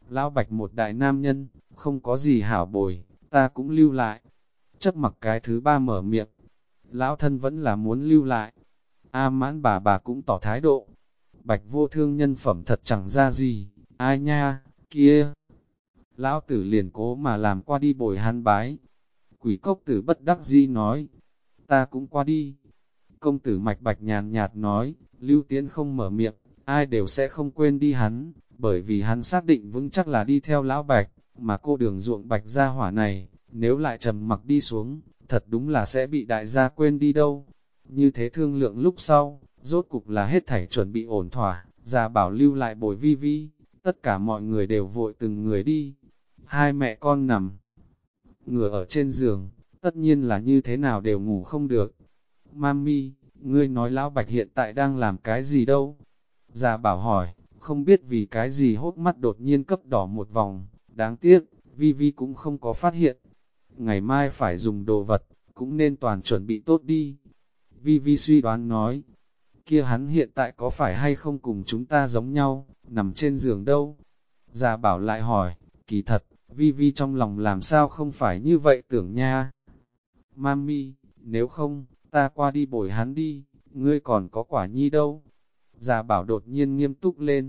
Lão Bạch một đại nam nhân, không có gì hảo bồi, ta cũng lưu lại. Chấp mặc cái thứ ba mở miệng, lão thân vẫn là muốn lưu lại. A Mãn bà cũng tỏ thái độ. Bạch Vô Thương nhân phẩm thật chẳng ra gì, ai nha, kia. Lão tử liền cố mà làm qua đi bồi hắn bái. Quỷ Cốc Tử bất đắc dĩ nói, ta cũng qua đi. Công tử Mạch Bạch nhàn nhạt nói, Lưu Tiễn không mở miệng, ai đều sẽ không quên đi hắn, bởi vì hắn xác định vững chắc là đi theo lão Bạch, mà cô đường ruộng Bạch gia hỏa này, nếu lại trầm mặc đi xuống, thật đúng là sẽ bị đại gia quên đi đâu. Như thế thương lượng lúc sau, rốt cục là hết thảy chuẩn bị ổn thỏa, Gia Bảo lưu lại bồi Vi Vi, tất cả mọi người đều vội từng người đi. Hai mẹ con nằm ngửa ở trên giường, tất nhiên là như thế nào đều ngủ không được. Mami, ngươi nói lão Bạch hiện tại đang làm cái gì đâu? Gia Bảo hỏi, không biết vì cái gì hốt mắt đột nhiên cấp đỏ một vòng, đáng tiếc, Vi Vi cũng không có phát hiện. Ngày mai phải dùng đồ vật, cũng nên toàn chuẩn bị tốt đi. Vi Vi suy đoán nói, kia hắn hiện tại có phải hay không cùng chúng ta giống nhau, nằm trên giường đâu? Gia Bảo lại hỏi, kỳ thật, Vi Vi trong lòng làm sao không phải như vậy tưởng nha. Mami, nếu không, ta qua đi bồi hắn đi, ngươi còn có quả nhi đâu. Gia Bảo đột nhiên nghiêm túc lên.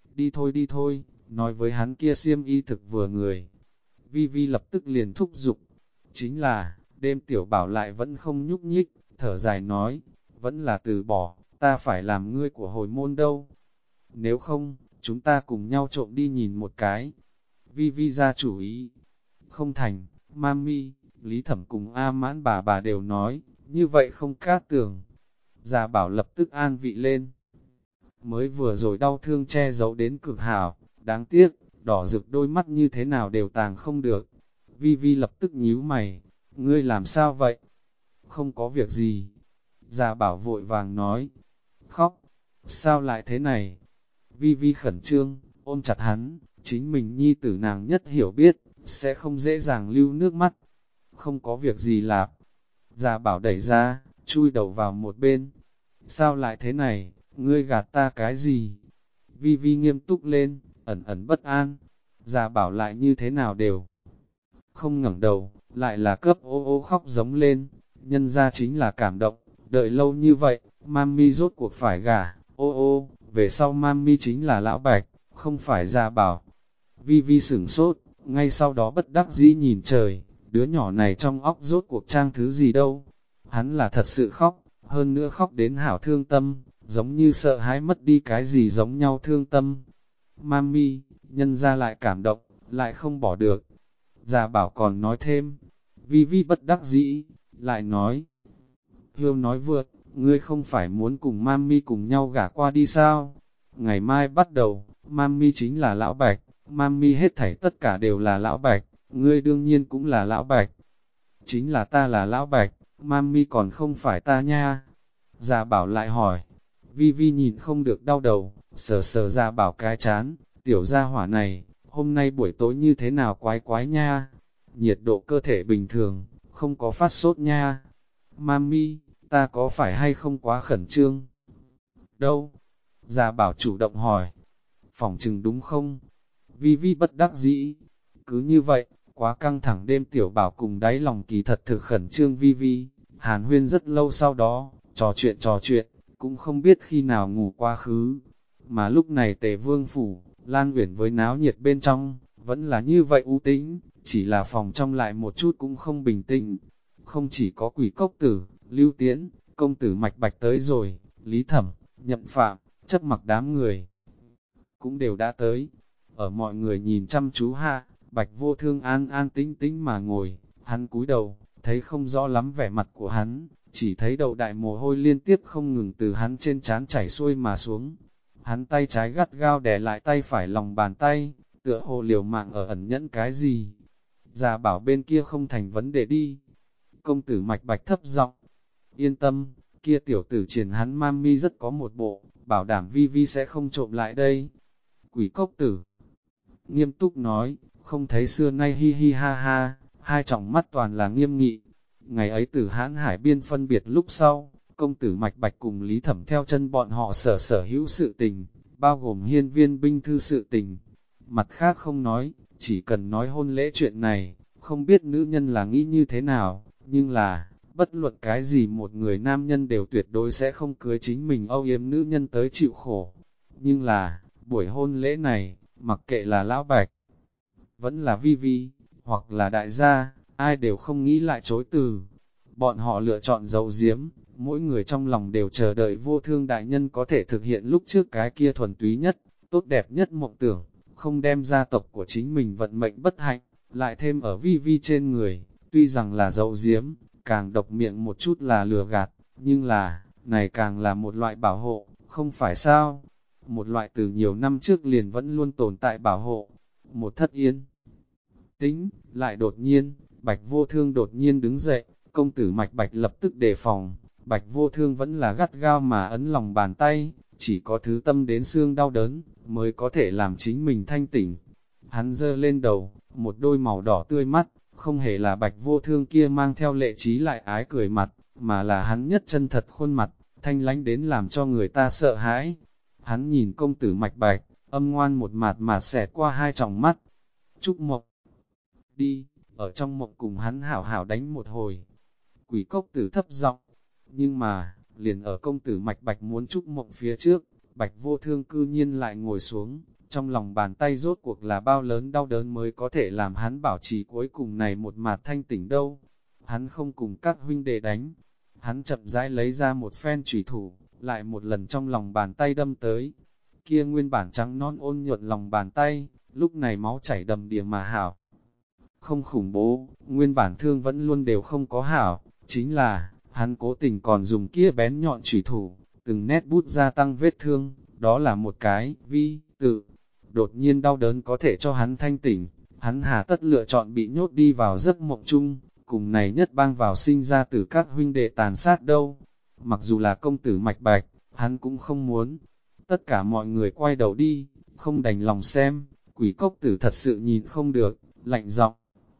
Đi thôi, nói với hắn kia xiêm y thực vừa người. Vi Vi lập tức liền thúc giục. Chính là, đêm tiểu bảo lại vẫn không nhúc nhích, thở dài nói, vẫn là từ bỏ, ta phải làm ngươi của hồi môn đâu. Nếu không, chúng ta cùng nhau trộm đi nhìn một cái. Vi Vi ra chủ ý. Không thành, Mami, Lý Thẩm cùng A Mãn bà đều nói, như vậy không cát tường. Gia Bảo lập tức an vị lên. Mới vừa rồi đau thương che giấu đến cực hảo, đáng tiếc, đỏ rực đôi mắt như thế nào đều tàng không được. Vi Vi lập tức nhíu mày, ngươi làm sao vậy? Không có việc gì. Gia Bảo vội vàng nói, khóc, sao lại thế này? Vi Vi khẩn trương, ôm chặt hắn, chính mình nhi tử nàng nhất hiểu biết, sẽ không dễ dàng lưu nước mắt. Không có việc gì lạp. Gia Bảo đẩy ra, chui đầu vào một bên. Sao lại thế này, ngươi gạt ta cái gì? Vi Vi nghiêm túc lên, ẩn ẩn bất an. Gia Bảo lại như thế nào đều không ngẩng đầu, lại là cấp ô ô khóc giống lên. Nhân ra chính là cảm động, đợi lâu như vậy, Mami rốt cuộc phải gả, ô ô, về sau Mami chính là lão Bạch, không phải Gia Bảo. Vi Vi sửng sốt, ngay sau đó bất đắc dĩ nhìn trời, đứa nhỏ này trong óc rốt cuộc trang thứ gì đâu. Hắn là thật sự khóc, hơn nữa khóc đến hảo thương tâm, giống như sợ hãi mất đi cái gì giống nhau thương tâm. Mami, nhân ra lại cảm động, lại không bỏ được. Gia Bảo còn nói thêm, Vi Vi bất đắc dĩ, lại nói. Hươu nói vượt, ngươi không phải muốn cùng Mami cùng nhau gả qua đi sao? Ngày mai bắt đầu, Mami chính là lão Bạch, Mami hết thảy tất cả đều là lão Bạch, ngươi đương nhiên cũng là lão Bạch. Chính là ta là lão Bạch, Mami còn không phải ta nha. Gia Bảo lại hỏi, Vi Vi nhìn không được đau đầu, sờ sờ Gia Bảo cái chán, tiểu gia hỏa này, hôm nay buổi tối như thế nào quái quái nha, nhiệt độ cơ thể bình thường, không có phát sốt nha. Mami, ta có phải hay không quá khẩn trương? Đâu? Gia Bảo chủ động hỏi, phỏng chừng đúng không? Vi Vi bất đắc dĩ, cứ như vậy, quá căng thẳng đêm tiểu bảo cùng đáy lòng kỳ thật thực khẩn trương Vi Vi, hàn huyên rất lâu sau đó, trò chuyện, cũng không biết khi nào ngủ quá khứ. Mà lúc này Tề Vương Phủ, Lan Uyển với náo nhiệt bên trong, vẫn là như vậy u tĩnh, chỉ là phòng trong lại một chút cũng không bình tĩnh. Không chỉ có Quỷ Cốc Tử, Lưu Tiễn, công tử Mạch Bạch tới rồi, Lý Thẩm, Nhậm Phạm, chấp mặc đám người, cũng đều đã tới. Ở mọi người nhìn chăm chú hạ, Bạch Vô Thương an an tĩnh tĩnh mà ngồi, hắn cúi đầu, thấy không rõ lắm vẻ mặt của hắn, chỉ thấy đầu đại mồ hôi liên tiếp không ngừng từ hắn trên trán chảy xuôi mà xuống. Hắn tay trái gắt gao đè lại tay phải lòng bàn tay, tựa hồ liều mạng ở ẩn nhẫn cái gì. Gia Bảo bên kia không thành vấn đề đi. Công tử Mạch Bạch thấp giọng, yên tâm, kia tiểu tử triển hắn Mami rất có một bộ, bảo đảm Vi Vi sẽ không trộm lại đây. Quỷ Cốc Tử nghiêm túc nói, không thấy xưa nay hi hi ha ha, hai tròng mắt toàn là nghiêm nghị. Ngày ấy từ Hãn Hải biên phân biệt lúc sau, công tử Mạch Bạch cùng Lý Thẩm theo chân bọn họ sở hữu sự tình, bao gồm hiên viên binh thư sự tình. Mặt khác không nói, chỉ cần nói hôn lễ chuyện này, không biết nữ nhân là nghĩ như thế nào, nhưng là, bất luận cái gì một người nam nhân đều tuyệt đối sẽ không cưới chính mình âu yếm nữ nhân tới chịu khổ. Nhưng là, buổi hôn lễ này, mặc kệ là Lão Bạch, vẫn là Vi Vi, hoặc là đại gia, ai đều không nghĩ lại chối từ. Bọn họ lựa chọn giấu giếm, mỗi người trong lòng đều chờ đợi vô thương đại nhân có thể thực hiện lúc trước cái kia thuần túy nhất, tốt đẹp nhất mộng tưởng, không đem gia tộc của chính mình vận mệnh bất hạnh, lại thêm ở Vi Vi trên người, tuy rằng là giấu giếm, càng độc miệng một chút là lừa gạt, nhưng là, này càng là một loại bảo hộ, không phải sao? Một loại từ nhiều năm trước liền vẫn luôn tồn tại bảo hộ, một thất yên. Tính, lại đột nhiên, Bạch Vô Thương đột nhiên đứng dậy, công tử Mạch Bạch lập tức đề phòng, Bạch Vô Thương vẫn là gắt gao mà ấn lòng bàn tay, chỉ có thứ tâm đến xương đau đớn, mới có thể làm chính mình thanh tỉnh. Hắn giơ lên đầu, một đôi màu đỏ tươi mắt, không hề là Bạch Vô Thương kia mang theo lệ trí lại ái cười mặt, mà là hắn nhất chân thật khuôn mặt, thanh lánh đến làm cho người ta sợ hãi. Hắn nhìn công tử Mạch Bạch, âm ngoan một mạt mà xẹt qua hai tròng mắt. Trúc Mộc đi, ở trong mộng cùng hắn hảo hảo đánh một hồi. Quỷ cốc tử thấp giọng, nhưng mà, liền ở công tử Mạch Bạch muốn Trúc Mộng phía trước, Bạch Vô Thương cư nhiên lại ngồi xuống, trong lòng bàn tay rốt cuộc là bao lớn đau đớn mới có thể làm hắn bảo trì cuối cùng này một mạt thanh tỉnh đâu. Hắn không cùng các huynh đệ đánh, hắn chậm rãi lấy ra một phen chủy thủ, lại một lần trong lòng bàn tay đâm tới. Kia nguyên bản trắng non ôn nhuận lòng bàn tay, lúc này máu chảy đầm đìa mà hảo. Không khủng bố, nguyên bản thương vẫn luôn đều không có hảo, chính là, hắn cố tình còn dùng kia bén nhọn chủy thủ, từng nét bút gia tăng vết thương, đó là một cái, vi, tự. Đột nhiên đau đớn có thể cho hắn thanh tỉnh, hắn hà tất lựa chọn bị nhốt đi vào giấc mộng chung, cùng này nhất bang vào sinh ra từ các huynh đệ tàn sát đâu. Mặc dù là công tử Mạch Bạch, hắn cũng không muốn. Tất cả mọi người quay đầu đi, không đành lòng xem, quỷ cốc tử thật sự nhìn không được, lạnh giọng.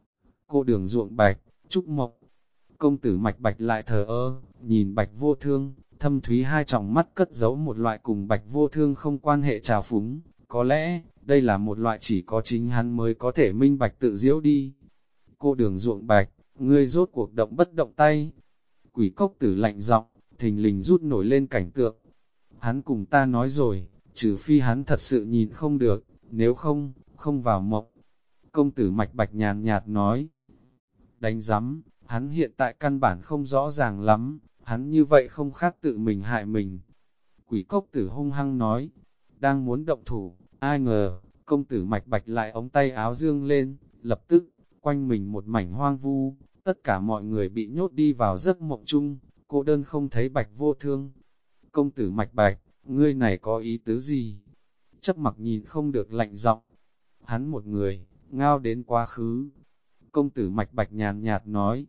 Cô đường ruộng Bạch, Trúc Mộc, công tử Mạch Bạch lại thờ ơ, nhìn Bạch Vô Thương, thâm thúy hai tròng mắt cất giấu một loại cùng Bạch Vô Thương không quan hệ trào phúng, có lẽ, đây là một loại chỉ có chính hắn mới có thể minh bạch tự diễu đi. Cô đường ruộng Bạch, ngươi rốt cuộc động bất động tay. Quỷ cốc tử lạnh giọng, thình lình rút nổi lên cảnh tượng. Hắn cùng ta nói rồi, trừ phi hắn thật sự nhìn không được, nếu không, không vào mộng. Công tử Mạch Bạch nhàn nhạt nói. Đánh giấm, hắn hiện tại căn bản không rõ ràng lắm, hắn như vậy không khác tự mình hại mình. Quỷ cốc tử hung hăng nói, đang muốn động thủ, ai ngờ, công tử Mạch Bạch lại ống tay áo dương lên, lập tức, quanh mình một mảnh hoang vu, tất cả mọi người bị nhốt đi vào giấc mộng chung, cô đơn không thấy Bạch Vô Thương. Công tử Mạch Bạch, ngươi này có ý tứ gì? Chấp mặc nhìn không được lạnh giọng, hắn một người, ngao đến quá khứ. Công tử Mạch Bạch nhàn nhạt nói,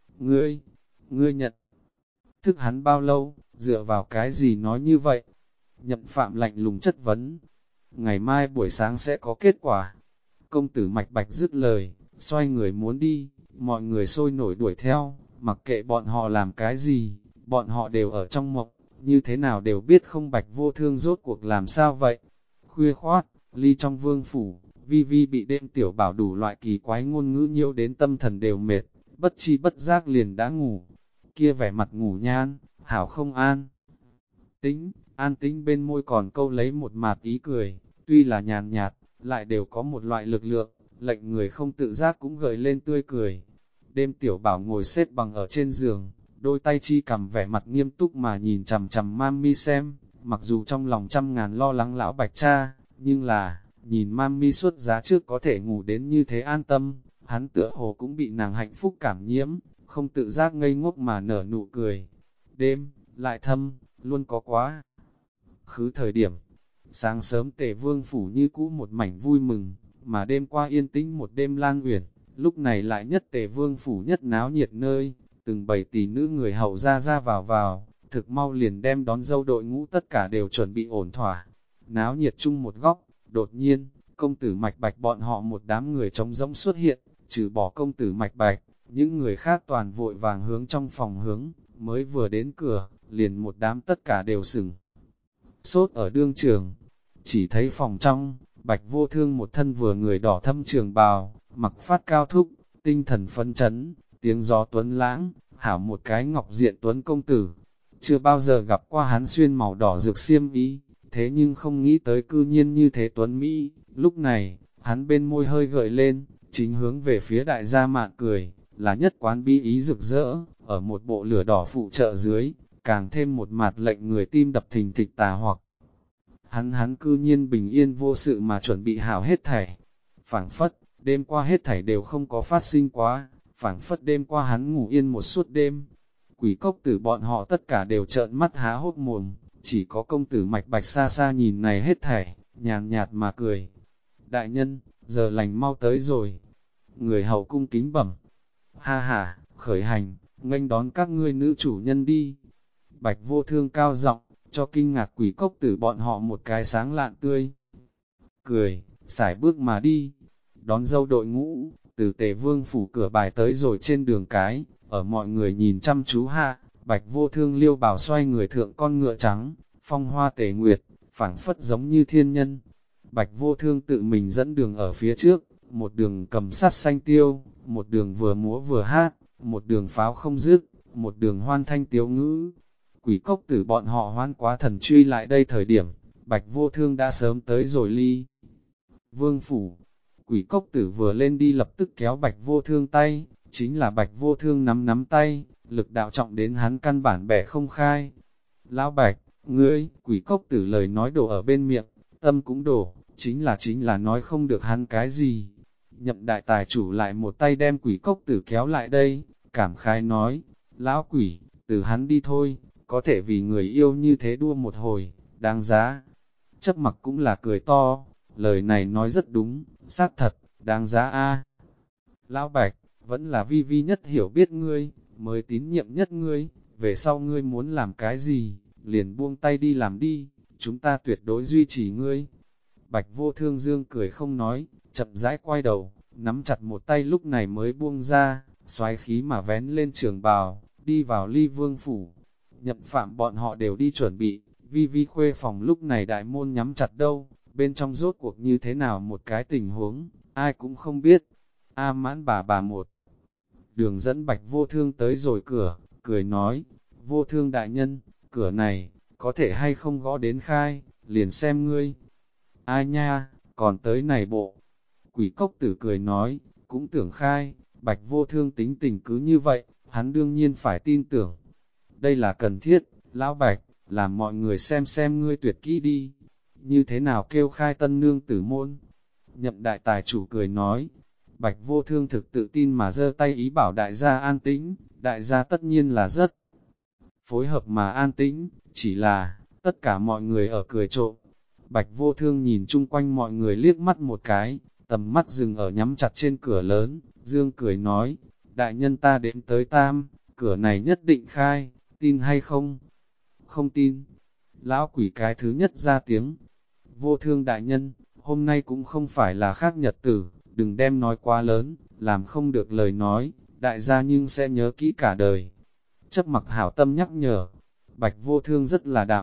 ngươi nhận thức hắn bao lâu, dựa vào cái gì nói như vậy? Nhậm Phạm lạnh lùng chất vấn, ngày mai buổi sáng sẽ có kết quả. Công tử Mạch Bạch dứt lời, xoay người muốn đi, mọi người sôi nổi đuổi theo, mặc kệ bọn họ làm cái gì, bọn họ đều ở trong mộng, như thế nào đều biết không Bạch Vô Thương rốt cuộc làm sao vậy. Khuya khoát, ly trong vương phủ, Vi Vi bị đêm tiểu bảo đủ loại kỳ quái ngôn ngữ nhiễu đến tâm thần đều mệt, bất chi bất giác liền đã ngủ. Kia vẻ mặt ngủ nhan, hảo không an. An tĩnh bên môi còn câu lấy một mạt ý cười, tuy là nhàn nhạt, lại đều có một loại lực lượng, lệnh người không tự giác cũng gợi lên tươi cười. Đêm tiểu bảo ngồi xếp bằng ở trên giường, đôi tay chi cầm vẻ mặt nghiêm túc mà nhìn chằm chằm Mami xem, mặc dù trong lòng trăm ngàn lo lắng lão Bạch cha, nhưng là, nhìn Mami xuất giá trước có thể ngủ đến như thế an tâm, hắn tựa hồ cũng bị nàng hạnh phúc cảm nhiễm, không tự giác ngây ngốc mà nở nụ cười. Đêm, lại thâm, luôn có quá khứ thời điểm. Sáng sớm Tề Vương phủ như cũ một mảnh vui mừng, mà đêm qua yên tĩnh một đêm Lan Uyển, lúc này lại nhất Tề Vương phủ nhất náo nhiệt nơi, từng bầy tỷ nữ người hậu ra vào, thực mau liền đem đón dâu đội ngũ tất cả đều chuẩn bị ổn thỏa. Náo nhiệt chung một góc, đột nhiên, công tử Mạch Bạch bọn họ một đám người trống rỗng xuất hiện, trừ bỏ công tử Mạch Bạch, những người khác toàn vội vàng hướng trong phòng hướng, mới vừa đến cửa, liền một đám tất cả đều sừng sốt ở đương trường. Chỉ thấy phòng trong, Bạch Vô Thương một thân vừa người đỏ thâm trường bào, mặc phát cao thúc, tinh thần phấn chấn, tiếng gió tuấn lãng, hảo một cái ngọc diện tuấn công tử. Chưa bao giờ gặp qua hắn xuyên màu đỏ rực xiêm y, thế nhưng không nghĩ tới cư nhiên như thế tuấn Mỹ. Lúc này, hắn bên môi hơi gợi lên, chính hướng về phía đại gia mạn cười, là nhất quán bi ý rực rỡ, ở một bộ lửa đỏ phụ trợ dưới, càng thêm một mặt lệnh người tim đập thình thịch tà hoặc. Hắn cư nhiên bình yên vô sự mà chuẩn bị hảo hết thảy. Phảng phất, đêm qua hết thảy đều không có phát sinh quá, phảng phất đêm qua hắn ngủ yên một suốt đêm. Quỷ cốc tử bọn họ tất cả đều trợn mắt há hốc mồm, chỉ có công tử Mạch Bạch xa xa nhìn này hết thảy, nhàn nhạt mà cười. Đại nhân, giờ lành mau tới rồi. Người hầu cung kính bẩm. Ha ha, khởi hành, nghênh đón các ngươi nữ chủ nhân đi. Bạch Vô Thương cao giọng, cho kinh ngạc quỷ cốc tử bọn họ một cái sáng lạn tươi. Cười, sải bước mà đi, đón dâu đội ngũ, từ Tề Vương phủ cửa bài tới rồi trên đường cái, ở mọi người nhìn chăm chú hạ, Bạch Vô Thương liêu bảo xoay người thượng con ngựa trắng, phong hoa tề nguyệt, phảng phất giống như thiên nhân. Bạch Vô Thương tự mình dẫn đường ở phía trước, một đường cầm sắt xanh tiêu, một đường vừa múa vừa hát, một đường pháo không dứt, một đường hoan thanh tiếu ngữ. Quỷ cốc tử bọn họ hoan quá thần truy lại đây thời điểm, Bạch Vô Thương đã sớm tới rồi ly. Vương phủ, quỷ cốc tử vừa lên đi lập tức kéo Bạch Vô Thương tay, chính là Bạch Vô Thương nắm tay, lực đạo trọng đến hắn căn bản bẻ không khai. Lão Bạch, ngươi, quỷ cốc tử lời nói đổ ở bên miệng, tâm cũng đổ, chính là nói không được hắn cái gì. Nhậm đại tài chủ lại một tay đem quỷ cốc tử kéo lại đây, cảm khái nói, lão quỷ, từ hắn đi thôi, có thể vì người yêu như thế đua một hồi, đáng giá. Chấp mặc cũng là cười to, lời này nói rất đúng, xác thật, đáng giá a. Lão Bạch, vẫn là vi vi nhất hiểu biết ngươi, mới tín nhiệm nhất ngươi, về sau ngươi muốn làm cái gì, liền buông tay đi làm đi, chúng ta tuyệt đối duy trì ngươi. Bạch Vô Thương dương cười không nói, chậm rãi quay đầu, nắm chặt một tay lúc này mới buông ra, xoáy khí mà vén lên trường bào, đi vào ly vương phủ. Nhậm phạm bọn họ đều đi chuẩn bị, vi vi khuê phòng lúc này đại môn nhắm chặt đâu, bên trong rốt cuộc như thế nào một cái tình huống, ai cũng không biết. A Mãn bà một đường dẫn Bạch Vô Thương tới rồi cửa, cười nói, Vô Thương đại nhân, cửa này, có thể hay không gõ đến khai, liền xem ngươi. Ai nha, còn tới này bộ. Quỷ cốc tử cười nói, cũng tưởng khai, Bạch Vô Thương tính tình cứ như vậy, hắn đương nhiên phải tin tưởng. Đây là cần thiết, Lão Bạch, làm mọi người xem ngươi tuyệt kỹ đi. Như thế nào kêu khai tân nương tử môn? Nhậm đại tài chủ cười nói, Bạch Vô Thương thực tự tin mà giơ tay ý bảo đại gia an tĩnh, đại gia tất nhiên là rất phối hợp mà an tĩnh, chỉ là, tất cả mọi người ở cười trộm. Bạch Vô Thương nhìn chung quanh mọi người liếc mắt một cái, tầm mắt dừng ở nhắm chặt trên cửa lớn, dương cười nói, đại nhân ta đến tới tam, cửa này nhất định khai, tin hay không? Không tin. Lão quỷ cái thứ nhất ra tiếng. Vô Thương đại nhân, hôm nay cũng không phải là khác nhật tử, đừng đem nói quá lớn, làm không được lời nói, đại gia nhưng sẽ nhớ kỹ cả đời. Chấp mặc hảo tâm nhắc nhở, Bạch Vô Thương rất là đạm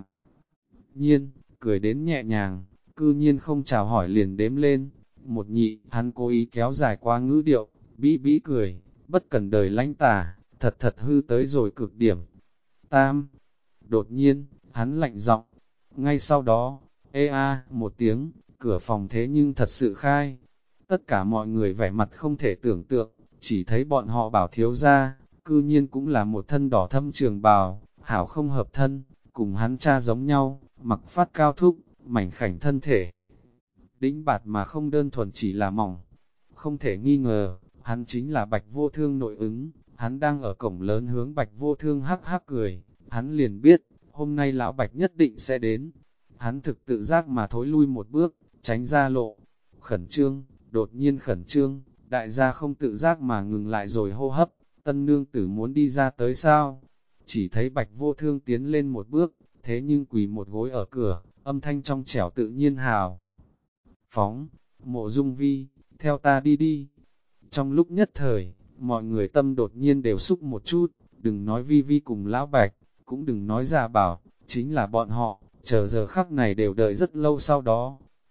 nhiên, cười đến nhẹ nhàng, cư nhiên không chào hỏi liền đếm lên. Một nhị, hắn cố ý kéo dài qua ngữ điệu, bĩ bĩ cười, bất cần đời lãnh tà, thật hư tới rồi cực điểm. Tam, đột nhiên, hắn lạnh giọng, ngay sau đó, ê a, một tiếng, cửa phòng thế nhưng thật sự khai. Tất cả mọi người vẻ mặt không thể tưởng tượng, chỉ thấy bọn họ bảo thiếu ra, cư nhiên cũng là một thân đỏ thâm trường bào, hảo không hợp thân, cùng hắn cha giống nhau, mặc phát cao thúc, mảnh khảnh thân thể. Đĩnh bạt mà không đơn thuần chỉ là mỏng. Không thể nghi ngờ, hắn chính là Bạch Vô Thương nội ứng, hắn đang ở cổng lớn hướng Bạch Vô Thương hắc hắc cười, hắn liền biết, hôm nay lão Bạch nhất định sẽ đến. Hắn thực tự giác mà thối lui một bước, tránh ra lộ. Khẩn trương, đột nhiên khẩn trương, đại gia không tự giác mà ngừng lại rồi hô hấp, tân nương tử muốn đi ra tới sao? Chỉ thấy Bạch Vô Thương tiến lên một bước, thế nhưng quỳ một gối ở cửa, âm thanh trong trẻo tự nhiên hào. Phóng, Mộ Dung Vi, theo ta đi đi. Trong lúc nhất thời, mọi người tâm đột nhiên đều xúc một chút, đừng nói Vi Vi cùng Lão Bạch, cũng đừng nói Gia Bảo, chính là bọn họ, chờ giờ khắc này đều đợi rất lâu sau đó.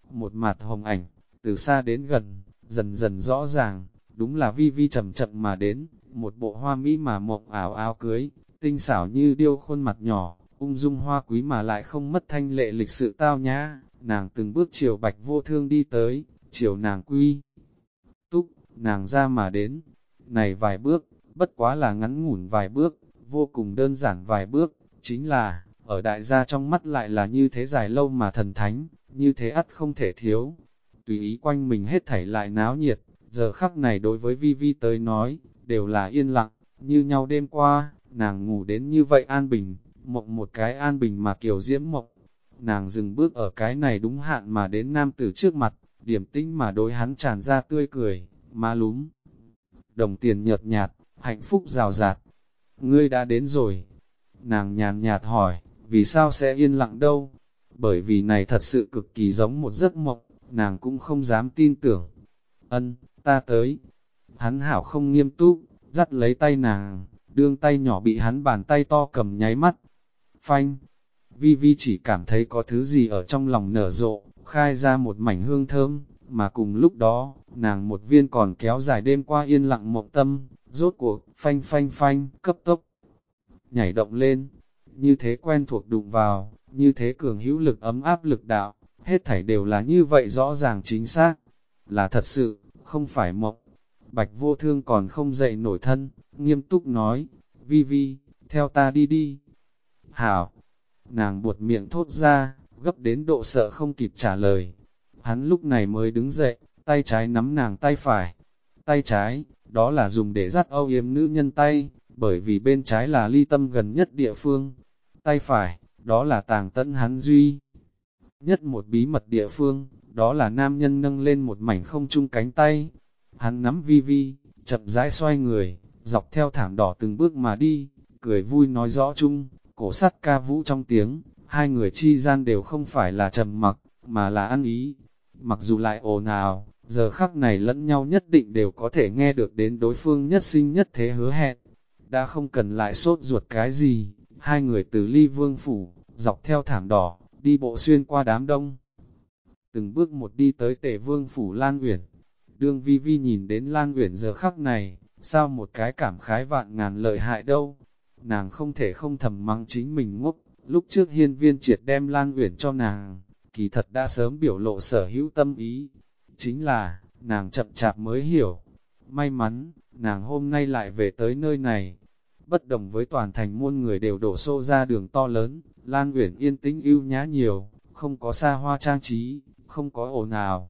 một mặt hồng ảnh, từ xa đến gần, dần dần rõ ràng, đúng là Vi Vi chậm chậm mà đến, một bộ hoa mỹ mà mộng ảo áo cưới, tinh xảo như điêu khuôn mặt nhỏ, ung dung hoa quý mà lại không mất thanh lệ lịch sự tao nhã, nàng từng bước chiều Bạch Vô Thương đi tới, chiều nàng quy túc, nàng ra mà đến, này vài bước, bất quá là ngắn ngủn vài bước, vô cùng đơn giản vài bước, chính là, ở đại gia trong mắt lại là như thế dài lâu mà thần thánh, như thế ắt không thể thiếu. Tùy ý quanh mình hết thảy lại náo nhiệt, giờ khắc này đối với Vi Vi tới nói, đều là yên lặng, như nhau đêm qua, nàng ngủ đến như vậy an bình, mộng một cái an bình mà kiều diễm mộng. Nàng dừng bước ở cái này đúng hạn mà đến nam tử trước mặt, điềm tĩnh mà đối hắn tràn ra tươi cười, má lúm. Đồng tiền nhợt nhạt, hạnh phúc rào rạt. Ngươi đã đến rồi. Nàng nhàn nhạt hỏi, vì sao sẽ yên lặng đâu? Bởi vì này thật sự cực kỳ giống một giấc mộng, nàng cũng không dám tin tưởng. Ân, ta tới. Hắn hảo không nghiêm túc, dắt lấy tay nàng, đương tay nhỏ bị hắn bàn tay to cầm nháy mắt. Phanh. Vi Vi chỉ cảm thấy có thứ gì ở trong lòng nở rộ, khai ra một mảnh hương thơm, mà cùng lúc đó, nàng một viên còn kéo dài đêm qua yên lặng mộng tâm, rốt cuộc, phanh phanh phanh, cấp tốc, nhảy động lên, như thế quen thuộc đụng vào, như thế cường hữu lực ấm áp lực đạo, hết thảy đều là như vậy rõ ràng chính xác, là thật sự, không phải mộng. Bạch Vô Thương còn không dậy nổi thân, nghiêm túc nói, Vi Vi, theo ta đi đi. Hảo, nàng buột miệng thốt ra, gấp đến độ sợ không kịp trả lời. Hắn lúc này mới đứng dậy, tay trái nắm nàng tay phải. Tay trái, đó là dùng để dắt âu yếm nữ nhân tay, bởi vì bên trái là ly tâm gần nhất địa phương. Tay phải, đó là tàng tận hắn duy nhất một bí mật địa phương, đó là nam nhân nâng lên một mảnh không chung cánh tay. Hắn nắm Vi Vi, chậm rãi xoay người, dọc theo thảm đỏ từng bước mà đi, cười vui nói rõ chung, cổ sắt ca vũ trong tiếng, hai người chi gian đều không phải là trầm mặc, mà là ăn ý. Mặc dù lại ồn ào, giờ khắc này lẫn nhau nhất định đều có thể nghe được đến đối phương nhất sinh nhất thế hứa hẹn. Đã không cần lại sốt ruột cái gì, hai người từ ly vương phủ, dọc theo thảm đỏ, đi bộ xuyên qua đám đông. Từng bước một đi tới Tề Vương phủ Lan Uyển. Đương Vi Vi nhìn đến Lan Uyển giờ khắc này, sao một cái cảm khái vạn ngàn lợi hại đâu. Nàng không thể không thầm mắng chính mình ngốc, lúc trước Hiên Viên Triệt đem Lan Uyển cho nàng, kỳ thật đã sớm biểu lộ sở hữu tâm ý. Chính là, nàng chậm chạp mới hiểu. May mắn, nàng hôm nay lại về tới nơi này. Bất đồng với toàn thành muôn người đều đổ xô ra đường to lớn, Lan Uyển yên tĩnh ưu nhã nhiều, không có xa hoa trang trí, không có ồn ào.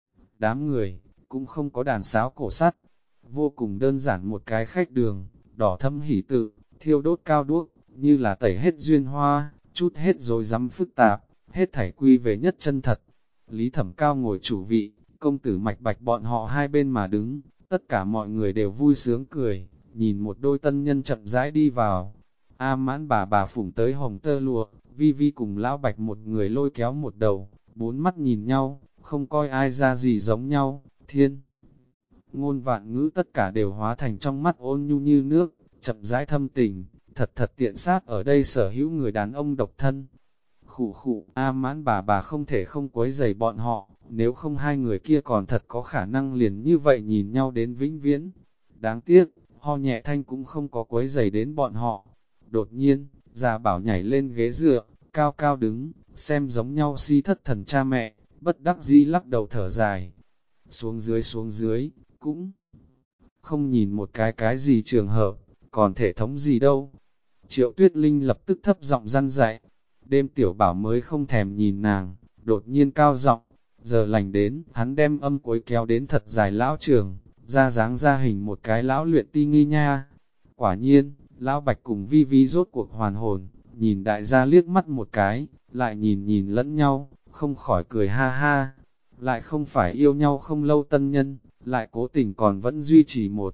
Đám người, cũng không có đàn sáo cổ sắt, vô cùng đơn giản một cái khách đường, đỏ thâm hỉ tự, thiêu đốt cao đuốc, như là tẩy hết duyên hoa, chút hết rồi rắm phức tạp, hết thảy quy về nhất chân thật. Lý Thẩm Cao ngồi chủ vị, công tử Mạch Bạch bọn họ hai bên mà đứng, tất cả mọi người đều vui sướng cười, nhìn một đôi tân nhân chậm rãi đi vào. A Mãn bà phủng tới hồng tơ lụa, Vi Vi cùng Lão Bạch một người lôi kéo một đầu, bốn mắt nhìn nhau, không coi ai ra gì giống nhau, thiên. Ngôn vạn ngữ tất cả đều hóa thành trong mắt ôn nhu như nước, chậm rãi thâm tình, thật thật tiện sát ở đây sở hữu người đàn ông độc thân. Khụ khụ, A Mãn bà không thể không quấy rầy bọn họ, nếu không hai người kia còn thật có khả năng liền như vậy nhìn nhau đến vĩnh viễn. Đáng tiếc, ho nhẹ thanh cũng không có quấy rầy đến bọn họ. Đột nhiên, già bảo nhảy lên ghế dựa, cao cao đứng, xem giống nhau si thất thần cha mẹ, bất đắc dĩ lắc đầu thở dài. Xuống dưới, cũng không nhìn một cái gì trường hợp, còn thể thống gì đâu. Triệu Tuyết Linh lập tức thấp giọng răn dạy, đêm tiểu bảo mới không thèm nhìn nàng, đột nhiên cao giọng, giờ lành đến, hắn đem âm cuối kéo đến thật dài lão trường, ra dáng ra hình một cái lão luyện ti nghi nha. Quả nhiên, lão Bạch cùng Vi Vi rốt cuộc hoàn hồn, nhìn đại gia liếc mắt một cái, lại nhìn lẫn nhau, không khỏi cười ha ha. Lại không phải yêu nhau không lâu tân nhân, lại cố tình còn vẫn duy trì một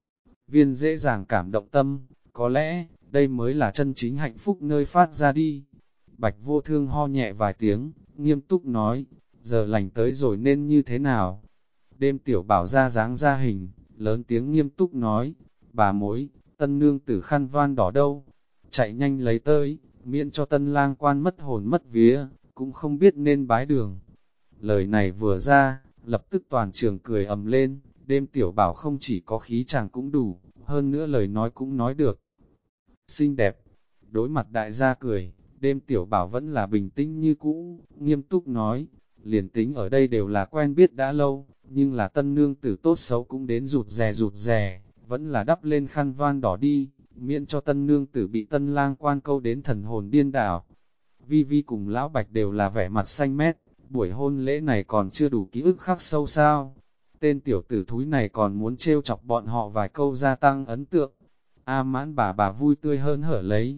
viên dễ dàng cảm động tâm, có lẽ, đây mới là chân chính hạnh phúc nơi phát ra đi. Bạch Vô Thương ho nhẹ vài tiếng, nghiêm túc nói, giờ lành tới rồi nên như thế nào? Đêm tiểu bảo ra dáng ra hình, lớn tiếng nghiêm túc nói, bà mối, tân nương tử khăn van đỏ đâu? Chạy nhanh lấy tới, miễn cho tân lang quan mất hồn mất vía, cũng không biết nên bái đường. Lời này vừa ra, lập tức toàn trường cười ầm lên, đêm tiểu bảo không chỉ có khí chàng cũng đủ, hơn nữa lời nói cũng nói được. Xinh đẹp, đối mặt đại gia cười, đêm tiểu bảo vẫn là bình tĩnh như cũ, nghiêm túc nói, liền tính ở đây đều là quen biết đã lâu, nhưng là tân nương tử tốt xấu cũng đến rụt rè, vẫn là đắp lên khăn voan đỏ đi, miễn cho tân nương tử bị tân lang quan câu đến thần hồn điên đảo. Vi Vi cùng lão Bạch đều là vẻ mặt xanh mét, buổi hôn lễ này còn chưa đủ ký ức khắc sâu sao. Tên tiểu tử thúi này còn muốn trêu chọc bọn họ vài câu gia tăng ấn tượng. A Mãn bà vui tươi hơn hở lấy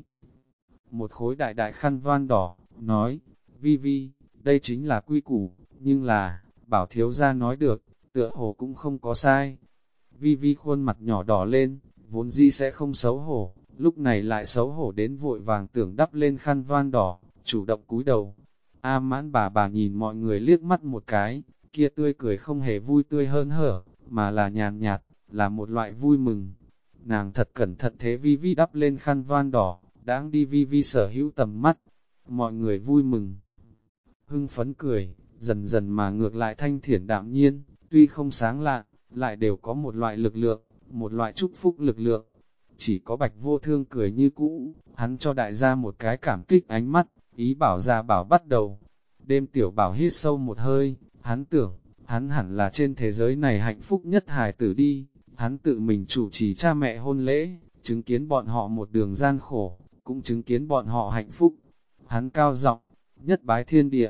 một khối đại đại khăn voan đỏ, nói, Vi Vi, đây chính là quy củ, nhưng là, bảo thiếu gia nói được, tựa hồ cũng không có sai. Vi Vi khuôn mặt nhỏ đỏ lên, vốn dĩ sẽ không xấu hổ, lúc này lại xấu hổ đến vội vàng tưởng đắp lên khăn voan đỏ, chủ động cúi đầu. A Mãn bà nhìn mọi người liếc mắt một cái, kia tươi cười không hề vui tươi hơn hở, mà là nhàn nhạt, là một loại vui mừng. Nàng thật cẩn thận thế Vi Vi đắp lên khăn voan đỏ, đáng đi Vi Vi sở hữu tầm mắt. Mọi người vui mừng, hưng phấn cười, dần dần mà ngược lại thanh thiển đạm nhiên, tuy không sáng lạn, lại đều có một loại lực lượng, một loại chúc phúc lực lượng. Chỉ có Bạch Vô Thương cười như cũ, hắn cho đại gia một cái cảm kích ánh mắt, ý bảo ra bảo bắt đầu. Đêm tiểu bảo hít sâu một hơi, hắn tưởng, hắn hẳn là trên thế giới này hạnh phúc nhất hài tử đi, hắn tự mình chủ trì cha mẹ hôn lễ, chứng kiến bọn họ một đường gian khổ, cũng chứng kiến bọn họ hạnh phúc. Hắn cao giọng, nhất bái thiên địa.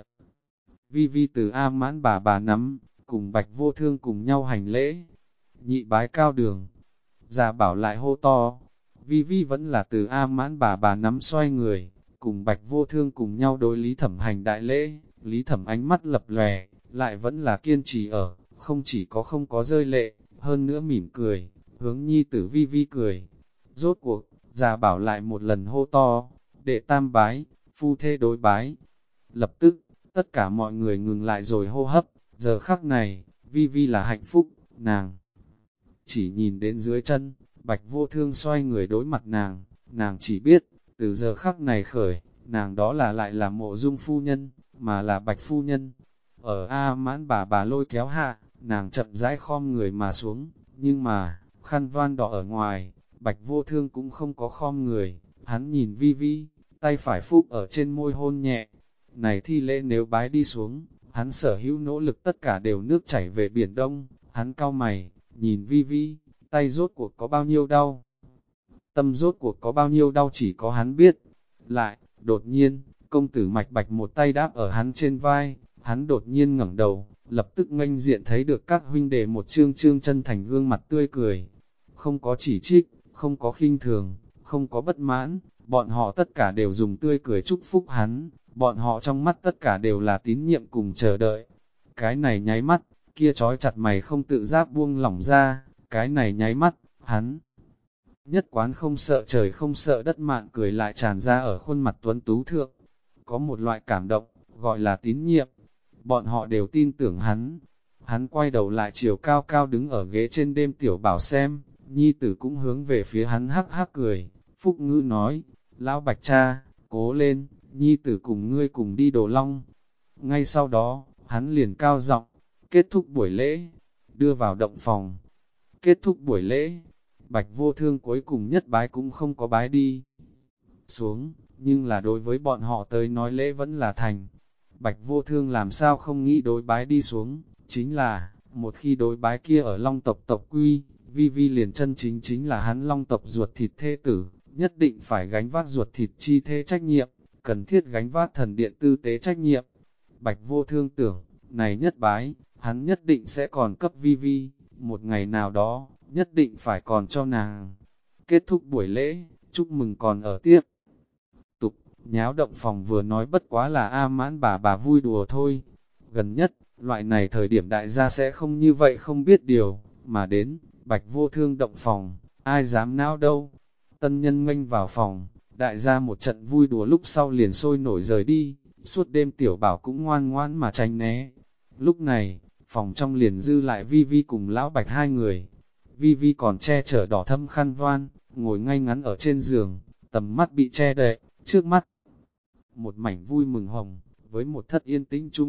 Vi Vi từ A Mãn bà nắm, cùng Bạch Vô Thương cùng nhau hành lễ. Nhị bái cao đường. Già bảo lại hô to. Vi Vi vẫn là từ A Mãn bà nắm xoay người, cùng Bạch Vô Thương cùng nhau đối Lý Thẩm hành đại lễ. Lý Thẩm ánh mắt lập lòe, lại vẫn là kiên trì ở, không chỉ có không có rơi lệ, hơn nữa mỉm cười, hướng nhi tử Vi Vi cười. Rốt cuộc, già bảo lại một lần hô to, đệ tam bái, phu thê đối bái. Lập tức, tất cả mọi người ngừng lại rồi hô hấp, giờ khắc này, Vi Vi là hạnh phúc, nàng chỉ nhìn đến dưới chân, Bạch Vô Thương xoay người đối mặt nàng chỉ biết, từ giờ khắc này khởi, nàng đó là lại là Mộ Dung phu nhân, mà là Bạch phu nhân. Ở A Mãn bà lôi kéo hạ, nàng chậm rãi khom người mà xuống, nhưng mà, khăn voan đỏ ở ngoài, Bạch Vô Thương cũng không có khom người, hắn nhìn Vi Vi, tay phải phúc ở trên môi hôn nhẹ. Này thi lễ nếu bái đi xuống, hắn sở hữu nỗ lực tất cả đều nước chảy về biển đông, hắn cau mày, nhìn Vi Vi, tay rốt cuộc có bao nhiêu đau. Tâm rốt cuộc có bao nhiêu đau chỉ có hắn biết. Lại, đột nhiên, công tử Mạch Bạch một tay đáp ở hắn trên vai, hắn đột nhiên ngẩng đầu, lập tức nghênh diện thấy được các huynh đệ một trương trương chân thành gương mặt tươi cười. Không có chỉ trích, không có khinh thường, không có bất mãn, bọn họ tất cả đều dùng tươi cười chúc phúc hắn, bọn họ trong mắt tất cả đều là tín nhiệm cùng chờ đợi. Cái này nháy mắt, kia trói chặt mày không tự giác buông lỏng ra, cái này nháy mắt, hắn nhất quán không sợ trời không sợ đất mạn cười lại tràn ra ở khuôn mặt tuấn tú thượng. Có một loại cảm động, gọi là tín nhiệm. Bọn họ đều tin tưởng hắn. Hắn quay đầu lại chiều cao cao đứng ở ghế trên đêm tiểu bảo xem, nhi tử cũng hướng về phía hắn hắc hắc cười. Phúc ngữ nói, lão Bạch cha, cố lên, nhi tử cùng ngươi cùng đi Đồ Long. Ngay sau đó, hắn liền cao giọng, kết thúc buổi lễ, đưa vào động phòng. Kết thúc buổi lễ, Bạch Vô Thương cuối cùng nhất bái cũng không có bái đi xuống, nhưng là đối với bọn họ tới nói lễ vẫn là thành. Bạch Vô Thương làm sao không nghĩ đối bái đi xuống, chính là, một khi đối bái kia ở Long tộc tộc quy, Vi Vi liền chân chính là hắn Long tộc ruột thịt thê tử, nhất định phải gánh vác ruột thịt chi thê trách nhiệm, cần thiết gánh vác thần điện tư tế trách nhiệm. Bạch Vô Thương tưởng, này nhất bái, hắn nhất định sẽ còn cấp Vi Vi, một ngày nào đó, nhất định phải còn cho nàng. Kết thúc buổi lễ, chúc mừng còn ở tiếp. Tục, nháo động phòng vừa nói bất quá là A Mãn bà vui đùa thôi. Gần nhất, loại này thời điểm đại gia sẽ không như vậy không biết điều, mà đến, Bạch Vô Thương động phòng, ai dám não đâu. Tân nhân nghênh vào phòng, đại gia một trận vui đùa lúc sau liền sôi nổi rời đi, suốt đêm tiểu bảo cũng ngoan ngoãn mà tránh né. Lúc này, phòng trong liền dư lại Vi Vi cùng lão Bạch hai người. Vi Vi còn che chở đỏ thâm khăn voan, ngồi ngay ngắn ở trên giường, tầm mắt bị che đậy, trước mắt. Một mảnh vui mừng hồng, với một thất yên tĩnh chung,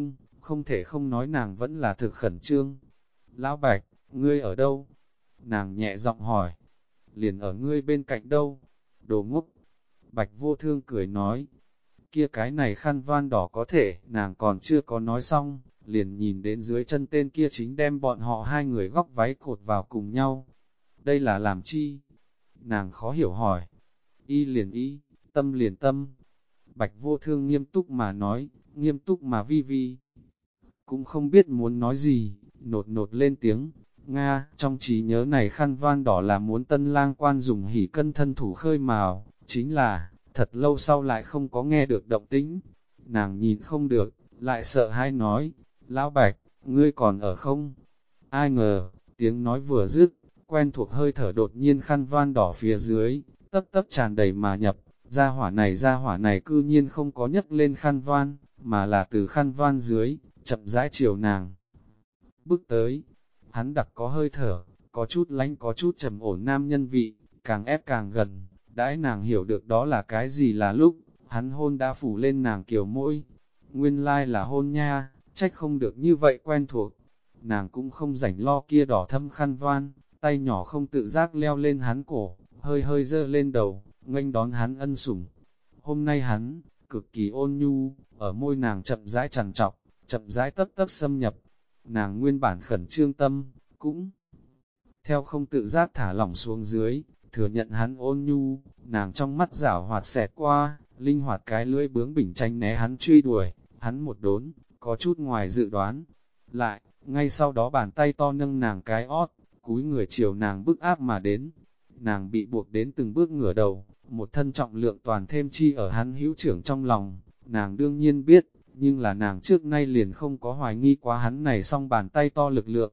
Không thể không nói nàng vẫn là thực khẩn trương. Lão Bạch, ngươi ở đâu? Nàng nhẹ giọng hỏi. Liền ở ngươi bên cạnh đâu? Đồ ngốc. Bạch Vô Thương cười nói. Kia cái này khăn van đỏ có thể, nàng còn chưa có nói xong, liền nhìn đến dưới chân tên kia chính đem bọn họ hai người góc váy cột vào cùng nhau. Đây là làm chi? Nàng khó hiểu hỏi. Y liền y, tâm liền tâm. Bạch Vô Thương nghiêm túc mà nói, nghiêm túc mà vi vi. Cũng không biết muốn nói gì, nột nột lên tiếng. Nga, trong trí nhớ này khăn van đỏ là muốn tân lang quan dùng hỉ cân thân thủ khơi mào, chính là, thật lâu sau lại không có nghe được động tĩnh. Nàng nhìn không được, lại sợ hãi nói, Lão Bạch, ngươi còn ở không? Ai ngờ, tiếng nói vừa dứt, quen thuộc hơi thở đột nhiên khăn van đỏ phía dưới, tấp tấp tràn đầy mà nhập, gia hỏa này cư nhiên không có nhấc lên khăn van, mà là từ khăn van dưới, chậm rãi chiều nàng. Bước tới, hắn đặc có hơi thở, có chút lánh có chút trầm ổn nam nhân vị, càng ép càng gần, đãi nàng hiểu được đó là cái gì là lúc, hắn hôn đã phủ lên nàng kiều mũi. Nguyên lai là hôn nha, trách không được như vậy quen thuộc. Nàng cũng không rảnh lo kia đỏ thâm khăn van, tay nhỏ không tự giác leo lên hắn cổ, hơi hơi dơ lên đầu, nghênh đón hắn ân sủng. Hôm nay hắn, cực kỳ ôn nhu, ở môi nàng chậm rãi trằn trọc, chậm rãi tấp tấp xâm nhập. Nàng nguyên bản khẩn trương tâm, cũng theo không tự giác thả lỏng xuống dưới, thừa nhận hắn ôn nhu, nàng trong mắt rảo hoạt xẹt qua, linh hoạt cái lưỡi bướng bỉnh tránh né hắn truy đuổi, hắn một đốn, có chút ngoài dự đoán. Lại, ngay sau đó bàn tay to nâng nàng cái ót, cúi người chiều nàng bức áp mà đến. Nàng bị buộc đến từng bước ngửa đầu, một thân trọng lượng toàn thêm chi ở hắn hữu trưởng trong lòng, nàng đương nhiên biết, nhưng là nàng trước nay liền không có hoài nghi quá hắn này song bàn tay to lực lượng.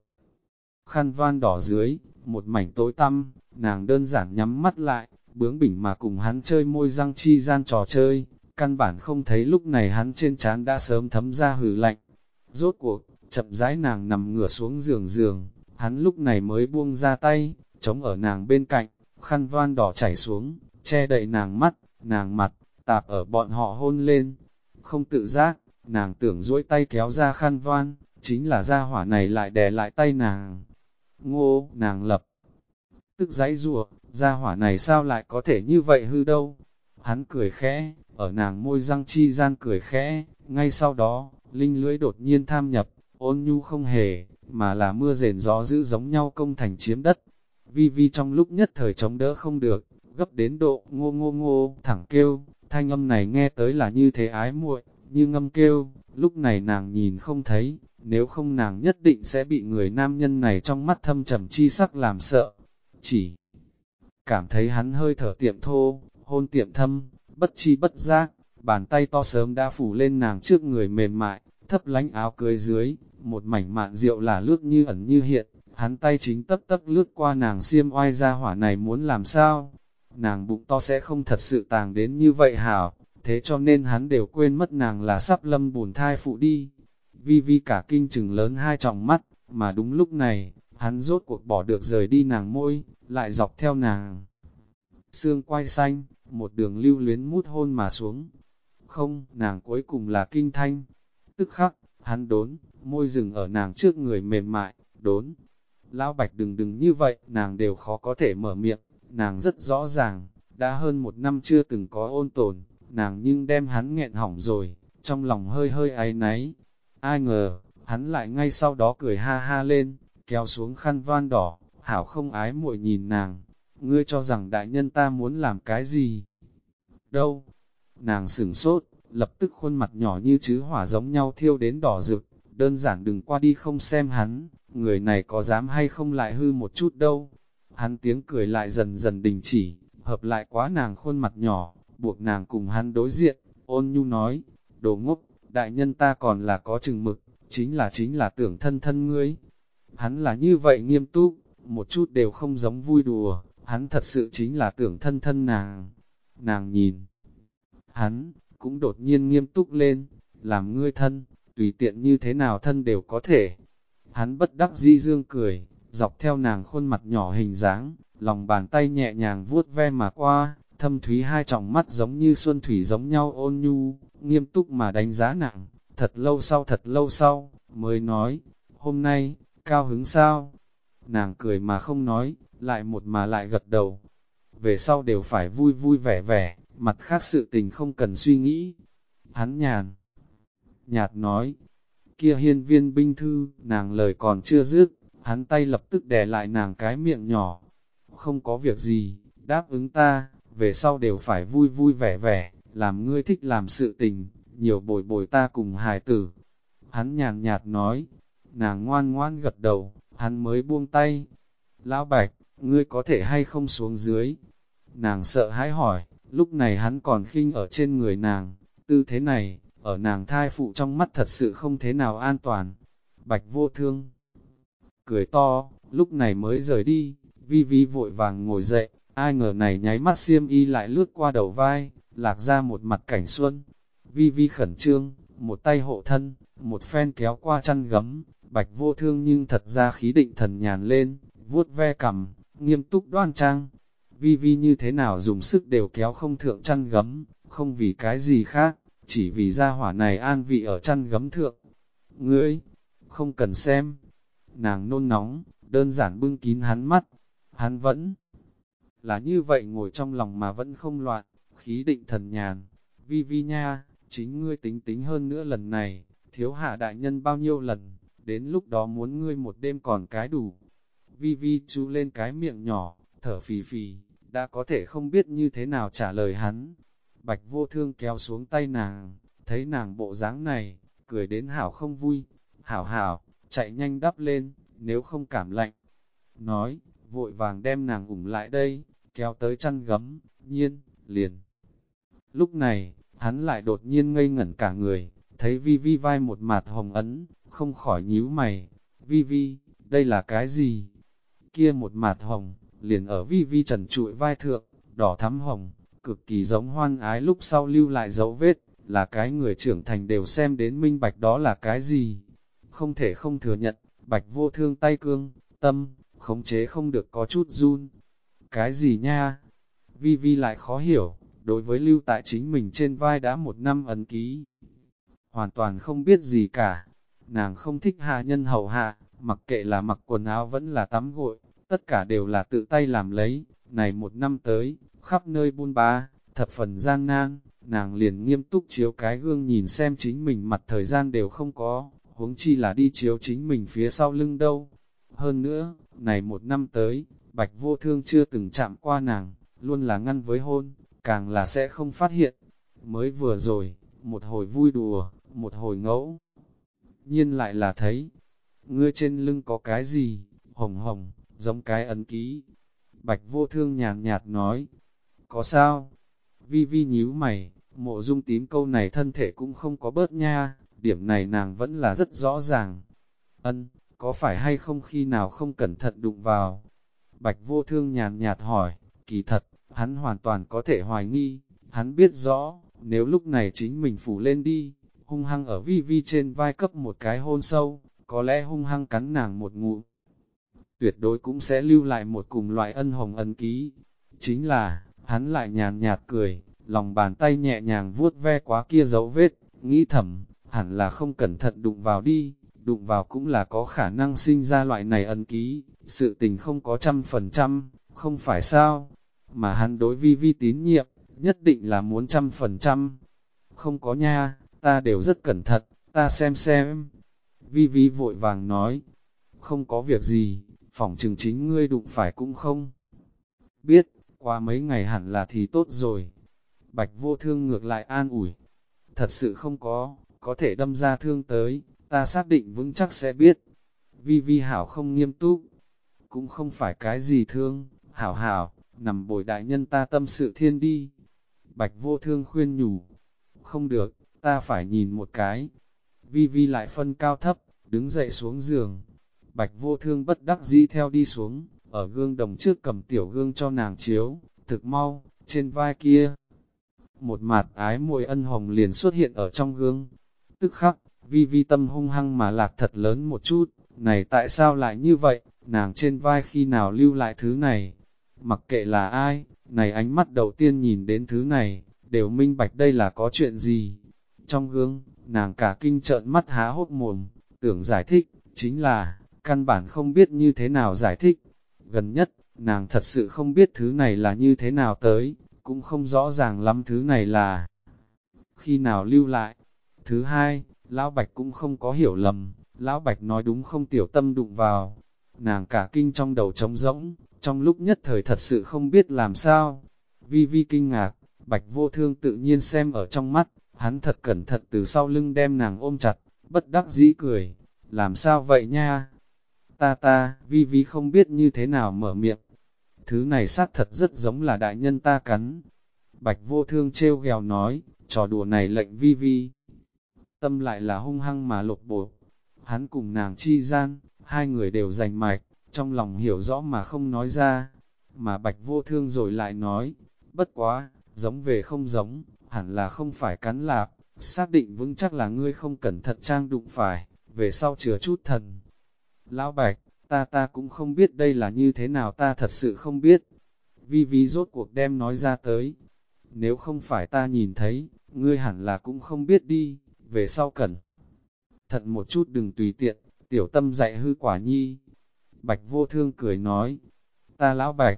Khăn van đỏ dưới, một mảnh tối tăm, nàng đơn giản nhắm mắt lại, bướng bỉnh mà cùng hắn chơi môi răng chi gian trò chơi, căn bản không thấy lúc này hắn trên trán đã sớm thấm ra hừ lạnh. Rốt cuộc, chậm rãi nàng nằm ngửa xuống giường giường, hắn lúc này mới buông ra tay, chống ở nàng bên cạnh, khăn van đỏ chảy xuống, che đậy nàng mắt, nàng mặt, tạp ở bọn họ hôn lên. Không tự giác, nàng tưởng duỗi tay kéo ra khăn van, chính là gia hỏa này lại đè lại tay nàng. Ngô, nàng lập tức giãy giụa, gia hỏa này sao lại có thể như vậy hư đâu. Hắn cười khẽ, ở nàng môi răng chi gian cười khẽ, ngay sau đó, linh lưỡi đột nhiên tham nhập, ôn nhu không hề, mà là mưa rền gió dữ giống nhau công thành chiếm đất. Vi Vi trong lúc nhất thời chống đỡ không được, gấp đến độ ngô ngô ngô, thẳng kêu, thanh âm này nghe tới là như thế ái muội, như ngâm kêu, lúc này nàng nhìn không thấy, nếu không nàng nhất định sẽ bị người nam nhân này trong mắt thâm trầm chi sắc làm sợ. Chỉ cảm thấy hắn hơi thở tiệm thô, hôn tiệm thâm, bất chi bất giác, bàn tay to sớm đã phủ lên nàng trước người mềm mại, thấp lánh áo cưới dưới, một mảnh mạn rượu là lướt như ẩn như hiện, hắn tay chính tấp tấp lướt qua nàng xiêm oai ra hỏa này muốn làm sao? Nàng bụng to sẽ không thật sự tàng đến như vậy hảo, thế cho nên hắn đều quên mất nàng là sắp lâm bùn thai phụ đi. Vi Vi cả kinh chừng lớn hai tròng mắt, mà đúng lúc này, hắn rốt cuộc bỏ được rời đi nàng môi, lại dọc theo nàng. Xương quai xanh, một đường lưu luyến mút hôn mà xuống. Không, nàng cuối cùng là kinh thanh. Tức khắc, hắn đốn, môi rừng ở nàng trước người mềm mại, đốn. Lão Bạch đừng như vậy, nàng đều khó có thể mở miệng, nàng rất rõ ràng, đã hơn một năm chưa từng có ôn tồn, nàng nhưng đem hắn nghẹn hỏng rồi, trong lòng hơi hơi áy náy. Ai ngờ, hắn lại ngay sau đó cười ha ha lên, kéo xuống khăn van đỏ, hảo không ái muội nhìn nàng, ngươi cho rằng đại nhân ta muốn làm cái gì? Đâu? Nàng sửng sốt, lập tức khuôn mặt nhỏ như chứ hỏa giống nhau thiêu đến đỏ rực, đơn giản đừng qua đi không xem hắn, người này có dám hay không lại hư một chút đâu. Hắn tiếng cười lại dần dần đình chỉ, hợp lại quá nàng khuôn mặt nhỏ, buộc nàng cùng hắn đối diện, ôn nhu nói, đồ ngốc, đại nhân ta còn là có chừng mực, chính là tưởng thân thân ngươi. Hắn là như vậy nghiêm túc, một chút đều không giống vui đùa, hắn thật sự chính là tưởng thân thân nàng. Nàng nhìn, hắn, cũng đột nhiên nghiêm túc lên, làm ngươi thân, tùy tiện như thế nào thân đều có thể. Hắn bất đắc dĩ dương cười, dọc theo nàng khuôn mặt nhỏ hình dáng, lòng bàn tay nhẹ nhàng vuốt ve mà qua, thâm thúy hai tròng mắt giống như xuân thủy giống nhau ôn nhu, nghiêm túc mà đánh giá nàng, thật lâu sau, mới nói, hôm nay, cao hứng sao? Nàng cười mà không nói, lại một mà lại gật đầu. Về sau đều phải vui vui vẻ vẻ, mặt khác sự tình không cần suy nghĩ. Hắn nhạt nói, kia hiên viên binh thư, nàng lời còn chưa dứt, hắn tay lập tức đè lại nàng cái miệng nhỏ. Không có việc gì, đáp ứng ta, về sau đều phải vui vui vẻ vẻ, làm ngươi thích làm sự tình, nhiều bồi bồi ta cùng hài tử. Hắn nhàn nhạt nói, nàng ngoan ngoan gật đầu, hắn mới buông tay. Lão Bạch, ngươi có thể hay không xuống dưới? Nàng sợ hãi hỏi, lúc này hắn còn khinh ở trên người nàng, tư thế này, ở nàng thai phụ trong mắt thật sự không thế nào an toàn. Bạch Vô Thương cười to, lúc này mới rời đi, Vi Vi vội vàng ngồi dậy, ai ngờ này nháy mắt xiêm y lại lướt qua đầu vai, lạc ra một mặt cảnh xuân. Vi Vi khẩn trương, một tay hộ thân, một phen kéo qua chăn gấm, Bạch Vô Thương nhưng thật ra khí định thần nhàn lên, vuốt ve cằm, nghiêm túc đoan trang. Vi Vi như thế nào dùng sức đều kéo không thượng chăn gấm, không vì cái gì khác, chỉ vì gia hỏa này an vị ở chăn gấm thượng. Ngươi, không cần xem. Nàng nôn nóng, đơn giản bưng kín hắn mắt. Hắn vẫn là như vậy ngồi trong lòng mà vẫn không loạn, khí định thần nhàn. Vi Vi nha, chính ngươi tính tính hơn nữa lần này, thiếu hạ đại nhân bao nhiêu lần, đến lúc đó muốn ngươi một đêm còn cái đủ. Vi Vi chú lên cái miệng nhỏ, thở phì phì, đã có thể không biết như thế nào trả lời hắn. Bạch Vô Thương kéo xuống tay nàng, thấy nàng bộ dáng này, cười đến hảo không vui. Hảo hảo, chạy nhanh đắp lên, nếu không cảm lạnh. Nói, vội vàng đem nàng ủng lại đây, kéo tới chăn gấm, nhiên, liền. Lúc này, hắn lại đột nhiên ngây ngẩn cả người, thấy Vi Vi vai một mạt hồng ấn, không khỏi nhíu mày. Vi Vi, đây là cái gì? Kia một mạt hồng, liền ở Vi Vi trần trụi vai thượng, đỏ thắm hồng, cực kỳ giống hoan ái lúc sau lưu lại dấu vết, là cái người trưởng thành đều xem đến minh bạch đó là cái gì. Không thể không thừa nhận, Bạch Vô Thương tay cương, tâm, khống chế không được có chút run. Cái gì nha? Vi Vi lại khó hiểu, đối với lưu tại chính mình trên vai đã 1 năm ấn ký. Hoàn toàn không biết gì cả. Nàng không thích hạ nhân hầu hạ, mặc kệ là mặc quần áo vẫn là tắm gội, tất cả đều là tự tay làm lấy. Này 1 năm tới, khắp nơi buôn ba, thập phần gian nan, nàng liền nghiêm túc chiếu cái gương nhìn xem chính mình mặt thời gian đều không có, huống chi là đi chiếu chính mình phía sau lưng đâu. Hơn nữa, này 1 năm tới, Bạch Vô Thương chưa từng chạm qua nàng, luôn là ngăn với hôn, càng là sẽ không phát hiện. Mới vừa rồi, một hồi vui đùa, một hồi ngẫu nhiên lại là thấy, ngươi trên lưng có cái gì, hồng hồng, giống cái ấn ký. Bạch Vô Thương nhàn nhạt nói, có sao? Vi Vi nhíu mày, Mộ Dung Tím câu này thân thể cũng không có bớt nha, điểm này nàng vẫn là rất rõ ràng. Ân, có phải hay không khi nào không cẩn thận đụng vào? Bạch Vô Thương nhàn nhạt hỏi, kỳ thật, hắn hoàn toàn có thể hoài nghi, hắn biết rõ, nếu lúc này chính mình phủ lên đi, hung hăng ở Vi Vi trên vai cấp một cái hôn sâu, có lẽ hung hăng cắn nàng một ngụm, tuyệt đối cũng sẽ lưu lại một cùng loại ân hồng ấn ký. Chính là, hắn lại nhàn nhạt cười, lòng bàn tay nhẹ nhàng vuốt ve quá kia dấu vết, nghĩ thầm, hẳn là không cẩn thận đụng vào đi, đụng vào cũng là có khả năng sinh ra loại này ấn ký, sự tình không có 100%, không phải sao, mà hắn đối Vi Vi tín nhiệm, nhất định là muốn 100%. Không có nha, ta đều rất cẩn thận, ta xem. Vi Vi vội vàng nói, không có việc gì, phỏng chừng chính ngươi đụng phải cũng không biết, qua mấy ngày hẳn là thì tốt rồi. Bạch Vô Thương ngược lại an ủi, thật sự không có thể đâm ra thương tới, ta xác định vững chắc sẽ biết. Vi Vi hảo không nghiêm túc, cũng không phải cái gì thương, hảo, nằm bồi đại nhân ta tâm sự thiên đi. Bạch Vô Thương khuyên nhủ, không được, ta phải nhìn một cái. Vi Vi lại phân cao thấp, đứng dậy xuống giường. Bạch Vô Thương bất đắc dĩ theo đi xuống, ở gương đồng trước cầm tiểu gương cho nàng chiếu, thực mau, trên vai kia. Một mặt ái môi ân hồng liền xuất hiện ở trong gương. Tức khắc, Vi Vi tâm hung hăng mà lạc thật lớn một chút, này tại sao lại như vậy, nàng trên vai khi nào lưu lại thứ này. Mặc kệ là ai, này ánh mắt đầu tiên nhìn đến thứ này, đều minh bạch đây là có chuyện gì. Trong gương, nàng cả kinh trợn mắt há hốc mồm, tưởng giải thích, chính là, căn bản không biết như thế nào giải thích. Gần nhất, nàng thật sự không biết thứ này là như thế nào tới, cũng không rõ ràng lắm thứ này là khi nào lưu lại. Thứ hai, Lão Bạch cũng không có hiểu lầm, Lão Bạch nói đúng không tiểu tâm đụng vào. Nàng cả kinh trong đầu trống rỗng, trong lúc nhất thời thật sự không biết làm sao. Vi Vi kinh ngạc, Bạch Vô Thương tự nhiên xem ở trong mắt, hắn thật cẩn thận từ sau lưng đem nàng ôm chặt, bất đắc dĩ cười. Làm sao vậy nha? Vi Vi không biết như thế nào mở miệng. Thứ này xác thật rất giống là đại nhân ta cắn. Bạch Vô Thương trêu ghèo nói, trò đùa này lệnh Vi Vi. Tâm lại là hung hăng mà lột bột. Hắn cùng nàng chi gian, hai người đều rành mạch, trong lòng hiểu rõ mà không nói ra. Mà Bạch Vô Thương rồi lại nói, bất quá, giống về không giống, hẳn là không phải cắn lạp, xác định vững chắc là ngươi không cẩn thận trang đụng phải, về sau chứa chút thần. Lão Bạch, ta cũng không biết đây là như thế nào, ta thật sự không biết. Vi Vi rốt cuộc đem nói ra tới. Nếu không phải ta nhìn thấy, ngươi hẳn là cũng không biết đi, về sau cẩn thận một chút đừng tùy tiện, tiểu tâm dạy hư quả nhi. Bạch Vô Thương cười nói, Lão Bạch,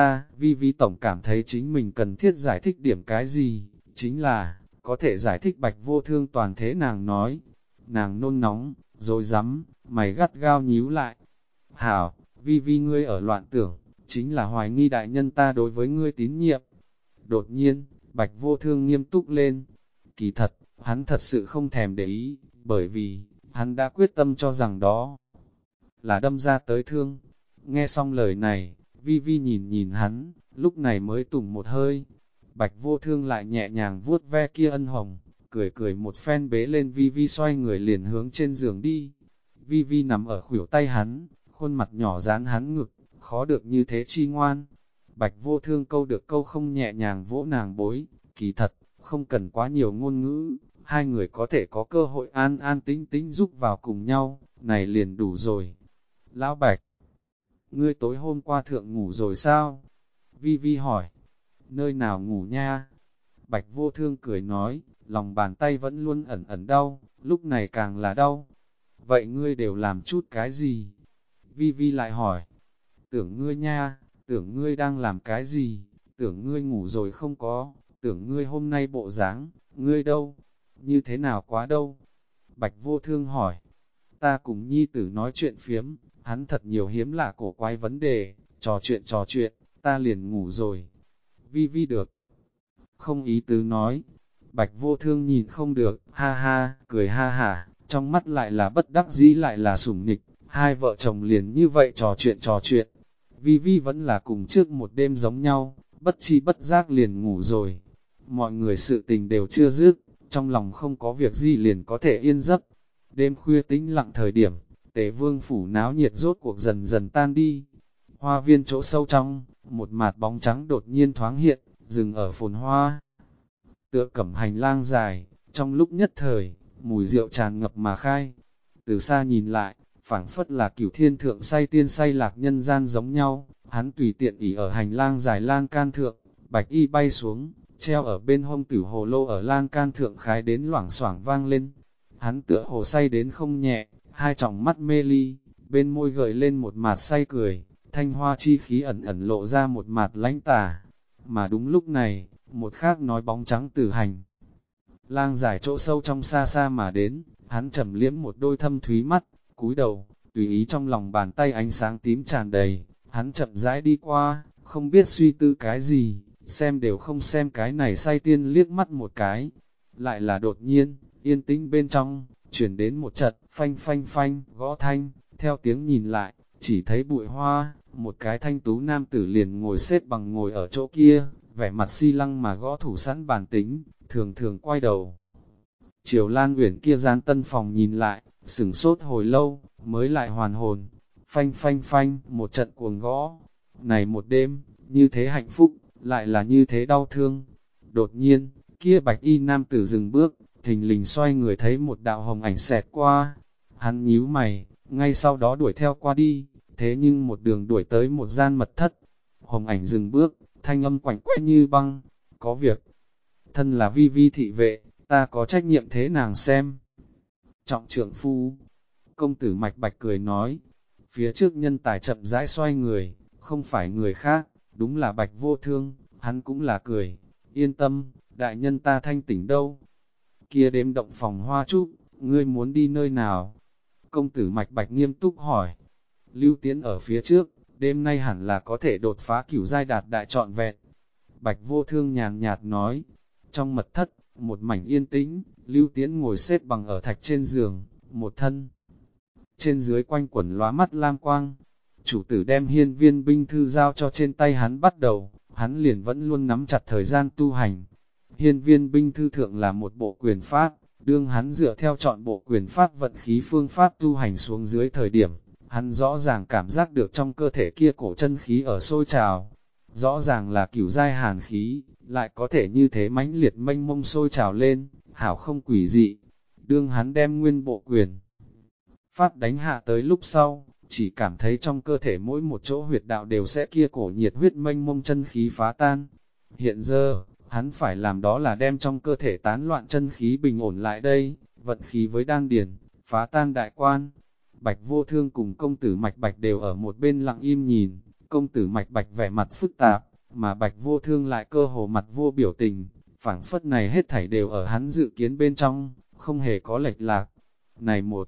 Vi Vi tổng cảm thấy chính mình cần thiết giải thích điểm cái gì, chính là, có thể giải thích Bạch Vô Thương toàn thế nàng nói. Nàng nôn nóng, rồi rắm, mày gắt gao nhíu lại. Hảo, Vi Vi ngươi ở loạn tưởng, chính là hoài nghi đại nhân ta đối với ngươi tín nhiệm. Đột nhiên, Bạch Vô Thương nghiêm túc lên. Kỳ thật, hắn thật sự không thèm để ý, bởi vì, hắn đã quyết tâm cho rằng đó là đâm ra tới thương. Nghe xong lời này, Vi Vi nhìn nhìn hắn, lúc này mới tùng một hơi. Bạch Vô Thương lại nhẹ nhàng vuốt ve kia ân hồng, cười cười một phen bế lên Vi Vi xoay người liền hướng trên giường đi. Vi Vi nằm ở khuỷu tay hắn, khuôn mặt nhỏ dán hắn ngực, khó được như thế chi ngoan. Bạch Vô Thương câu được câu không nhẹ nhàng vỗ nàng bối, kỳ thật, không cần quá nhiều ngôn ngữ, hai người có thể có cơ hội an an tĩnh tĩnh giúp vào cùng nhau, này liền đủ rồi. Lão Bạch, ngươi tối hôm qua thượng ngủ rồi sao? Vi Vi hỏi, nơi nào ngủ nha? Bạch Vô Thương cười nói, lòng bàn tay vẫn luôn ẩn ẩn đau, lúc này càng là đau. Vậy ngươi đều làm chút cái gì? Vi Vi lại hỏi, tưởng ngươi nha, tưởng ngươi đang làm cái gì? Tưởng ngươi ngủ rồi không có, tưởng ngươi hôm nay bộ dáng, ngươi đâu? Như thế nào quá đâu? Bạch Vô Thương hỏi, ta cùng nhi tử nói chuyện phiếm, hắn thật nhiều hiếm lạ cổ quái vấn đề, trò chuyện, ta liền ngủ rồi. Vi Vi được. Không ý tứ nói. Bạch Vô Thương nhìn không được, ha ha, cười ha hả, trong mắt lại là bất đắc dĩ lại là sủng nịch, hai vợ chồng liền như vậy trò chuyện. Vi Vi vẫn là cùng trước một đêm giống nhau, bất chi bất giác liền ngủ rồi. Mọi người sự tình đều chưa dứt, trong lòng không có việc gì liền có thể yên giấc. Đêm khuya tĩnh lặng thời điểm, Tề Vương phủ náo nhiệt rốt cuộc dần dần tan đi. Hoa viên chỗ sâu trong, một mạt bóng trắng đột nhiên thoáng hiện, dừng ở phồn hoa. Tựa cẩm hành lang dài, trong lúc nhất thời, mùi rượu tràn ngập mà khai. Từ xa nhìn lại, phảng phất là cửu thiên thượng say tiên say lạc nhân gian giống nhau, hắn tùy tiện ỉ ở hành lang dài lan can thượng, bạch y bay xuống, treo ở bên hông tử hồ lô ở lan can thượng khái đến loảng xoảng vang lên. Hắn tựa hồ say đến không nhẹ, hai tròng mắt mê ly, bên môi gợi lên một mạt say cười, thanh hoa chi khí ẩn ẩn lộ ra một mạt lãnh tà. Mà đúng lúc này, một khác nói bóng trắng từ hành lang dài chỗ sâu trong xa xa mà đến, hắn trầm liễm một đôi thâm thúy mắt, cúi đầu, tùy ý trong lòng bàn tay ánh sáng tím tràn đầy, hắn chậm rãi đi qua, không biết suy tư cái gì, xem đều không xem cái này say tiên liếc mắt một cái. Lại là đột nhiên, yên tĩnh bên trong, chuyển đến một trận, phanh phanh phanh, gõ thanh, theo tiếng nhìn lại, chỉ thấy bụi hoa, một cái thanh tú nam tử liền ngồi xếp bằng ngồi ở chỗ kia, vẻ mặt si lăng mà gõ thủ sẵn bản tính, thường thường quay đầu. Triều Lan Uyển kia gian tân phòng nhìn lại, sửng sốt hồi lâu, mới lại hoàn hồn, phanh phanh phanh, một trận cuồng gõ. Này một đêm, như thế hạnh phúc, lại là như thế đau thương. Đột nhiên, kia bạch y nam tử dừng bước, thình lình xoay người thấy một đạo hồng ảnh xẹt qua. Hắn nhíu mày, ngay sau đó đuổi theo qua đi, thế nhưng một đường đuổi tới một gian mật thất. Hồng ảnh dừng bước, thanh âm quạnh quẽ như băng, có việc. Thân là vi vi thị vệ, ta có trách nhiệm thế nàng xem. Trọng trượng phu, công tử Mạch Bạch cười nói, phía trước nhân tài chậm rãi xoay người, không phải người khác, đúng là Bạch Vô Thương, hắn cũng là cười, yên tâm, đại nhân ta thanh tỉnh đâu. Kia đêm động phòng hoa trúc, ngươi muốn đi nơi nào? Công tử Mạch Bạch nghiêm túc hỏi. Lưu Tiễn ở phía trước, đêm nay hẳn là có thể đột phá cửu giai đạt đại trọn vẹn. Bạch Vô Thương nhàn nhạt nói, trong mật thất, một mảnh yên tĩnh, Lưu Tiễn ngồi xếp bằng ở thạch trên giường, một thân. Trên dưới quanh quẩn lóa mắt lam quang, chủ tử đem hiên viên binh thư giao cho trên tay hắn bắt đầu, hắn liền vẫn luôn nắm chặt thời gian tu hành. Hiên viên binh thư thượng là một bộ quyền pháp, đương hắn dựa theo chọn bộ quyền pháp vận khí phương pháp tu hành xuống dưới thời điểm, hắn rõ ràng cảm giác được trong cơ thể kia cổ chân khí ở sôi trào. Rõ ràng là cửu giai hàn khí, lại có thể như thế mãnh liệt mênh mông sôi trào lên, hảo không quỷ dị. Đương hắn đem nguyên bộ quyền pháp đánh hạ tới lúc sau, chỉ cảm thấy trong cơ thể mỗi một chỗ huyệt đạo đều sẽ kia cổ nhiệt huyết mênh mông chân khí phá tan. Hiện giờ, hắn phải làm đó là đem trong cơ thể tán loạn chân khí bình ổn lại đây, vận khí với đan điền, phá tan đại quan. Bạch Vô Thương cùng công tử Mạch Bạch đều ở một bên lặng im nhìn, công tử Mạch Bạch vẻ mặt phức tạp, mà Bạch Vô Thương lại cơ hồ mặt vô biểu tình, phảng phất này hết thảy đều ở hắn dự kiến bên trong, không hề có lệch lạc. Này một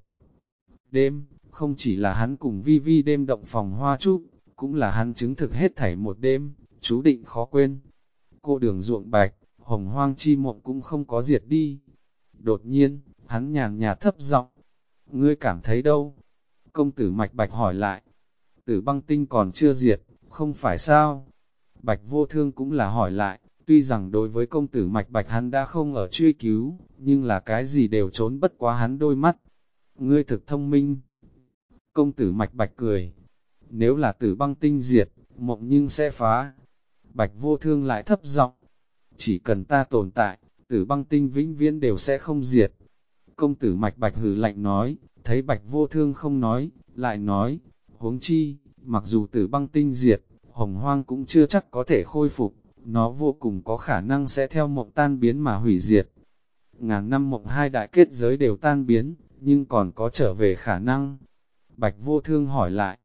đêm, không chỉ là hắn cùng Vi Vi đêm động phòng hoa trúc, cũng là hắn chứng thực hết thảy một đêm, chú định khó quên. Cô đường ruộng bạch, hồng hoang chi mộng cũng không có diệt đi. Đột nhiên, hắn nhàn nhạt thấp giọng, ngươi cảm thấy đâu? Công tử Mạch Bạch hỏi lại, Tử Băng Tinh còn chưa diệt, không phải sao? Bạch Vô Thương cũng là hỏi lại, tuy rằng đối với công tử Mạch Bạch hắn đã không ở truy cứu, nhưng là cái gì đều trốn bất quá hắn đôi mắt. Ngươi thực thông minh. Công tử Mạch Bạch cười, nếu là Tử Băng Tinh diệt, mộng nhưng sẽ phá. Bạch Vô Thương lại thấp giọng, chỉ cần ta tồn tại, Tử Băng Tinh vĩnh viễn đều sẽ không diệt. Công tử Mạch Bạch hừ lạnh nói, thấy Bạch Vô Thương không nói, lại nói, huống chi, mặc dù Tử Băng Tinh diệt, Hồng Hoang cũng chưa chắc có thể khôi phục, nó vô cùng có khả năng sẽ theo mộng tan biến mà hủy diệt. Ngàn năm mộng hai đại kết giới đều tan biến, nhưng còn có trở về khả năng. Bạch Vô Thương hỏi lại,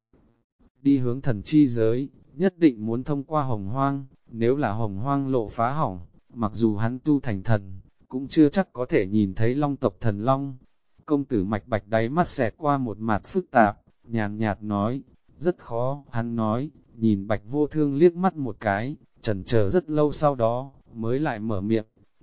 đi hướng thần chi giới, nhất định muốn thông qua Hồng Hoang, nếu là Hồng Hoang lộ phá hỏng, mặc dù hắn tu thành thần, cũng chưa chắc có thể nhìn thấy Long tộc thần Long. Công tử Mạch Bạch đáy mắt xẹt qua một mặt phức tạp, nhàn nhạt nói, rất khó, hắn nói, nhìn Bạch Vô Thương liếc mắt một cái, chần chờ rất lâu sau đó, mới lại mở miệng,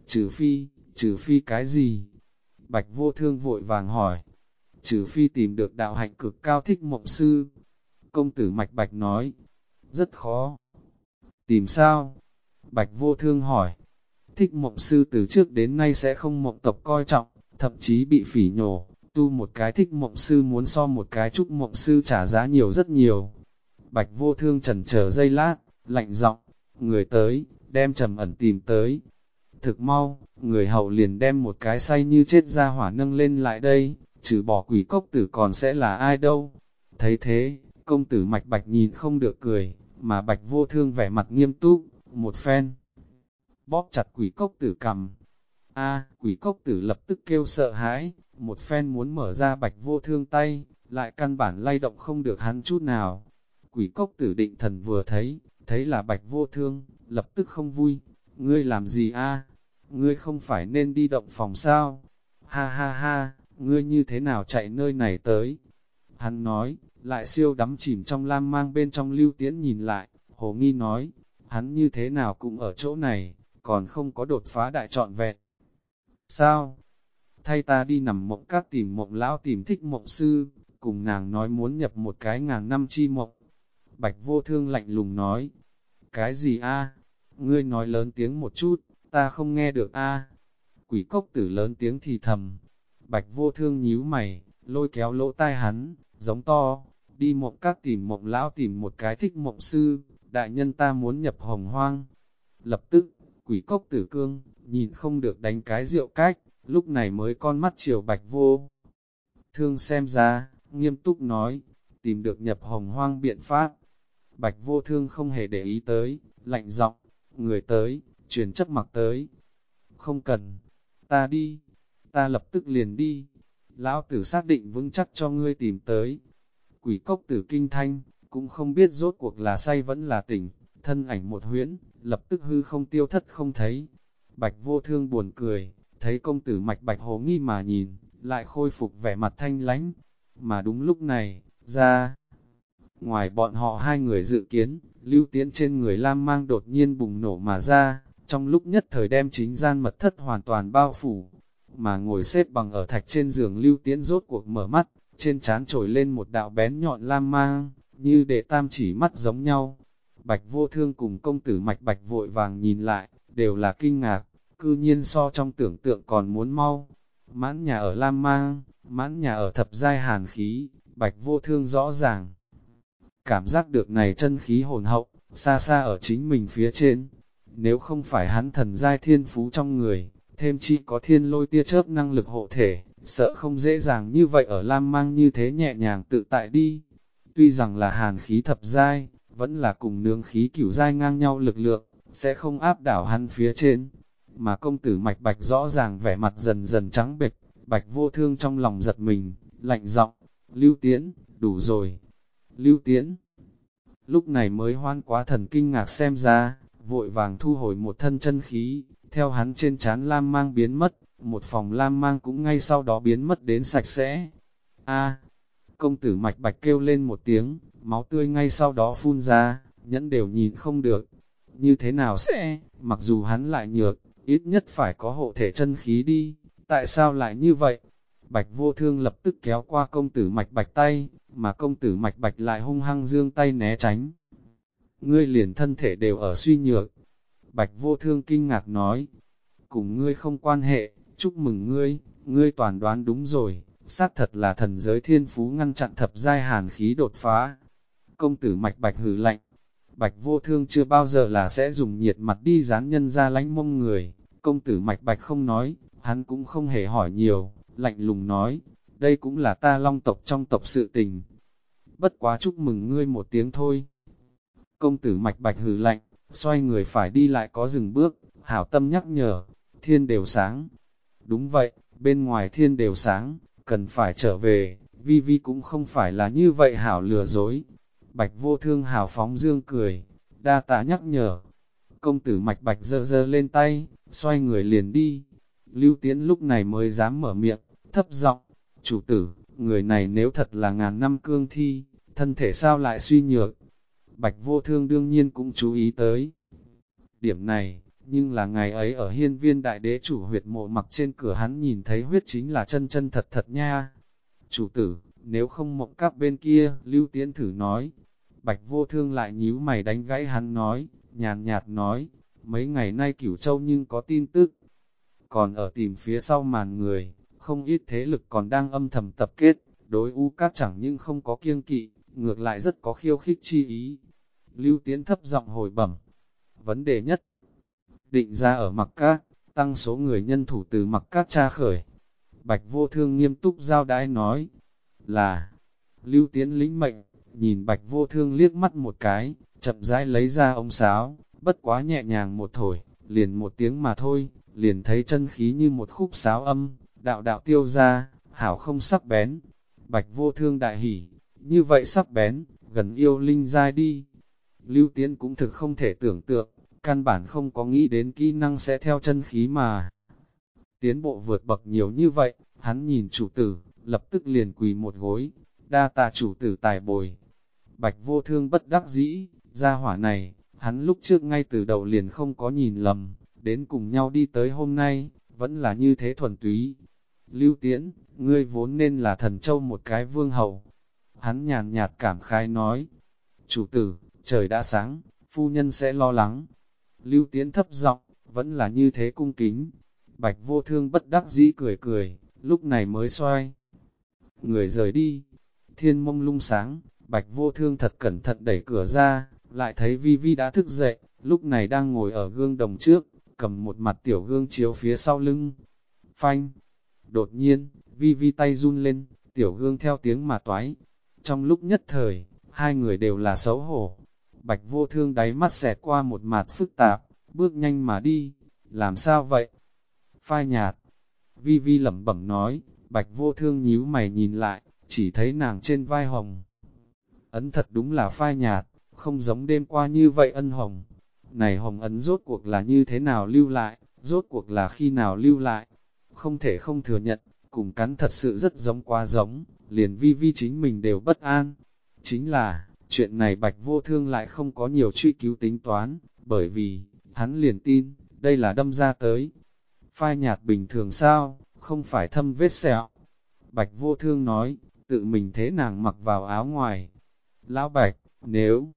trừ phi cái gì? Bạch Vô Thương vội vàng hỏi, trừ phi tìm được đạo hạnh cực cao Thích Mộng Sư. Công tử Mạch Bạch nói, rất khó. Tìm sao? Bạch Vô Thương hỏi, Thích Mộng Sư từ trước đến nay sẽ không mộng tộc coi trọng, thậm chí bị phỉ nhổ, tu một cái Thích Mộng Sư muốn so một cái Trúc Mộng Sư trả giá nhiều rất nhiều. Bạch Vô Thương chần chờ giây lát, lạnh giọng, người tới, đem Trầm Ẩn tìm tới. Thực mau, người hậu liền đem một cái say như chết ra hỏa nâng lên lại đây, trừ bỏ Quỷ Cốc Tử còn sẽ là ai đâu. Thấy thế, công tử Mạch Bạch nhìn không được cười, mà Bạch Vô Thương vẻ mặt nghiêm túc, một phen bóp chặt Quỷ Cốc Tử cằm. Quỷ Cốc Tử lập tức kêu sợ hãi, một phen muốn mở ra Bạch Vô Thương tay, lại căn bản lay động không được hắn chút nào. Quỷ Cốc Tử định thần vừa thấy là Bạch Vô Thương, lập tức không vui, ngươi làm gì Ngươi không phải nên đi động phòng sao? Ha ha ha, ngươi như thế nào chạy nơi này tới? Hắn nói, lại siêu đắm chìm trong lam mang bên trong Lưu Tiễn nhìn lại, hồ nghi nói, hắn như thế nào cũng ở chỗ này, còn không có đột phá đại trọn vẹn. Sao? Thay ta đi nằm mộng các tìm mộng lão tìm Thích Mộng Sư, cùng nàng nói muốn nhập một cái ngàn năm chi mộng. Bạch Vô Thương lạnh lùng nói, cái gì Ngươi nói lớn tiếng một chút, ta không nghe được Quỷ Cốc Tử lớn tiếng thì thầm. Bạch Vô Thương nhíu mày, lôi kéo lỗ tai hắn, giống to, đi mộng các tìm mộng lão tìm một cái Thích Mộng Sư, đại nhân ta muốn nhập Hồng Hoang. Lập tức, Quỷ Cốc Tử cương, nhìn không được đánh cái rượu cách, lúc này mới con mắt chiều Bạch Vô Thương xem ra, nghiêm túc nói, tìm được nhập Hồng Hoang biện pháp. Bạch Vô Thương không hề để ý tới, lạnh giọng, người tới, truyền chấp mặc tới. Không cần. Ta đi, ta lập tức liền đi, lão tử xác định vững chắc cho ngươi tìm tới. Quỷ cốc tử kinh thanh, cũng không biết rốt cuộc là say vẫn là tỉnh, thân ảnh một huyễn, lập tức hư không tiêu thất không thấy. Bạch Vô Thương buồn cười, thấy công tử Mạch Bạch hồ nghi mà nhìn, lại khôi phục vẻ mặt thanh lãnh. Mà đúng lúc này, ra ngoài bọn họ hai người dự kiến, Lưu Tiễn trên người lam mang đột nhiên bùng nổ mà ra, trong lúc nhất thời đem chính gian mật thất hoàn toàn bao phủ. Mà ngồi xếp bằng ở thạch trên giường Lưu Tiễn rốt cuộc mở mắt, trên trán trồi lên một đạo bén nhọn lam mang, như để tam chỉ mắt giống nhau. Bạch Vô Thương cùng công tử Mạch Bạch vội vàng nhìn lại, đều là kinh ngạc, cư nhiên so trong tưởng tượng còn muốn mau. Mãn nhà ở lam mang, mãn nhà ở thập giai hàn khí, Bạch Vô Thương rõ ràng cảm giác được này chân khí hồn hậu, xa xa ở chính mình phía trên. Nếu không phải hắn thần giai thiên phú trong người, thêm chi có thiên lôi tia chớp năng lực hộ thể, sợ không dễ dàng như vậy ở lam mang như thế nhẹ nhàng tự tại đi. Tuy rằng là hàn khí thập giai, vẫn là cùng nương khí cửu giai ngang nhau lực lượng, sẽ không áp đảo hắn phía trên. Mà công tử Mạch Bạch rõ ràng vẻ mặt dần dần trắng bệch, Bạch Vô Thương trong lòng giật mình, lạnh giọng, Lưu Tiễn, đủ rồi. Lưu Tiễn lúc này mới hoan quá thần kinh ngạc xem ra, vội vàng thu hồi một thân chân khí, theo hắn trên trán lam mang biến mất, một phòng lam mang cũng ngay sau đó biến mất đến sạch sẽ. A, công tử Mạch Bạch kêu lên một tiếng, máu tươi ngay sau đó phun ra, nhẫn đều nhìn không được. Như thế nào sẽ, mặc dù hắn lại nhược, ít nhất phải có hộ thể chân khí đi, tại sao lại như vậy? Bạch Vô Thương lập tức kéo qua công tử Mạch Bạch tay, mà công tử Mạch Bạch lại hung hăng giương tay né tránh. Ngươi liền thân thể đều ở suy nhược. Bạch Vô Thương kinh ngạc nói, cùng ngươi không quan hệ, chúc mừng ngươi, ngươi toàn đoán đúng rồi, xác thật là thần giới thiên phú ngăn chặn thập giai hàn khí đột phá. Công tử Mạch Bạch hừ lạnh, Bạch Vô Thương chưa bao giờ là sẽ dùng nhiệt mặt đi dán nhân ra lánh mông người. Công tử Mạch Bạch không nói, hắn cũng không hề hỏi nhiều, lạnh lùng nói, đây cũng là ta Long tộc trong tộc sự tình. Bất quá chúc mừng ngươi một tiếng thôi. Công tử Mạch Bạch hừ lạnh, xoay người phải đi lại có dừng bước, hảo tâm nhắc nhở, thiên đều sáng. Đúng vậy, bên ngoài thiên đều sáng, cần phải trở về, Vi Vi cũng không phải là như vậy hảo lừa dối. Bạch Vô Thương hào phóng dương cười, đa tạ nhắc nhở. Công tử Mạch Bạch giơ giơ lên tay, xoay người liền đi. Lưu Tiễn lúc này mới dám mở miệng, thấp giọng, chủ tử, người này nếu thật là ngàn năm cương thi, thân thể sao lại suy nhược. Bạch Vô Thương đương nhiên cũng chú ý tới điểm này, nhưng là ngày ấy ở hiên viên đại đế chủ huyệt mộ mặc trên cửa hắn nhìn thấy huyết chính là chân chân thật thật nha. Chủ tử, nếu không mộng các bên kia, Lưu Tiễn thử nói. Bạch Vô Thương lại nhíu mày đánh gãy hắn nói, nhàn nhạt nói, mấy ngày nay Cửu Châu nhưng có tin tức. Còn ở tìm phía sau màn người, không ít thế lực còn đang âm thầm tập kết, đối U Các chẳng nhưng không có kiêng kỵ, ngược lại rất có khiêu khích chi ý. Lưu Tiễn thấp giọng hồi bẩm, vấn đề nhất định ra ở Mặc Các, tăng số người nhân thủ từ Mặc Các tra khởi. Bạch Vô Thương nghiêm túc giao đãi nói, là Lưu Tiễn lĩnh mệnh, nhìn Bạch Vô Thương liếc mắt một cái, chậm rãi lấy ra ống sáo, bất quá nhẹ nhàng một thổi, liền một tiếng mà thôi, liền thấy chân khí như một khúc sáo âm, đạo đạo tiêu ra, hảo không sắc bén. Bạch Vô Thương đại hỉ, như vậy sắc bén, gần yêu linh giai đi. Lưu Tiễn cũng thực không thể tưởng tượng, căn bản không có nghĩ đến kỹ năng sẽ theo chân khí mà tiến bộ vượt bậc nhiều như vậy. Hắn nhìn chủ tử, lập tức liền quỳ một gối, đa tạ chủ tử tài bồi. Bạch Vô Thương bất đắc dĩ, gia hỏa này, hắn lúc trước ngay từ đầu liền không có nhìn lầm, đến cùng nhau đi tới hôm nay, vẫn là như thế thuần túy. Lưu Tiễn, ngươi vốn nên là thần châu một cái vương hậu. Hắn nhàn nhạt cảm khái nói, chủ tử, trời đã sáng, phu nhân sẽ lo lắng. Lưu Tiễn thấp giọng, vẫn là như thế cung kính. Bạch Vô Thương bất đắc dĩ cười cười, lúc này mới xoay người rời đi. Thiên mông lung sáng, Bạch Vô Thương thật cẩn thận đẩy cửa ra, lại thấy Vi Vi đã thức dậy, lúc này đang ngồi ở gương đồng trước, cầm một mặt tiểu gương chiếu phía sau lưng. Phanh! Đột nhiên, Vi Vi tay run lên, tiểu gương theo tiếng mà toái. Trong lúc nhất thời, hai người đều là xấu hổ. Bạch Vô Thương đáy mắt xẹt qua một mặt phức tạp, bước nhanh mà đi. Làm sao vậy? Phai nhạt. Vi Vi lẩm bẩm nói, Bạch Vô Thương nhíu mày nhìn lại, chỉ thấy nàng trên vai hồng. Ấn thật đúng là phai nhạt, không giống đêm qua như vậy ân hồng. Này hồng ấn rốt cuộc là như thế nào lưu lại, rốt cuộc là khi nào lưu lại. Không thể không thừa nhận, cùng cắn thật sự rất giống quá giống, liền Vi Vi chính mình đều bất an. Chính là, chuyện này Bạch Vô Thương lại không có nhiều truy cứu tính toán, bởi vì, hắn liền tin, đây là đâm ra tới. Phai nhạt bình thường sao, không phải thâm vết sẹo. Bạch Vô Thương nói, tự mình thế nàng mặc vào áo ngoài. Lão Bạch, nếu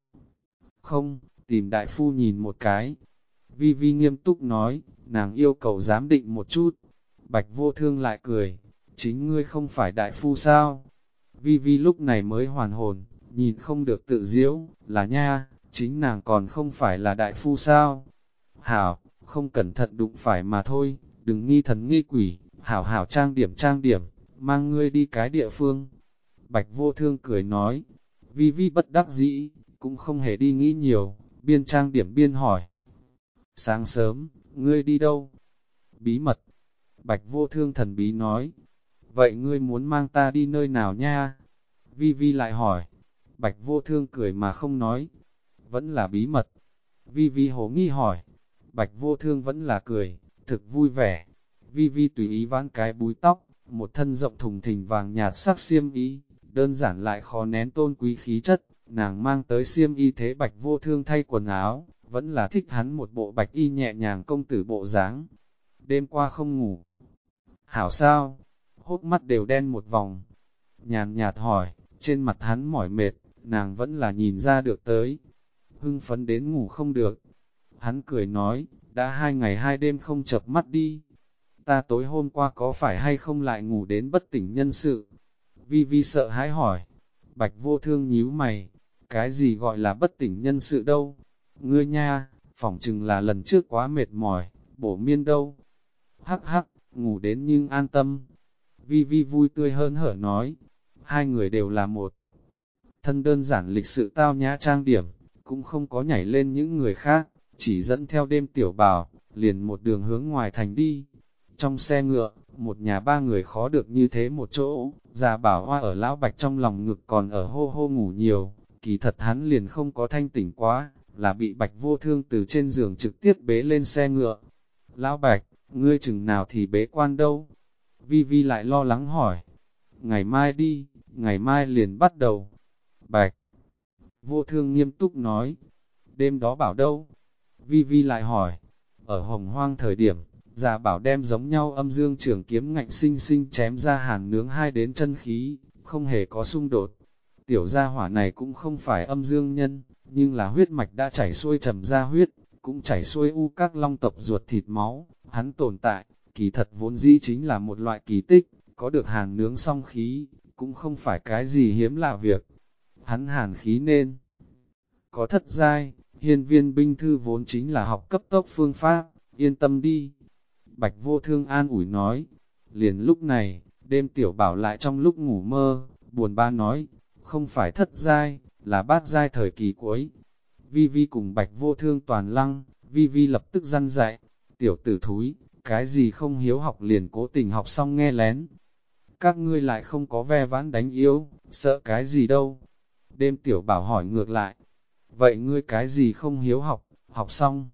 không, tìm đại phu nhìn một cái. Vi Vi nghiêm túc nói, nàng yêu cầu giám định một chút. Bạch Vô Thương lại cười, chính ngươi không phải đại phu sao? Vi Vi lúc này mới hoàn hồn, nhìn không được tự diễu, là nha, chính nàng còn không phải là đại phu sao? Hảo, không cẩn thận đụng phải mà thôi, đừng nghi thần nghi quỷ, hảo hảo trang điểm, mang ngươi đi cái địa phương. Bạch Vô Thương cười nói, Vi Vi bất đắc dĩ, cũng không hề đi nghĩ nhiều, biên trang điểm biên hỏi. Sáng sớm, ngươi đi đâu? Bí mật. Bạch Vô Thương thần bí nói, vậy ngươi muốn mang ta đi nơi nào nha? Vi Vi lại hỏi. Bạch Vô Thương cười mà không nói, vẫn là bí mật. Vi Vi hồ nghi hỏi. Bạch Vô Thương vẫn là cười, thực vui vẻ. Vi Vi tùy ý vãn cái búi tóc, một thân rộng thùng thình vàng nhạt sắc xiêm y, đơn giản lại khó nén tôn quý khí chất. Nàng mang tới xiêm y thế Bạch Vô Thương thay quần áo, vẫn là thích hắn một bộ bạch y nhẹ nhàng công tử bộ dáng. Đêm qua không ngủ. Hảo sao? Hốc mắt đều đen một vòng. Nhàn nhạt hỏi, trên mặt hắn mỏi mệt, nàng vẫn là nhìn ra được tới. Hưng phấn đến ngủ không được. Hắn cười nói, đã 2 ngày 2 đêm không chợp mắt đi. Ta tối hôm qua có phải hay không lại ngủ đến bất tỉnh nhân sự? Vi Vi sợ hãi hỏi. Bạch Vô Thương nhíu mày, cái gì gọi là bất tỉnh nhân sự đâu? Ngươi nha, phỏng chừng là lần trước quá mệt mỏi, bổ miên đâu? Hắc hắc, ngủ đến nhưng an tâm. Vi Vi vui tươi hơn hở nói, hai người đều là một. Thân đơn giản lịch sự tao nhã trang điểm, cũng không có nhảy lên những người khác, chỉ dẫn theo đêm tiểu bào, liền một đường hướng ngoài thành đi. Trong xe ngựa, một nhà 3 người khó được như thế một chỗ, già Bảo Hoa ở Lão Bạch trong lòng ngực còn ở hô hô ngủ nhiều, kỳ thật hắn liền không có thanh tỉnh quá, là bị Bạch Vô Thương từ trên giường trực tiếp bế lên xe ngựa. Lão Bạch, ngươi chừng nào thì bế quan đâu? Vi Vi lại lo lắng hỏi. Ngày mai đi, ngày mai liền bắt đầu. Bạch Vô Thương nghiêm túc nói. Đêm đó bảo đâu? Vi Vi lại hỏi. Ở Hồng Hoang thời điểm, già Bảo đem giống nhau âm dương trường kiếm ngạnh sinh sinh chém ra hàn nướng 2 đến chân khí, không hề có xung đột. Tiểu gia hỏa này cũng không phải âm dương nhân, nhưng là huyết mạch đã chảy xuôi trầm ra huyết, cũng chảy xuôi u các long tộc ruột thịt máu, hắn tồn tại, kỳ thật vốn dĩ chính là một loại kỳ tích, có được hàn nướng song khí, cũng không phải cái gì hiếm lạ việc. Hắn hàn khí nên có thất giai, hiên viên binh thư vốn chính là học cấp tốc phương pháp, yên tâm đi. Bạch Vô Thương an ủi nói, liền lúc này, đêm tiểu bảo lại trong lúc ngủ mơ, buồn ba nói, không phải thất giai, là bát giai thời kỳ cuối. Vi Vi cùng Bạch Vô Thương toàn lăng, Vi Vi lập tức răn dạy, tiểu tử thúi, cái gì không hiếu học liền cố tình học xong nghe lén. Các ngươi lại không có ve vãn đánh yếu, sợ cái gì đâu. Đêm tiểu bảo hỏi ngược lại, vậy ngươi cái gì không hiếu học, học xong.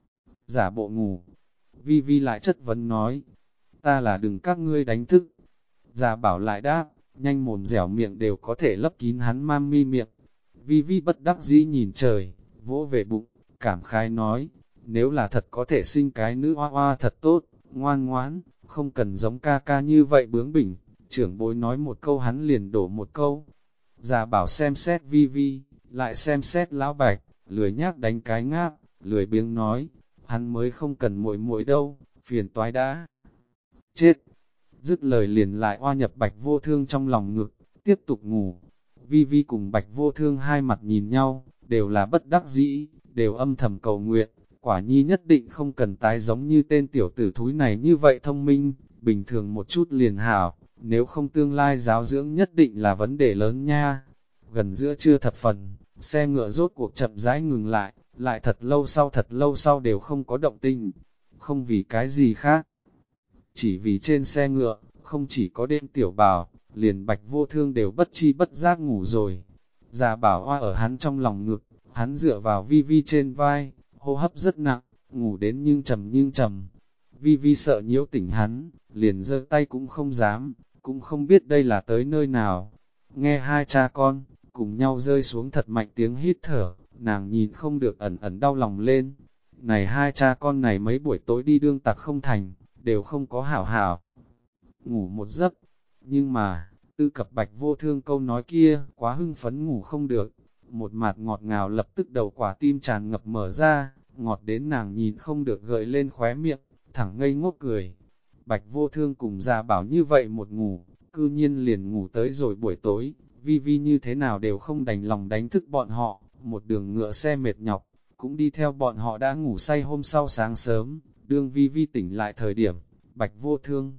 Giả bộ ngủ, Vi Vi lại chất vấn nói, ta là đừng các ngươi đánh thức. Giả bảo lại đáp, nhanh mồm dẻo miệng đều có thể lấp kín hắn mam mi miệng. Vi Vi bất đắc dĩ nhìn trời, vỗ về bụng, cảm khái nói, nếu là thật có thể sinh cái nữ hoa hoa thật tốt, ngoan ngoãn, không cần giống ca ca như vậy bướng bỉnh. Trưởng bối nói một câu hắn liền đổ một câu. Già bảo xem xét Vi Vi, lại xem xét lão Bạch, lười nhác đánh cái ngáp, lười biếng nói, hắn mới không cần muội muội đâu, phiền toái đã. Chết! Dứt lời liền lại oa nhập Bạch Vô Thương trong lòng ngực, tiếp tục ngủ. Vi Vi cùng Bạch Vô Thương hai mặt nhìn nhau, đều là bất đắc dĩ, đều âm thầm cầu nguyện, quả nhi nhất định không cần tái giống như tên tiểu tử thúi này như vậy thông minh, bình thường một chút liền hảo, nếu không tương lai giáo dưỡng nhất định là vấn đề lớn nha. Gần giữa trưa thập phần, xe ngựa rốt cuộc chậm rãi ngừng lại thật lâu sau đều không có động tĩnh, không vì cái gì khác. chỉ vì trên xe ngựa, không chỉ có đêm tiểu bảo, liền Bạch Vô Thương đều bất chi bất giác ngủ rồi. Già Bảo Hoa ở hắn trong lòng ngực, hắn dựa vào Vi Vi trên vai, hô hấp rất nặng, ngủ đến nhưng trầm. Vi Vi sợ nhiễu tỉnh hắn, liền giơ tay cũng không dám, cũng không biết đây là tới nơi nào. Nghe hai cha con, cùng nhau rơi xuống thật mạnh tiếng hít thở, nàng nhìn không được ẩn ẩn đau lòng lên. Này hai cha con này mấy buổi tối đi đương tặc không thành, đều không có hảo hảo. Ngủ một giấc, nhưng mà, tư cập Bạch Vô Thương câu nói kia, quá hưng phấn ngủ không được. Một mạt ngọt ngào lập tức đầu quả tim tràn ngập mở ra, ngọt đến nàng nhìn không được gợi lên khóe miệng, thẳng ngây ngốc cười. Bạch Vô Thương cùng Gia Bảo như vậy một ngủ, cư nhiên liền ngủ tới rồi buổi tối, Vi Vi như thế nào đều không đành lòng đánh thức bọn họ, một đường ngựa xe mệt nhọc, cũng đi theo bọn họ đã ngủ say hôm sau sáng sớm, đương Vi Vi tỉnh lại thời điểm, Bạch Vô Thương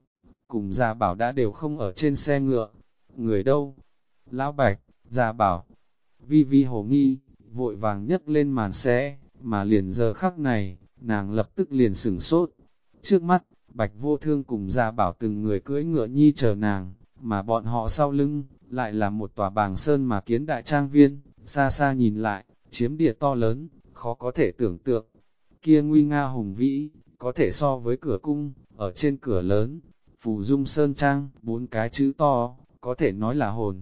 cùng Gia Bảo đã đều không ở trên xe ngựa. Người đâu? Lão Bạch, Gia Bảo. Vi Vi hồ nghi, vội vàng nhấc lên màn xe, mà liền giờ khắc này, nàng lập tức liền sửng sốt. Trước mắt, Bạch Vô Thương cùng Gia Bảo từng người cưỡi ngựa nhi chờ nàng, mà bọn họ sau lưng, lại là một tòa bàng sơn mà kiến đại trang viên, xa xa nhìn lại, chiếm địa to lớn, khó có thể tưởng tượng. Kia nguy nga hùng vĩ, có thể so với cửa cung, ở trên cửa lớn, Phù Dung Sơn Trang, 4 cái chữ to, có thể nói là hồn.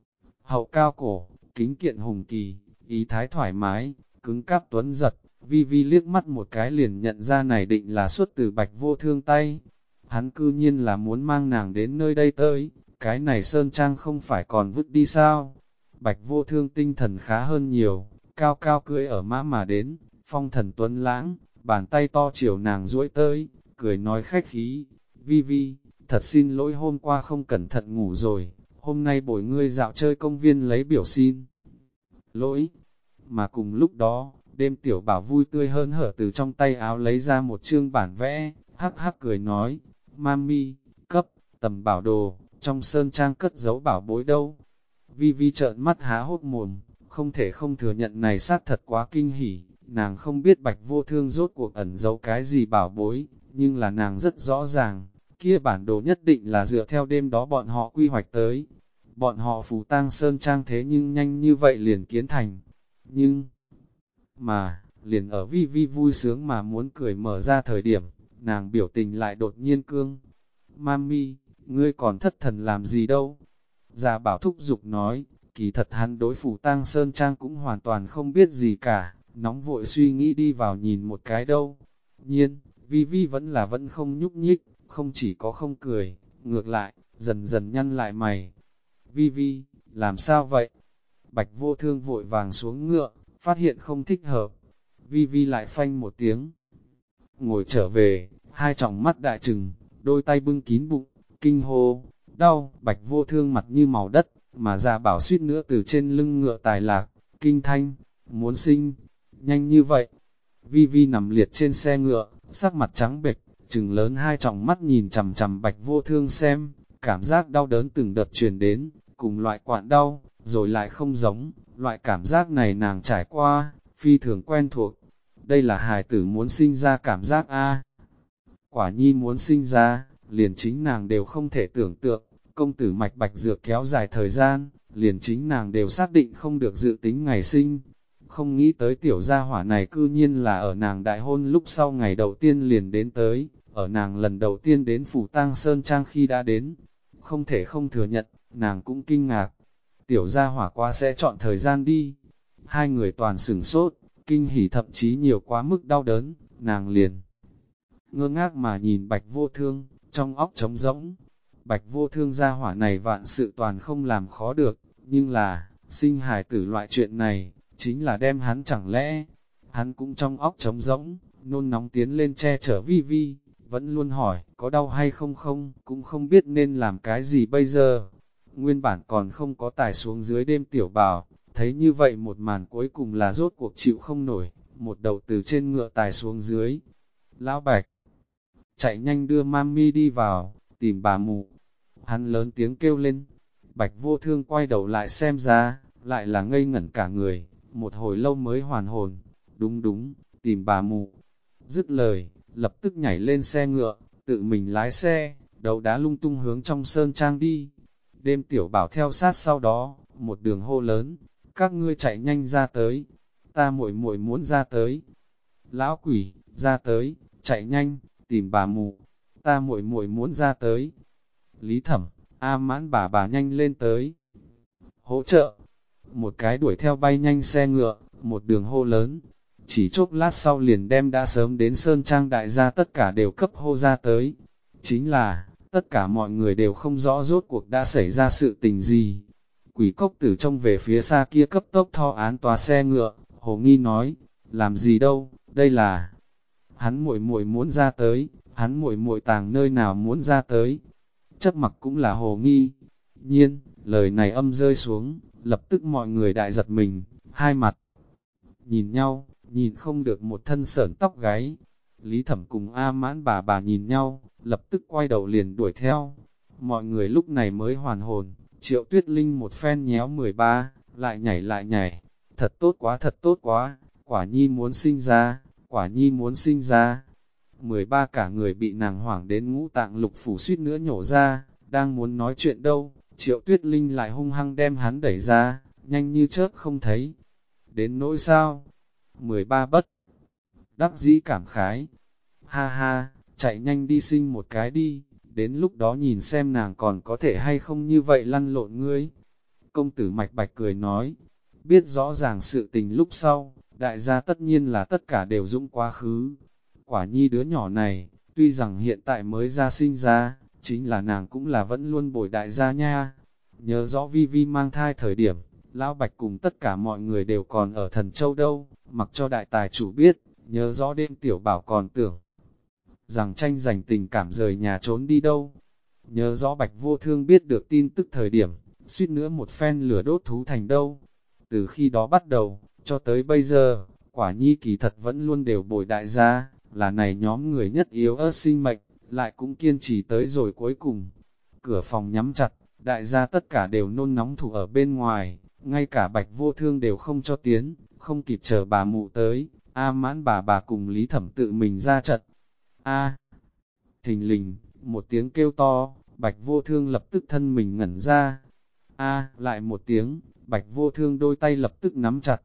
Hậu cao cổ, kính kiện hùng kỳ, ý thái thoải mái, cứng cáp tuấn giật, Vi Vi liếc mắt một cái liền nhận ra này định là xuất từ Bạch Vô Thương tay. Hắn cư nhiên là muốn mang nàng đến nơi đây tới, cái này Sơn Trang không phải còn vứt đi sao? Bạch Vô Thương tinh thần khá hơn nhiều, cao cao cưỡi ở mã mà đến, phong thần tuấn lãng, bàn tay to chiều nàng duỗi tới, cười nói khách khí. Vi Vi, thật xin lỗi hôm qua không cẩn thận ngủ rồi, hôm nay bồi ngươi dạo chơi công viên lấy biểu xin lỗi. Mà cùng lúc đó, đêm tiểu bảo vui tươi hơn hở từ trong tay áo lấy ra một chương bản vẽ, hắc hắc cười nói, Mami, cấp, tầm bảo đồ, trong sơn trang cất giấu bảo bối đâu. Vi Vi trợn mắt há hốc mồm, không thể không thừa nhận này xác thật quá kinh hỉ, nàng không biết Bạch Vô Thương rốt cuộc ẩn giấu cái gì bảo bối, nhưng là nàng rất rõ ràng, kia bản đồ nhất định là dựa theo đêm đó bọn họ quy hoạch tới. Bọn họ Phù Tang Sơn Trang thế nhưng nhanh như vậy liền kiến thành. Nhưng, mà, liền ở Vi Vi vui sướng mà muốn cười mở ra thời điểm, nàng biểu tình lại đột nhiên cương. Mami, ngươi còn thất thần làm gì đâu? Gia Bảo thúc giục nói, kỳ thật hắn đối Phù Tang Sơn Trang cũng hoàn toàn không biết gì cả, nóng vội suy nghĩ đi vào nhìn một cái đâu. Nhiên, Vi Vi vẫn không nhúc nhích, không chỉ có không cười, ngược lại, dần dần nhăn lại mày. Vi Vi, làm sao vậy? Bạch Vô Thương vội vàng xuống ngựa, phát hiện không thích hợp. Vi Vi lại phanh một tiếng. Ngồi trở về, hai tròng mắt đại trừng, đôi tay bưng kín bụng, kinh hô, đau. Bạch Vô Thương mặt như màu đất, mà Gia Bảo suýt nữa từ trên lưng ngựa tài lạc, kinh thanh, muốn sinh, nhanh như vậy. Vi Vi nằm liệt trên xe ngựa, sắc mặt trắng bệch, trừng lớn hai tròng mắt nhìn chằm chằm Bạch Vô Thương xem, cảm giác đau đớn từng đợt truyền đến, cùng loại quặn đau, rồi lại không giống, loại cảm giác này nàng trải qua, phi thường quen thuộc. Đây là hài tử muốn sinh ra cảm giác a. Quả nhi muốn sinh ra, liền chính nàng đều không thể tưởng tượng, công tử mạch bạch dược kéo dài thời gian, liền chính nàng đều xác định không được dự tính ngày sinh. Không nghĩ tới tiểu gia hỏa này cư nhiên là ở nàng đại hôn lúc sau ngày đầu tiên liền đến tới, ở nàng lần đầu tiên đến Phù Tang Sơn Trang khi đã đến. Không thể không thừa nhận, nàng cũng kinh ngạc. Tiểu gia hỏa qua sẽ chọn thời gian đi. Hai người toàn sửng sốt, kinh hỉ thậm chí nhiều quá mức đau đớn, nàng liền ngơ ngác mà nhìn Bạch Vô Thương, trong óc trống rỗng. Bạch Vô Thương gia hỏa này vạn sự toàn không làm khó được, nhưng là, sinh hài tử loại chuyện này, chính là đem hắn chẳng lẽ, hắn cũng trong óc trống rỗng, nôn nóng tiến lên che chở Vi Vi, vẫn luôn hỏi, có đau hay không không, cũng không biết nên làm cái gì bây giờ. Nguyên bản còn không có tài xuống dưới đêm tiểu bảo, thấy như vậy một màn cuối cùng là rốt cuộc chịu không nổi, một đầu từ trên ngựa tài xuống dưới. Lão Bạch, chạy nhanh đưa Mami đi vào, tìm bà mụ. Hắn lớn tiếng kêu lên, Bạch Vô Thương quay đầu lại xem ra, lại là ngây ngẩn cả người, một hồi lâu mới hoàn hồn. Đúng đúng, tìm bà mụ. Dứt lời, lập tức nhảy lên xe ngựa, tự mình lái xe, đấu đá lung tung hướng trong sơn trang đi. Đêm tiểu bảo theo sát sau đó, một đường hô lớn, các ngươi chạy nhanh ra tới, ta muội muội muốn ra tới. Lão quỷ, ra tới, chạy nhanh, tìm bà mụ, ta muội muội muốn ra tới. Lý Thẩm, A Mãn bà nhanh lên tới. Hỗ trợ, một cái đuổi theo bay nhanh xe ngựa, một đường hô lớn. Chỉ chốc lát sau liền đem đã sớm đến Sơn Trang đại gia tất cả đều cấp hô ra tới. Chính là, tất cả mọi người đều không rõ rốt cuộc đã xảy ra sự tình gì. Quỷ cốc tử trông về phía xa kia cấp tốc tho án tòa xe ngựa, Hồ Nghi nói, làm gì đâu, đây là... Hắn muội muội muốn ra tới, hắn muội muội tàng nơi nào muốn ra tới. Chấp mặc cũng là Hồ Nghi. Nhiên, lời này âm rơi xuống, lập tức mọi người đại giật mình, hai mặt. Nhìn nhau, nhìn không được một thân sởn tóc gáy. Lý Thẩm cùng A Mãn bà nhìn nhau, lập tức quay đầu liền đuổi theo. Mọi người lúc này mới hoàn hồn, Triệu Tuyết Linh một phen nhéo 13, lại nhảy. Thật tốt quá, quả nhi muốn sinh ra, quả nhi muốn sinh ra. 13 cả người bị nàng hoảng đến ngũ tạng lục phủ suýt nữa nhổ ra, đang muốn nói chuyện đâu, Triệu Tuyết Linh lại hung hăng đem hắn đẩy ra, nhanh như chớp không thấy. Đến nỗi sao? 13 bất đắc dĩ cảm khái. Ha ha, chạy nhanh đi sinh một cái đi, đến lúc đó nhìn xem nàng còn có thể hay không như vậy lăn lộn ngươi. Công tử Mạch Bạch cười nói, biết rõ ràng sự tình lúc sau, đại gia tất nhiên là tất cả đều dũng quá khứ. Quả nhi đứa nhỏ này, tuy rằng hiện tại mới ra sinh ra, chính là nàng cũng là vẫn luôn bồi đại gia nha. Nhớ rõ Vi Vi mang thai thời điểm, Lão Bạch cùng tất cả mọi người đều còn ở Thần Châu đâu, mặc cho đại tài chủ biết, nhớ rõ đêm tiểu bảo còn tưởng rằng tranh giành tình cảm rời nhà trốn đi đâu. Nhớ rõ Bạch Vô Thương biết được tin tức thời điểm, suýt nữa một phen lửa đốt thú thành đâu. Từ khi đó bắt đầu, cho tới bây giờ, quả nhi kỳ thật vẫn luôn đều bồi đại gia, là này nhóm người nhất yếu ớt sinh mệnh, lại cũng kiên trì tới rồi cuối cùng. Cửa phòng nhắm chặt, đại gia tất cả đều nôn nóng thủ ở bên ngoài, ngay cả Bạch Vô Thương đều không cho tiến, không kịp chờ bà mụ tới, A Mãn bà cùng Lý Thẩm tự mình ra trận. A thình lình, một tiếng kêu to, Bạch Vô Thương lập tức thân mình ngẩn ra. A lại một tiếng, Bạch Vô Thương đôi tay lập tức nắm chặt.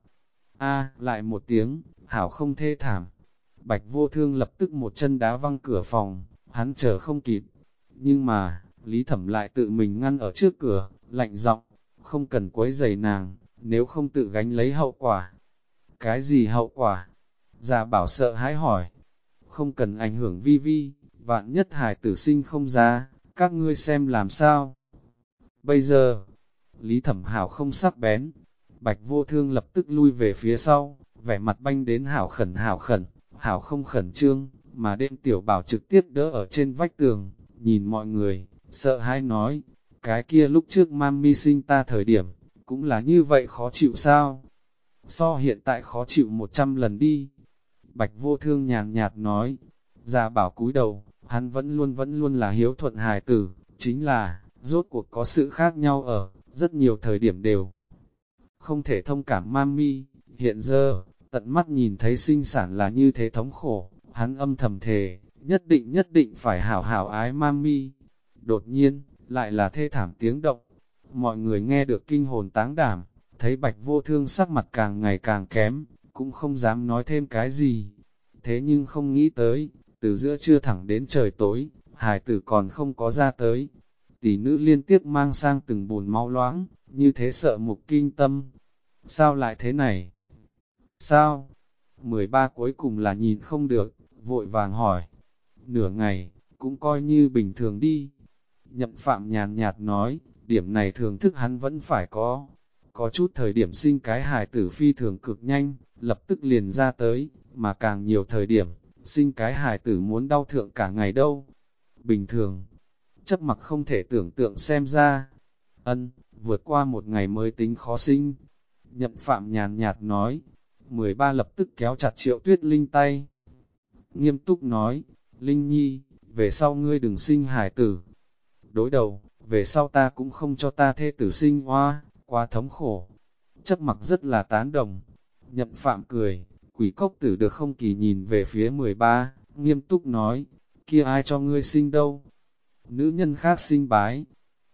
A lại một tiếng, hảo không thê thảm. Bạch Vô Thương lập tức một chân đá văng cửa phòng, hắn chờ không kịp. Nhưng mà, Lý Thẩm lại tự mình ngăn ở trước cửa, lạnh giọng, không cần quấy rầy nàng, nếu không tự gánh lấy hậu quả. Cái gì hậu quả? Gia Bảo sợ hãi hỏi. Không cần ảnh hưởng Vi Vi, vạn nhất hài tử sinh không ra, các ngươi xem làm sao. Bây giờ, Lý Thẩm Hảo không sắc bén, Bạch Vô Thương lập tức lui về phía sau, vẻ mặt banh đến hảo khẩn, hảo không khẩn trương, mà đêm tiểu bảo trực tiếp đỡ ở trên vách tường, nhìn mọi người, sợ hãi nói, cái kia lúc trước mami sinh ta thời điểm, cũng là như vậy khó chịu sao? So hiện tại khó chịu 100 lần đi. Bạch Vô Thương nhàn nhạt nói, Gia Bảo cúi đầu, hắn vẫn luôn là hiếu thuận hài tử, chính là, rốt cuộc có sự khác nhau ở, rất nhiều thời điểm đều không thể thông cảm mami, hiện giờ, tận mắt nhìn thấy sinh sản là như thế thống khổ, hắn âm thầm thề, nhất định phải hảo hảo ái mami. Đột nhiên, lại là thê thảm tiếng động, mọi người nghe được kinh hồn táng đảm, thấy Bạch Vô Thương sắc mặt càng ngày càng kém, cũng không dám nói thêm cái gì. Thế nhưng không nghĩ tới, từ giữa trưa thẳng đến trời tối, hài tử còn không có ra tới. Tỷ nữ liên tiếp mang sang từng bồn máu loãng, như thế sợ mục kinh tâm. Sao lại thế này? Sao? 13 cuối cùng là nhìn không được, vội vàng hỏi. Nửa ngày, cũng coi như bình thường đi. Nhậm Phạm nhàn nhạt nói, điểm này thường thức hắn vẫn phải có. Có chút thời điểm sinh cái hài tử phi thường cực nhanh, lập tức liền ra tới, mà càng nhiều thời điểm, sinh cái hài tử muốn đau thượng cả ngày đâu. Bình thường, chấp mặc không thể tưởng tượng xem ra. Vượt qua một ngày mới tính khó sinh. Nhậm Phạm nhàn nhạt nói, 13 lập tức kéo chặt Triệu Tuyết Linh tay. Nghiêm túc nói, Linh Nhi, về sau ngươi đừng sinh hài tử. Đối đầu, về sau ta cũng không cho ta thê tử sinh hoa, quá thống khổ. Chấp mặc rất là tán đồng. Nhậm Phạm cười, quỷ cốc tử được không kỳ nhìn về phía 13, nghiêm túc nói, kia ai cho ngươi sinh đâu? Nữ nhân khác sinh bái.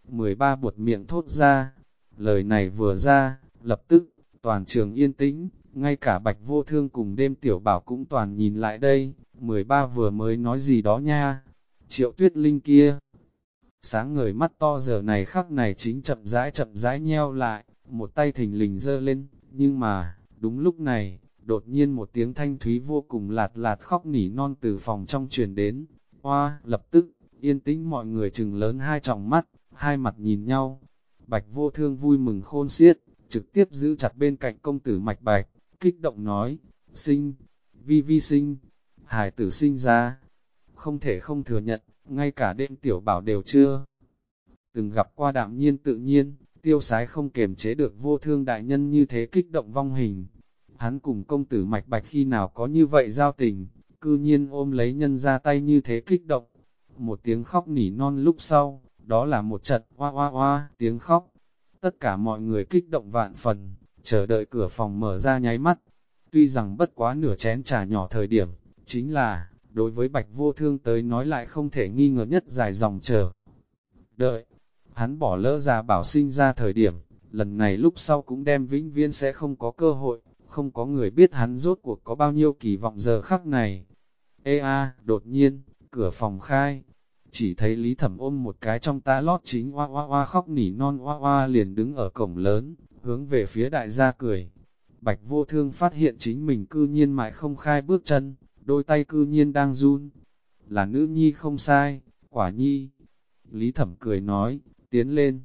13 buột miệng thốt ra, lời này vừa ra, lập tức, toàn trường yên tĩnh, ngay cả Bạch Vô Thương cùng đêm tiểu bảo cũng toàn nhìn lại đây, 13 vừa mới nói gì đó nha. Triệu Tuyết Linh kia, sáng ngời mắt to giờ này khắc này chính chậm rãi nheo lại, một tay thình lình giơ lên, nhưng mà, đúng lúc này, đột nhiên một tiếng thanh thúy vô cùng lạt khóc nỉ non từ phòng trong truyền đến, hoa, lập tức, yên tĩnh mọi người chừng lớn hai tròng mắt, hai mặt nhìn nhau. Bạch Vô Thương vui mừng khôn xiết, trực tiếp giữ chặt bên cạnh công tử Mạch Bạch, kích động nói, sinh, vi vi sinh, hài tử sinh ra. Không thể không thừa nhận, ngay cả đêm tiểu bảo đều chưa từng gặp qua đạm nhiên tự nhiên, tiêu sái không kềm chế được Vô Thương đại nhân như thế kích động vong hình. Hắn cùng công tử Mạch Bạch khi nào có như vậy giao tình, cư nhiên ôm lấy nhân ra tay như thế kích động. Một tiếng khóc nỉ non lúc sau, đó là một trận hoa hoa hoa tiếng khóc. Tất cả mọi người kích động vạn phần, chờ đợi cửa phòng mở ra nháy mắt. Tuy rằng bất quá nửa chén trà nhỏ thời điểm, chính là, đối với Bạch Vô Thương tới nói lại không thể nghi ngờ nhất dài dòng chờ đợi. Hắn bỏ lỡ ra bảo sinh ra thời điểm, lần này lúc sau cũng đem vĩnh viễn sẽ không có cơ hội, không có người biết hắn rốt cuộc có bao nhiêu kỳ vọng giờ khắc này. Ê a, đột nhiên, cửa phòng khai, chỉ thấy Lý Thẩm ôm một cái trong tã lót chính oa oa oa khóc nỉ non oa oa liền đứng ở cổng lớn, hướng về phía đại gia cười. Bạch Vô Thương phát hiện chính mình cư nhiên mãi không khai bước chân, đôi tay cư nhiên đang run. Là nữ nhi không sai, quả nhi. Lý Thẩm cười nói, tiến lên.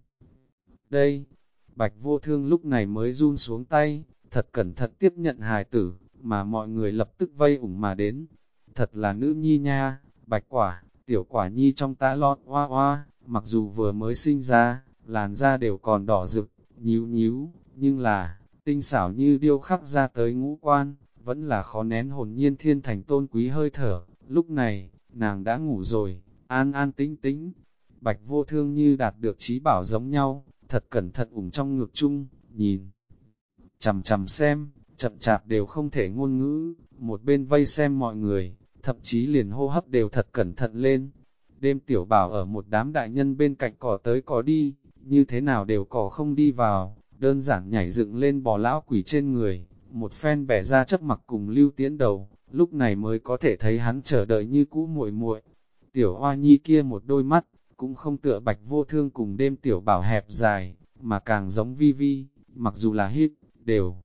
Đây, Bạch Vô Thương lúc này mới run xuống tay, thật cẩn thận tiếp nhận hài tử, mà mọi người lập tức vây ủng mà đến. Thật là nữ nhi nha, Bạch Quả, tiểu Quả nhi trong tã lót oa oa, mặc dù vừa mới sinh ra, làn da đều còn đỏ rực, nhíu nhíu, nhưng là, tinh xảo như điêu khắc ra tới ngũ quan, vẫn là khó nén hồn nhiên thiên thành tôn quý hơi thở. Lúc này, nàng đã ngủ rồi, an an tĩnh tĩnh. Bạch Vô Thương như đạt được trí bảo giống nhau, thật cẩn thận ủng trong ngực chung, nhìn. Chằm chằm xem, chậm chạp đều không thể ngôn ngữ, một bên vây xem mọi người, thậm chí liền hô hấp đều thật cẩn thận lên. Đêm tiểu bảo ở một đám đại nhân bên cạnh cỏ tới cỏ đi, như thế nào đều cỏ không đi vào, đơn giản nhảy dựng lên bò lão quỷ trên người, một phen bẻ ra chấp mặc cùng Lưu Tiễn đầu, lúc này mới có thể thấy hắn chờ đợi như cũ muội muội. Tiểu Hoa Nhi kia một đôi mắt, cũng không tựa Bạch Vô Thương cùng đêm tiểu bảo hẹp dài, mà càng giống Vi Vi, mặc dù là hít, đều.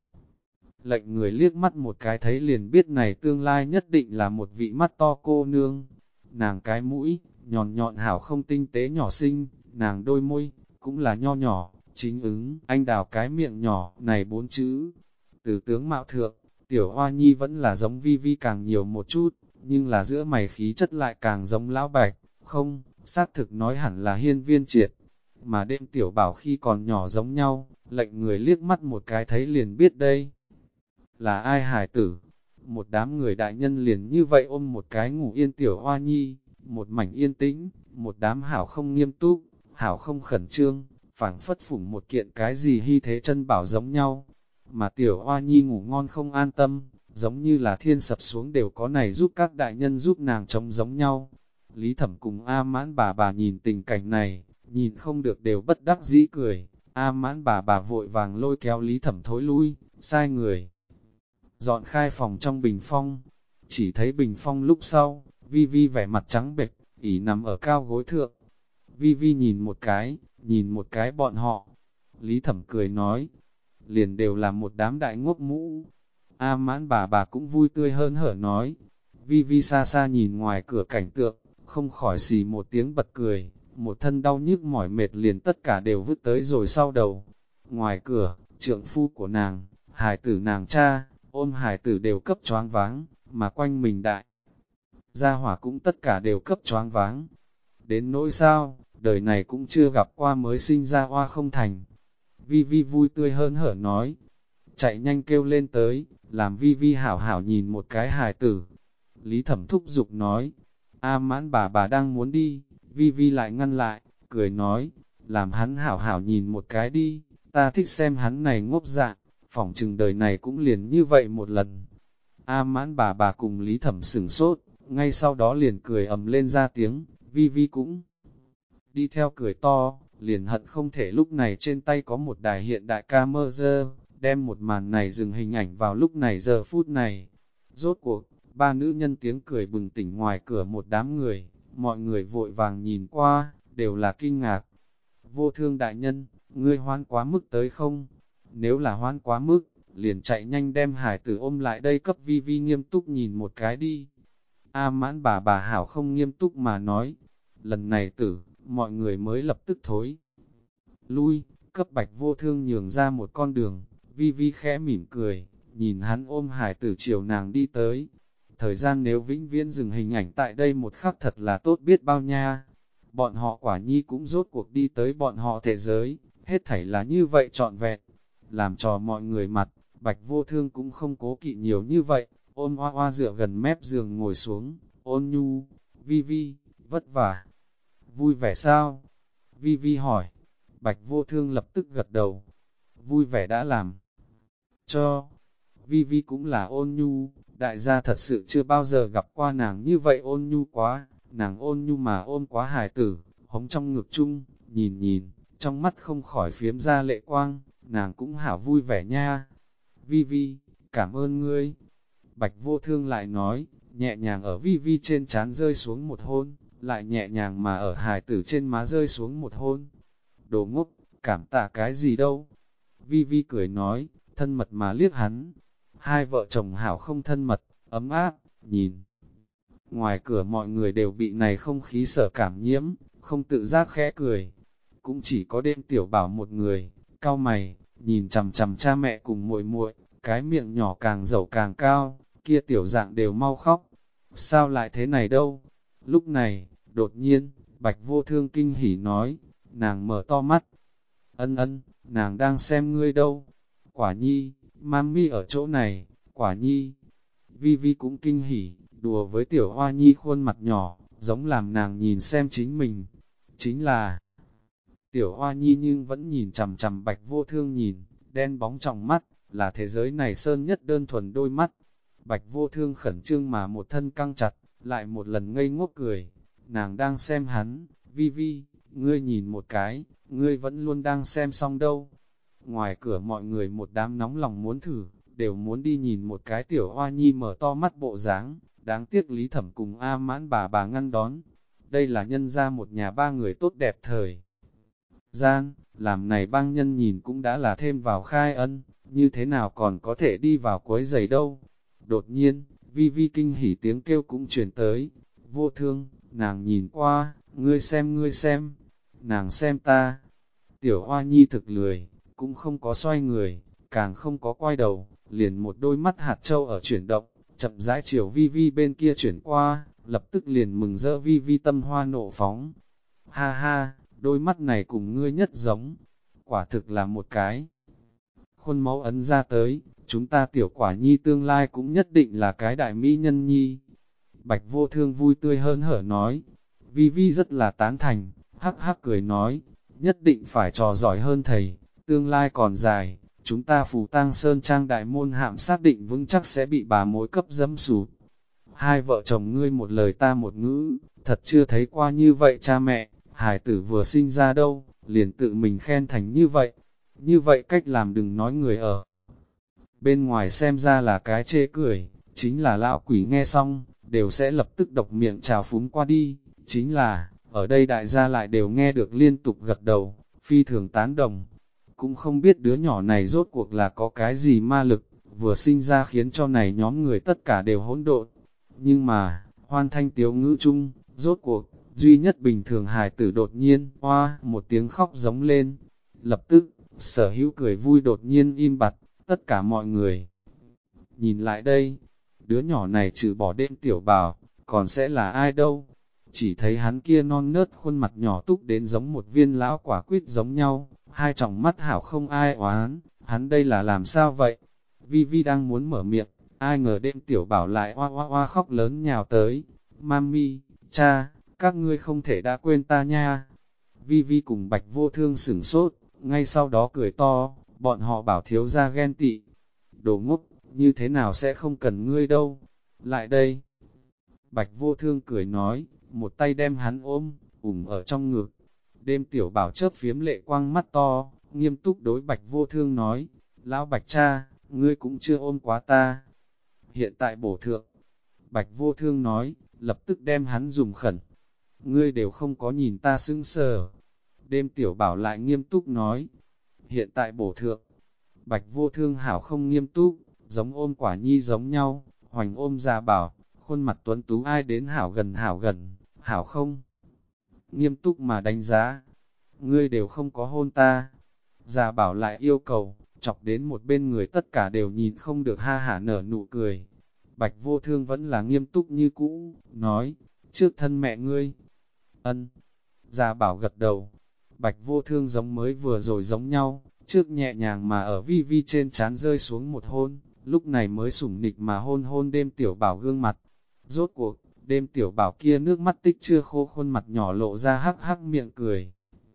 Lệnh người liếc mắt một cái thấy liền biết này tương lai nhất định là một vị mắt to cô nương. Nàng cái mũi, nhọn nhọn hảo không tinh tế nhỏ xinh, nàng đôi môi, cũng là nho nhỏ, chính ứng, anh đào cái miệng nhỏ, này 4 chữ. Từ tướng mạo thượng, tiểu Hoa Nhi vẫn là giống Vi Vi càng nhiều một chút, nhưng là giữa mày khí chất lại càng giống lão Bạch, không, xác thực nói hẳn là Hiên Viên Triệt. Mà đêm tiểu bảo khi còn nhỏ giống nhau, lệnh người liếc mắt một cái thấy liền biết đây là ai hải tử. Một đám người đại nhân liền như vậy ôm một cái ngủ yên tiểu Hoa Nhi, một mảnh yên tĩnh, một đám hảo không nghiêm túc, hảo không khẩn trương, phảng phất phủng một kiện cái gì hy thế chân bảo giống nhau. Mà tiểu Hoa Nhi ngủ ngon không an tâm, giống như là thiên sập xuống đều có này giúp các đại nhân giúp nàng chống giống nhau. Lý Thẩm cùng A Mãn bà nhìn tình cảnh này, nhìn không được đều bất đắc dĩ cười. A Mãn bà vội vàng lôi kéo Lý Thẩm thối lui, sai người dọn khai phòng trong bình phong. Chỉ thấy bình phong lúc sau, Vi Vi vẻ mặt trắng bệch, ỉ nằm ở cao gối thượng. Vi Vi nhìn một cái bọn họ. Lý Thẩm cười nói, liền đều là một đám đại ngốc mũ. A Mãn bà cũng vui tươi hơn hở nói. Vi Vi xa xa nhìn ngoài cửa cảnh tượng, không khỏi xì một tiếng bật cười, một thân đau nhức mỏi mệt liền tất cả đều vứt tới rồi sau đầu. Ngoài cửa, trượng phu của nàng, hài tử nàng cha, ôm hài tử đều cấp choáng váng, mà quanh mình đại. Gia hỏa cũng tất cả đều cấp choáng váng. Đến nỗi sao, đời này cũng chưa gặp qua mới sinh ra oa không thành. Vi Vi vui tươi hơn hở nói, chạy nhanh kêu lên tới, làm Vi Vi hảo hảo nhìn một cái hài tử. Lý Thẩm thúc giục nói, A Mãn bà đang muốn đi, Vi Vi lại ngăn lại, cười nói, làm hắn hảo hảo nhìn một cái đi, ta thích xem hắn này ngốc dạng, phỏng chừng đời này cũng liền như vậy một lần. A Mãn bà cùng Lý Thẩm sửng sốt, ngay sau đó liền cười ầm lên ra tiếng, Vi Vi cũng đi theo cười to, liền hận không thể lúc này trên tay có một đài hiện đại camera, đem một màn này dừng hình ảnh vào lúc này giờ phút này. Rốt cuộc, ba nữ nhân tiếng cười bừng tỉnh ngoài cửa một đám người, mọi người vội vàng nhìn qua, đều là kinh ngạc. Vô Thương đại nhân, ngươi hoan quá mức tới không? Nếu là hoan quá mức, liền chạy nhanh đem hải tử ôm lại đây cấp Vi Vi nghiêm túc nhìn một cái đi. A Mãn bà hảo không nghiêm túc mà nói, lần này tử, mọi người mới lập tức thối lui, cấp Bạch Vô Thương nhường ra một con đường. Vi Vi khẽ mỉm cười, nhìn hắn ôm hải tử chiều nàng đi tới. Thời gian nếu vĩnh viễn dừng hình ảnh tại đây một khắc thật là tốt biết bao nha. Bọn họ quả nhi cũng rốt cuộc đi tới bọn họ thế giới, hết thảy là như vậy trọn vẹn. Làm trò mọi người mặt, Bạch Vô Thương cũng không cố kỵ nhiều như vậy, ôm Hoa Hoa dựa gần mép giường ngồi xuống, ôn nhu, Vi Vi, vất vả, vui vẻ sao? Vi Vi hỏi, Bạch Vô Thương lập tức gật đầu, vui vẻ đã làm. Cho, Vi Vi cũng là ôn nhu, đại gia thật sự chưa bao giờ gặp qua nàng như vậy ôn nhu quá, nàng ôn nhu mà ôm quá hài tử, hống trong ngực chung, nhìn, trong mắt không khỏi phiếm ra lệ quang, nàng cũng hảo vui vẻ nha. Vi Vi, cảm ơn ngươi. Bạch Vô Thương lại nói, nhẹ nhàng ở Vi Vi trên trán rơi xuống một hôn, lại nhẹ nhàng mà ở hài tử trên má rơi xuống một hôn. Đồ ngốc, cảm tạ cái gì đâu? Vi Vi cười nói, thân mật mà liếc hắn. Hai vợ chồng hảo không thân mật, ấm áp, nhìn. Ngoài cửa mọi người đều bị này không khí sở cảm nhiễm, không tự giác khẽ cười. Cũng chỉ có đêm tiểu bảo một người, cau mày, nhìn chằm chằm cha mẹ cùng muội muội, cái miệng nhỏ càng dẩu càng cao, kia tiểu dạng đều mau khóc. Sao lại thế này đâu? Lúc này, đột nhiên, Bạch Vô Thương kinh hỉ nói, nàng mở to mắt. Ân, nàng đang xem ngươi đâu? Quả nhi, mami ở chỗ này, quả nhi. Vi Vi cũng kinh hỉ, đùa với tiểu hoa nhi khuôn mặt nhỏ, giống làm nàng nhìn xem chính mình. Chính là, tiểu hoa nhi nhưng vẫn nhìn chằm chằm Bạch Vô Thương nhìn, đen bóng trong mắt, là thế giới này sơn nhất đơn thuần đôi mắt. Bạch Vô Thương khẩn trương mà một thân căng chặt, lại một lần ngây ngốc cười. Nàng đang xem hắn, Vi Vi, ngươi nhìn một cái, ngươi vẫn luôn đang xem xong đâu. Ngoài cửa mọi người một đám nóng lòng muốn thử, đều muốn đi nhìn một cái tiểu hoa nhi mở to mắt bộ dáng, đáng tiếc Lý Thẩm cùng A Mãn bà ngăn đón. Đây là nhân ra một nhà ba người tốt đẹp thời gian, làm này bang nhân nhìn cũng đã là thêm vào khai ân, như thế nào còn có thể đi vào quấy giày đâu. Đột nhiên, Vi Vi kinh hỉ tiếng kêu cũng truyền tới, Vô Thương, nàng nhìn qua, ngươi xem, nàng xem ta. Tiểu Hoa Nhi thực lười, cũng không có xoay người, càng không có quay đầu, liền một đôi mắt hạt châu ở chuyển động, chậm rãi chiều Vi Vi bên kia chuyển qua, lập tức liền mừng rỡ Vi Vi tâm hoa nộ phóng. Ha ha, đôi mắt này cùng ngươi nhất giống, quả thực là một cái. Khuôn mẫu ấn ra tới, chúng ta tiểu quả nhi tương lai cũng nhất định là cái đại mỹ nhân nhi. Bạch Vô Thương vui tươi hơn hở nói, Vi Vi rất là tán thành, hắc hắc cười nói, nhất định phải trò giỏi hơn thầy, tương lai còn dài, chúng ta Phù Tang Sơn Trang đại môn hạm xác định vững chắc sẽ bị bà mối cấp dẫm sụp. Hai vợ chồng ngươi một lời ta một ngữ, thật chưa thấy qua như vậy cha mẹ, hải tử vừa sinh ra đâu, liền tự mình khen thành như vậy cách làm đừng nói người ở. Bên ngoài xem ra là cái chê cười, chính là lão quỷ nghe xong, đều sẽ lập tức độc miệng trào phúng qua đi, chính là, ở đây đại gia lại đều nghe được liên tục gật đầu, phi thường tán đồng. Cũng không biết đứa nhỏ này rốt cuộc là có cái gì ma lực, vừa sinh ra khiến cho này nhóm người tất cả đều hỗn độn. Nhưng mà, hoan thanh tiếu ngữ chung, rốt cuộc, duy nhất bình thường hài tử đột nhiên, hoa, một tiếng khóc giống lên. Lập tức, sở hữu cười vui đột nhiên im bặt, tất cả mọi người. Nhìn lại đây, đứa nhỏ này trừ bỏ đêm tiểu bảo, còn sẽ là ai đâu? Chỉ thấy hắn kia non nớt khuôn mặt nhỏ túc đến giống một viên lão quả quýt giống nhau, hai tròng mắt hảo không ai oán, hắn đây là làm sao vậy? Vi Vi đang muốn mở miệng, ai ngờ đêm tiểu bảo lại oa oa oa khóc lớn nhào tới. Mami, cha, các ngươi không thể đã quên ta nha. Vi Vi cùng Bạch Vô Thương sửng sốt, ngay sau đó cười to, bọn họ bảo thiếu ra ghen tị. Đồ ngốc, như thế nào sẽ không cần ngươi đâu? Lại đây. Bạch Vô Thương cười nói, một tay đem hắn ôm, ở trong ngực. Đêm Tiểu Bảo chớp phiếm lệ quang mắt to, nghiêm túc đối Bạch Vô Thương nói, lão Bạch cha, ngươi cũng chưa ôm quá ta. Hiện tại bổ thượng, Bạch Vô Thương nói, lập tức đem hắn dùng khẩn. Ngươi đều không có nhìn ta sững sờ. Đêm Tiểu Bảo lại nghiêm túc nói, hiện tại bổ thượng. Bạch Vô Thương hảo không nghiêm túc, giống ôm Quả Nhi giống nhau, hoành ôm Gia Bảo, khuôn mặt tuấn tú ai đến hảo gần, hảo không? Nghiêm túc mà đánh giá, ngươi đều không có hôn ta. Gia Bảo lại yêu cầu, chọc đến một bên người tất cả đều nhìn không được ha hả nở nụ cười. Bạch Vô Thương vẫn là nghiêm túc như cũ, nói, trước thân mẹ ngươi. Ân. Gia Bảo gật đầu. Bạch Vô Thương giống mới vừa rồi giống nhau, trước nhẹ nhàng mà ở Vi Vi trên trán rơi xuống một hôn, lúc này mới sủng nịch mà hôn hôn đêm Tiểu Bảo gương mặt. Rốt cuộc, đêm Tiểu Bảo kia nước mắt tích chưa khô, khuôn mặt nhỏ lộ ra hắc hắc miệng cười.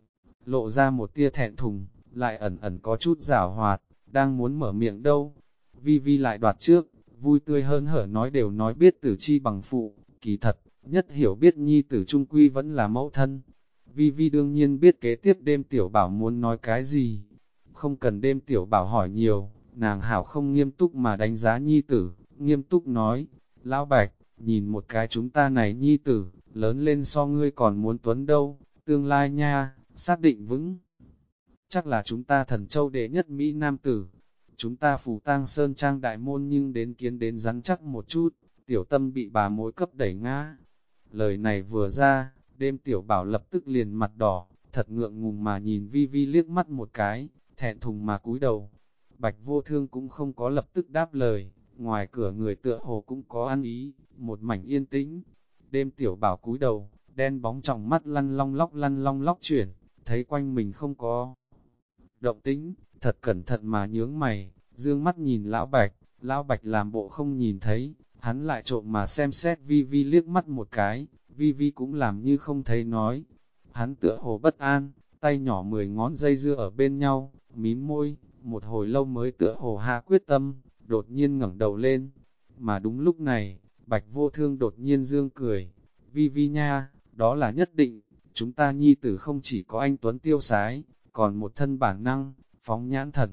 Lộ ra một tia thẹn thùng, lại ẩn ẩn có chút giảo hoạt, đang muốn mở miệng đâu. Vi Vi lại đoạt trước, vui tươi hơn hở nói đều nói biết tử chi bằng phụ, kỳ thật, nhất hiểu biết nhi tử trung quy vẫn là mẫu thân. Vi Vi đương nhiên biết kế tiếp đêm Tiểu Bảo muốn nói cái gì. Không cần đêm Tiểu Bảo hỏi nhiều, nàng hảo không nghiêm túc mà đánh giá nhi tử, nghiêm túc nói, lão Bạch, nhìn một cái chúng ta này nhi tử, lớn lên so ngươi còn muốn tuấn đâu, tương lai nha, xác định vững. Chắc là chúng ta Thần Châu đệ nhất Mỹ Nam tử, chúng ta Phù Tang Sơn Trang đại môn nhưng đến kiến đến rắn chắc một chút, Tiểu Tâm bị bà mối cấp đẩy ngã. Lời này vừa ra, đêm Tiểu Bảo lập tức liền mặt đỏ, thật ngượng ngùng mà nhìn Vi Vi liếc mắt một cái, thẹn thùng mà cúi đầu. Bạch Vô Thương cũng không có lập tức đáp lời, ngoài cửa người tựa hồ cũng có ăn ý, một mảnh yên tĩnh. Đêm Tiểu Bảo cúi đầu, đen bóng trong mắt lăn long lóc chuyển, thấy quanh mình không có động tĩnh, thật cẩn thận mà nhướng mày, dương mắt nhìn Lão Bạch làm bộ không nhìn thấy, hắn lại trộm mà xem xét Vi Vi liếc mắt một cái, Vi Vi cũng làm như không thấy nói. Hắn tựa hồ bất an, tay nhỏ 10 ngón dây dưa ở bên nhau, mím môi, một hồi lâu mới tựa hồ hạ quyết tâm, đột nhiên ngẩng đầu lên. Mà đúng lúc này, Bạch Vô Thương đột nhiên dương cười, Vi Vi nha, đó là nhất định, chúng ta nhi tử không chỉ có anh Tuấn tiêu sái, còn một thân bản năng, phóng nhãn thần.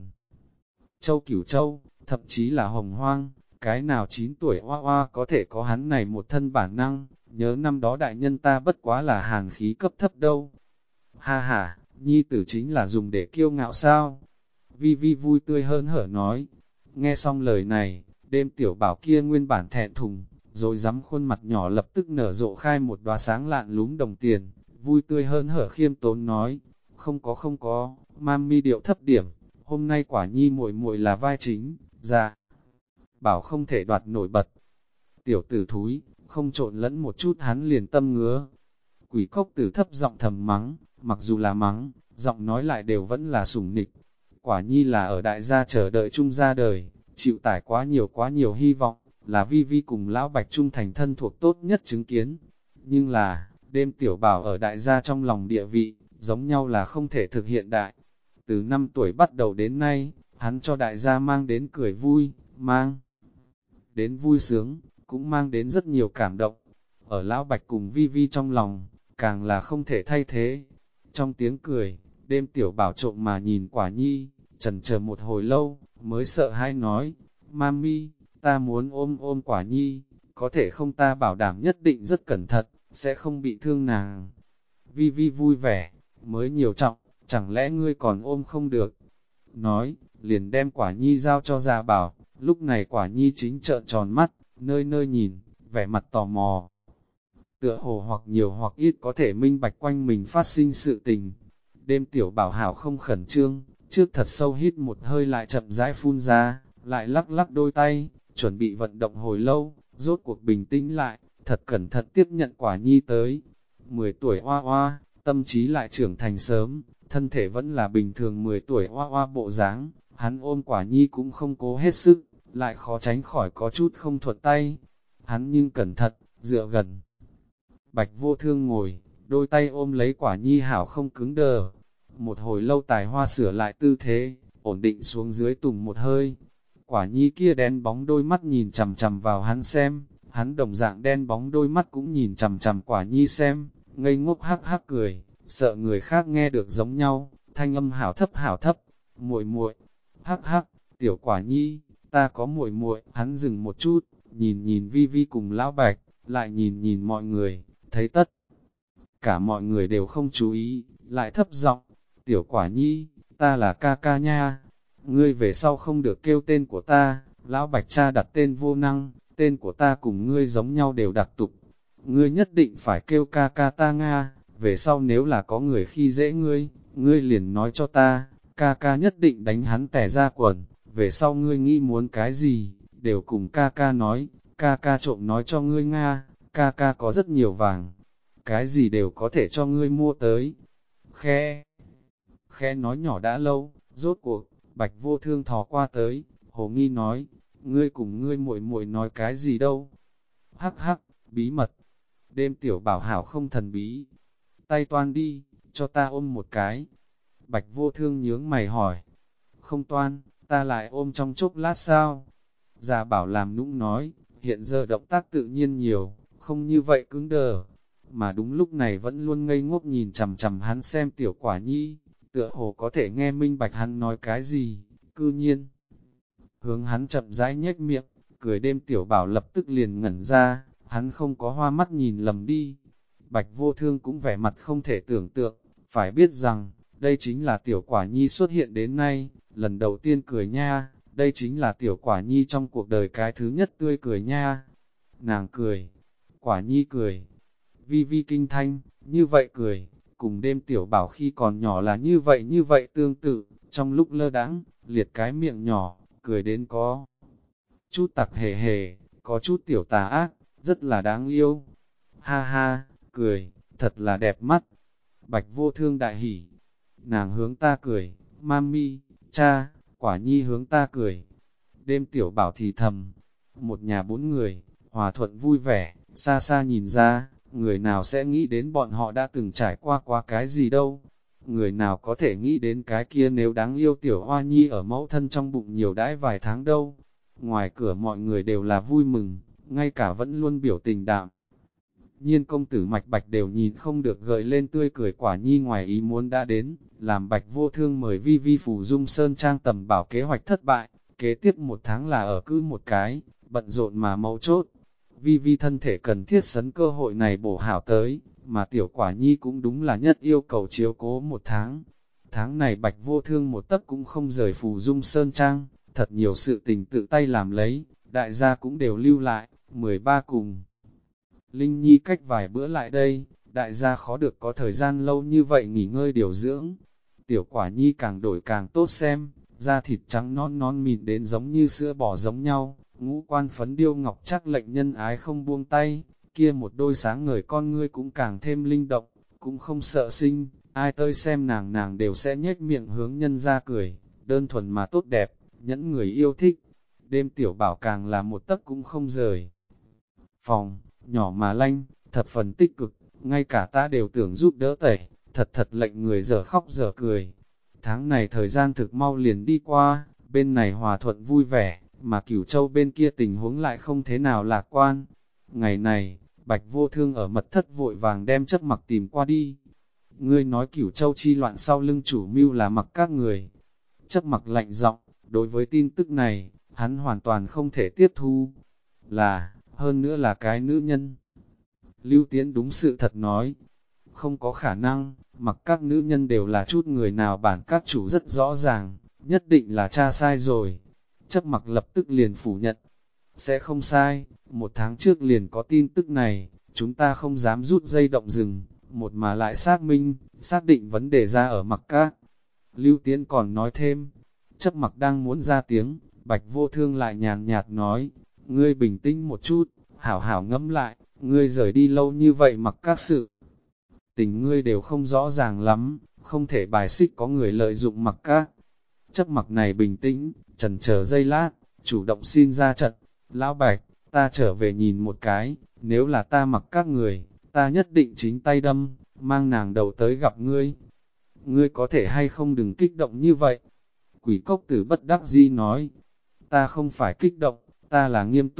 Châu Cửu Châu, thậm chí là Hồng Hoang, cái nào 9 tuổi oa oa có thể có hắn này một thân bản năng, nhớ năm đó đại nhân ta bất quá là hàn khí cấp thấp đâu. Ha ha, nhi tử chính là dùng để kiêu ngạo sao? Vi Vi vui tươi hơn hở nói. Nghe xong lời này, đêm Tiểu Bảo kia nguyên bản thẹn thùng, rồi dám khuôn mặt nhỏ lập tức nở rộ khai một đóa sáng lạn lúm đồng tiền, vui tươi hơn hở khiêm tốn nói. Không có, mami điệu thấp điểm, hôm nay Quả Nhi muội muội là vai chính, dạ. Bảo không thể đoạt nổi bật. Tiểu tử thúi, không trộn lẫn một chút hắn liền tâm ngứa. Quỷ cốc tử thấp giọng thầm mắng, mặc dù là mắng, giọng nói lại đều vẫn là sủng nịch. Quả Nhi là ở đại gia chờ đợi chung ra đời, chịu tải quá nhiều hy vọng, là Vi Vi cùng Lão Bạch trung thành thân thuộc tốt nhất chứng kiến. Nhưng là, đêm Tiểu Bảo ở đại gia trong lòng địa vị, giống nhau là không thể thực hiện đại. Từ 5 tuổi bắt đầu đến nay, hắn cho đại gia mang đến cười vui, mang đến vui sướng, cũng mang đến rất nhiều cảm động. Ở Lão Bạch cùng Vi Vi trong lòng, càng là không thể thay thế. Trong tiếng cười, đêm Tiểu Bảo trộm mà nhìn Quả Nhi, chần chờ một hồi lâu, mới sợ hãi nói, Mami, ta muốn ôm Quả Nhi, có thể không, ta bảo đảm nhất định rất cẩn thận, sẽ không bị thương nàng. Vi Vi vui vẻ, mới nhiều trọng, chẳng lẽ ngươi còn ôm không được? Nói, liền đem Quả Nhi giao cho Gia Bảo, lúc này Quả Nhi chính trợn tròn mắt, nơi nơi nhìn, vẻ mặt tò mò. Tựa hồ hoặc nhiều hoặc ít có thể minh bạch quanh mình phát sinh sự tình. Đêm Tiểu Bảo hảo không khẩn trương, trước thật sâu hít một hơi lại chậm rãi phun ra, lại lắc lắc đôi tay, chuẩn bị vận động hồi lâu, rốt cuộc bình tĩnh lại, thật cẩn thận tiếp nhận Quả Nhi tới. 10 tuổi oa oa, tâm trí lại trưởng thành sớm, thân thể vẫn là bình thường 10 tuổi oa oa bộ dáng, hắn ôm Quả Nhi cũng không cố hết sức, lại khó tránh khỏi có chút không thuận tay. Hắn nhưng cẩn thận, dựa gần. Bạch Vô Thương ngồi, đôi tay ôm lấy Quả Nhi hảo không cứng đờ. Một hồi lâu Tài Hoa sửa lại tư thế, ổn định xuống dưới tùng một hơi. Quả Nhi kia đen bóng đôi mắt nhìn chằm chằm vào hắn xem, hắn đồng dạng đen bóng đôi mắt cũng nhìn chằm chằm Quả Nhi xem, ngây ngốc hắc hắc cười, sợ người khác nghe được giống nhau, thanh âm hảo thấp, muội muội, hắc hắc, tiểu Quả Nhi, ta có muội muội. Hắn dừng một chút, nhìn nhìn Vi Vi cùng Lão Bạch, lại nhìn nhìn mọi người, thấy tất cả mọi người đều không chú ý, lại thấp giọng, tiểu Quả Nhi, ta là ca ca nha, ngươi về sau không được kêu tên của ta. Lão Bạch cha đặt tên vô năng, tên của ta cùng ngươi giống nhau đều đặc tục, ngươi nhất định phải kêu ca ca ta Nga, về sau nếu là có người khi dễ ngươi, ngươi liền nói cho ta, ca ca nhất định đánh hắn tẻ ra quần, về sau ngươi nghĩ muốn cái gì, đều cùng ca ca nói, ca ca trộm nói cho ngươi Nga, ca ca có rất nhiều vàng, cái gì đều có thể cho ngươi mua tới. Khe nói nhỏ đã lâu, rốt cuộc, Bạch Vô Thương thò qua tới, Hồ Nghi nói, ngươi cùng ngươi muội muội nói cái gì đâu? Hắc hắc, bí mật. Đêm tiểu bảo hảo không thần bí. Tay toan đi, cho ta ôm một cái. Bạch Vô Thương nhướng mày hỏi. Không toan, ta lại ôm trong chốc lát sao? Già bảo làm nũng nói, hiện giờ động tác tự nhiên nhiều, không như vậy cứng đờ. Mà đúng lúc này vẫn luôn ngây ngốc nhìn chằm chằm hắn xem tiểu Quả Nhi, tựa hồ có thể nghe minh bạch hắn nói cái gì, cư nhiên. Hướng hắn chậm rãi nhếch miệng, cười. Đêm tiểu bảo lập tức liền ngẩn ra, hắn không có hoa mắt nhìn lầm đi. Bạch Vô Thương cũng vẻ mặt không thể tưởng tượng, phải biết rằng, đây chính là tiểu Quả Nhi xuất hiện đến nay, lần đầu tiên cười nha, đây chính là tiểu Quả Nhi trong cuộc đời cái thứ nhất tươi cười nha. Nàng cười, Quả Nhi cười, Vi Vi kinh thanh, như vậy cười, cùng đêm tiểu bảo khi còn nhỏ là như vậy tương tự, trong lúc lơ đãng, liệt cái miệng nhỏ, cười đến có chút tặc hề hề, có chút tiểu tà ác, rất là đáng yêu. Ha ha, cười, thật là đẹp mắt. Bạch Vô Thương đại hỉ, nàng hướng ta cười, mami, cha, Quả Nhi hướng ta cười. Đêm tiểu bảo thì thầm, một nhà bốn người, hòa thuận vui vẻ, xa xa nhìn ra, người nào sẽ nghĩ đến bọn họ đã từng trải qua cái gì đâu. Người nào có thể nghĩ đến cái kia nếu đáng yêu tiểu Hoa Nhi ở mẫu thân trong bụng nhiều đãi vài tháng đâu. Ngoài cửa mọi người đều là vui mừng, ngay cả vẫn luôn biểu tình đạm nhiên công tử Mạch Bạch đều nhìn không được gợi lên tươi cười. Quả Nhi ngoài ý muốn đã đến, làm Bạch Vô Thương mời Vi Vi phù dung sơn trang tầm bảo kế hoạch thất bại, kế tiếp một tháng là ở cứ một cái, bận rộn mà mấu chốt. Vi Vi thân thể cần thiết sấn cơ hội này bổ hảo tới, mà tiểu Quả Nhi cũng đúng là nhất yêu cầu chiếu cố một tháng. Tháng này Bạch Vô Thương một tấc cũng không rời phù dung sơn trang, thật nhiều sự tình tự tay làm lấy, đại gia cũng đều lưu lại, 13 cùng. Linh Nhi cách vài bữa lại đây, đại gia khó được có thời gian lâu như vậy nghỉ ngơi điều dưỡng. Tiểu Quả Nhi càng đổi càng tốt xem, da thịt trắng non mịn đến giống như sữa bò giống nhau, ngũ quan phấn điêu ngọc chắc lệnh nhân ái không buông tay, kia một đôi sáng ngời con ngươi cũng càng thêm linh động, cũng không sợ sinh, ai tới xem nàng đều sẽ nhếch miệng hướng nhân ra cười, đơn thuần mà tốt đẹp, nhẫn người yêu thích. Đêm tiểu bảo càng là một tấc cũng không rời. Phòng, nhỏ mà lanh, thập phần tích cực, ngay cả ta đều tưởng giúp đỡ tẩy, thật lệnh người giờ khóc giờ cười. Tháng này thời gian thực mau liền đi qua, bên này hòa thuận vui vẻ, mà Cửu Châu bên kia tình huống lại không thế nào lạc quan. Ngày này, Bạch Vô Thương ở mật thất vội vàng đem Chấp Mặc tìm qua đi. Ngươi nói Cửu Châu chi loạn sau lưng chủ mưu là Mặc các người. Chấp Mặc lạnh giọng, đối với tin tức này, hắn hoàn toàn không thể tiếp thu. Hơn nữa là cái nữ nhân. Lưu Tiễn đúng sự thật nói, không có khả năng, Mặc các nữ nhân đều là chút người nào bản các chủ rất rõ ràng, nhất định là cha sai rồi. Chấp Mặc lập tức liền phủ nhận, sẽ không sai, một tháng trước liền có tin tức này, chúng ta không dám rút dây động rừng, một mà lại xác định vấn đề ra ở Mặc các. Lưu Tiễn còn nói thêm, Chấp Mặc đang muốn ra tiếng, Bạch Vô Thương lại nhàn nhạt nói, ngươi bình tĩnh một chút, hảo hảo ngẫm lại, ngươi rời đi lâu như vậy Mặc các sự. Tình ngươi đều không rõ ràng lắm, không thể bài xích có người lợi dụng Mặc các. Chấp Mặc này bình tĩnh, chần chờ giây lát, chủ động xin ra trận, Lão Bạch, ta trở về nhìn một cái, nếu là ta Mặc các người, ta nhất định chính tay đâm, mang nàng đầu tới gặp ngươi. Ngươi có thể hay không đừng kích động như vậy. Quỷ Cốc Tử bất đắc dĩ nói, ta không phải kích động, ta là nghiêm túc,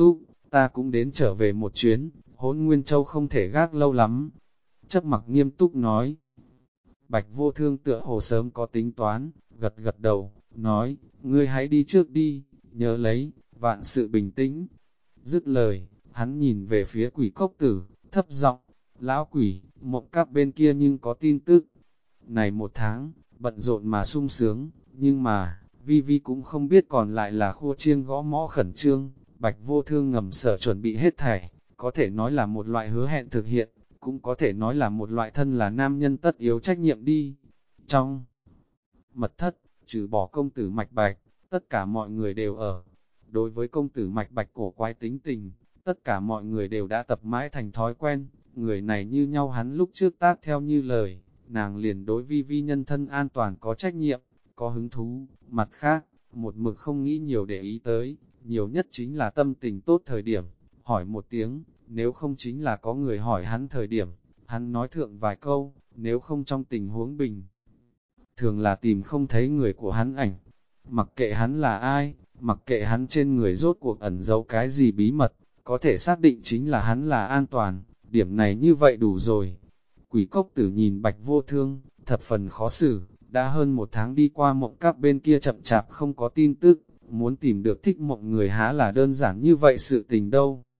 ta cũng đến trở về một chuyến, Hỗn Nguyên Châu không thể gác lâu lắm. Chấp Mặc nghiêm túc nói. Bạch Vô Thương tựa hồ sớm có tính toán, gật gật đầu, nói, ngươi hãy đi trước đi, nhớ lấy, vạn sự bình tĩnh. Dứt lời, hắn nhìn về phía Quỷ Cốc Tử, thấp giọng, lão quỷ, Mộng Các bên kia nhưng có tin tức. Này một tháng, bận rộn mà sung sướng, nhưng mà, Vi Vi cũng không biết còn lại là khua chiêng gõ mõ khẩn trương. Bạch Vô Thương ngầm sở chuẩn bị hết thảy, có thể nói là một loại hứa hẹn thực hiện, cũng có thể nói là một loại thân là nam nhân tất yếu trách nhiệm đi. Trong mật thất, trừ bỏ công tử Mạch Bạch, tất cả mọi người đều ở. Đối với công tử Mạch Bạch cổ quái tính tình, tất cả mọi người đều đã tập mãi thành thói quen, người này như nhau hắn lúc trước tác theo như lời, nàng liền đối Vi Vi nhân thân an toàn có trách nhiệm, có hứng thú, mặt khác, một mực không nghĩ nhiều để ý tới, nhiều nhất chính là tâm tình tốt thời điểm, hỏi một tiếng, nếu không chính là có người hỏi hắn thời điểm, hắn nói thượng vài câu, nếu không trong tình huống bình. Thường là tìm không thấy người của hắn ảnh, mặc kệ hắn là ai, mặc kệ hắn trên người rốt cuộc ẩn giấu cái gì bí mật, có thể xác định chính là hắn là an toàn, điểm này như vậy đủ rồi. Quỷ Cốc Tử nhìn Bạch Vô Thương, thập phần khó xử, đã hơn một tháng đi qua Mộng Các bên kia chậm chạp không có tin tức, muốn tìm được thích mộng người há là đơn giản như vậy sự tình đâu.